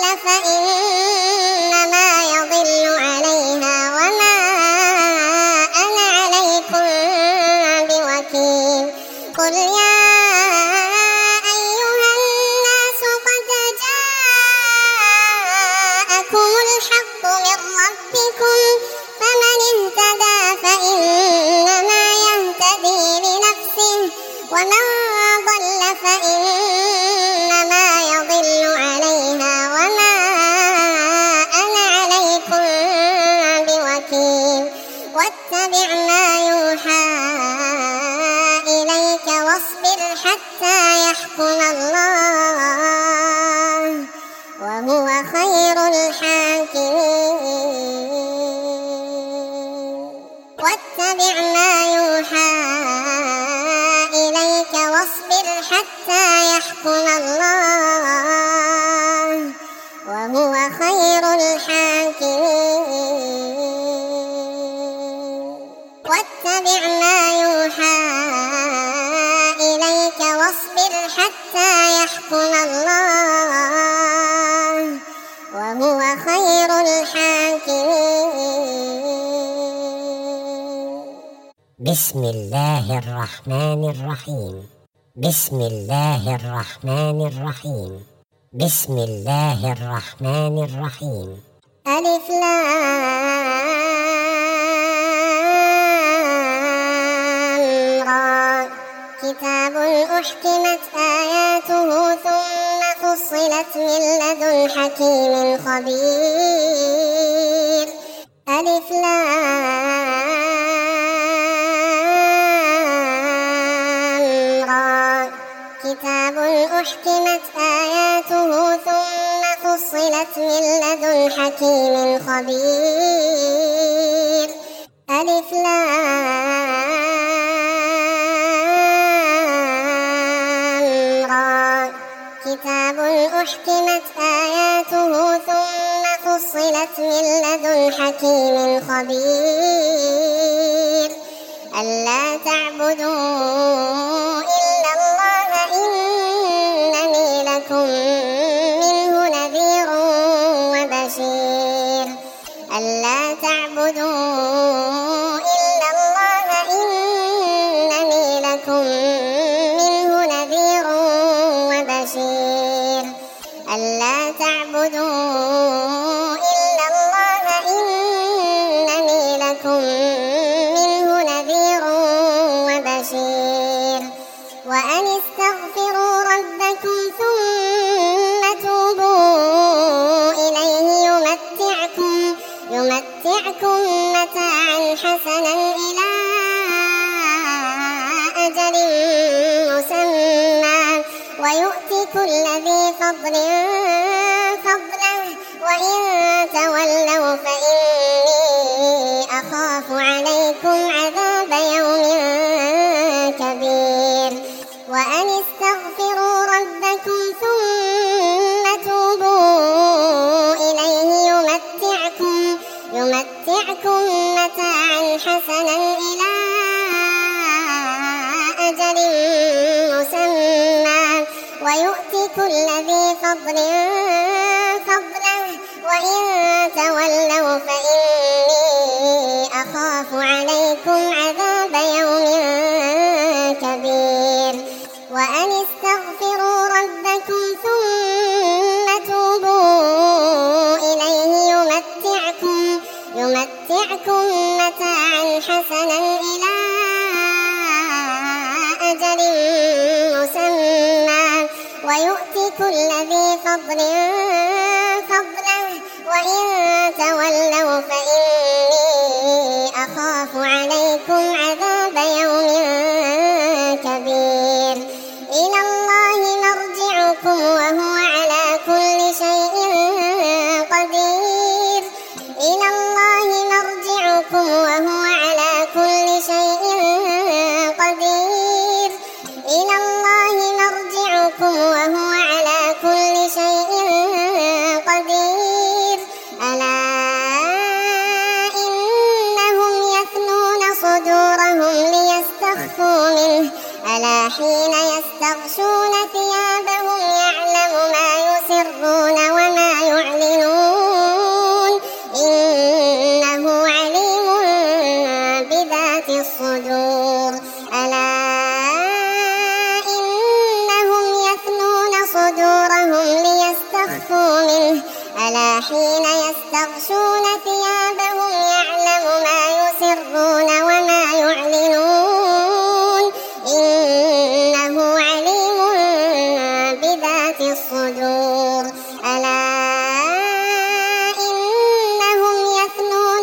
فإنما يضل عليها وما أنا عليكم بوكيل. قل يا أيها الناس قد جاءكم الحق من ربكم فمن اهتدى فإنما يهتدي لنفسه ومن ضل فإنما يضل عليها وما أنا عليكم بوكيل. واتبع ما يوحى إليك واصبر حتى يحكم الله وهو خير الحاكمين. واتبع ما يوحى إليك واصبر حتى يحكم الله وهو خير الحاكمين. واتبع ما يوحى إليك واصبر حتى يحكم الله وهو خير الحاكمين. بسم الله الرحمن الرحيم. بسم الله الرحمن الرحيم. بسم الله الرحمن الرحيم. ألف لام را كتاب أحكمت آياته ثم فصلت من لدن حكيم خبير. ألف لام را كتاب أحكمت آياته ثم فصلت من لدن حكيم خبير. ألف لام را كتاب أحكمت آياته ثم فصلت من لدن حكيم خبير. ألا تعبدوا إلا الله إنني لكم منه نذير وبشير. ألا تعبدوا إلا الله إنني لكم منه نذير وبشير. ألا تعبدوا إلا الله إنني لكم منه نذير وبشير. وأن استغفروا ربكم ثم توبوا إليه يمتعكم متاعا حسنا إلى أجل مسمى ويؤتي كل ذي فضل فضله وإن تولوا فإني أخاف عليكم عذاب يوم كبير. وأن استغفروا ربكم ثم توبوا إليه يمتعكم متاعا حسنا إلى أجل مسمى ويؤتي كل ذي فضل فضله وإن تولوا فإني أخاف عليكم عذاب يوم كبير. وأن استغفروا ربكم ثم توبوا إليه يمتعكم متاعا حسنا إلى أجل مسمى ويؤتي كل ذي فضل فضله حين يستغشون ثيابهم يعلم ما يسرون وما يعلنون إنه عليم بذات الصدور ألا إنهم يثنون صدورهم ليستخفوا منه ألا حين يستغشون ثيابهم يعلم ما يسرون وما يعلنون إنه عليم بذات الصدور ألا إنهم يثنون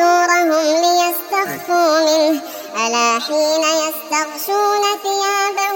صدورهم ليستخفوا منه ألا حين يستغشون ثيابهم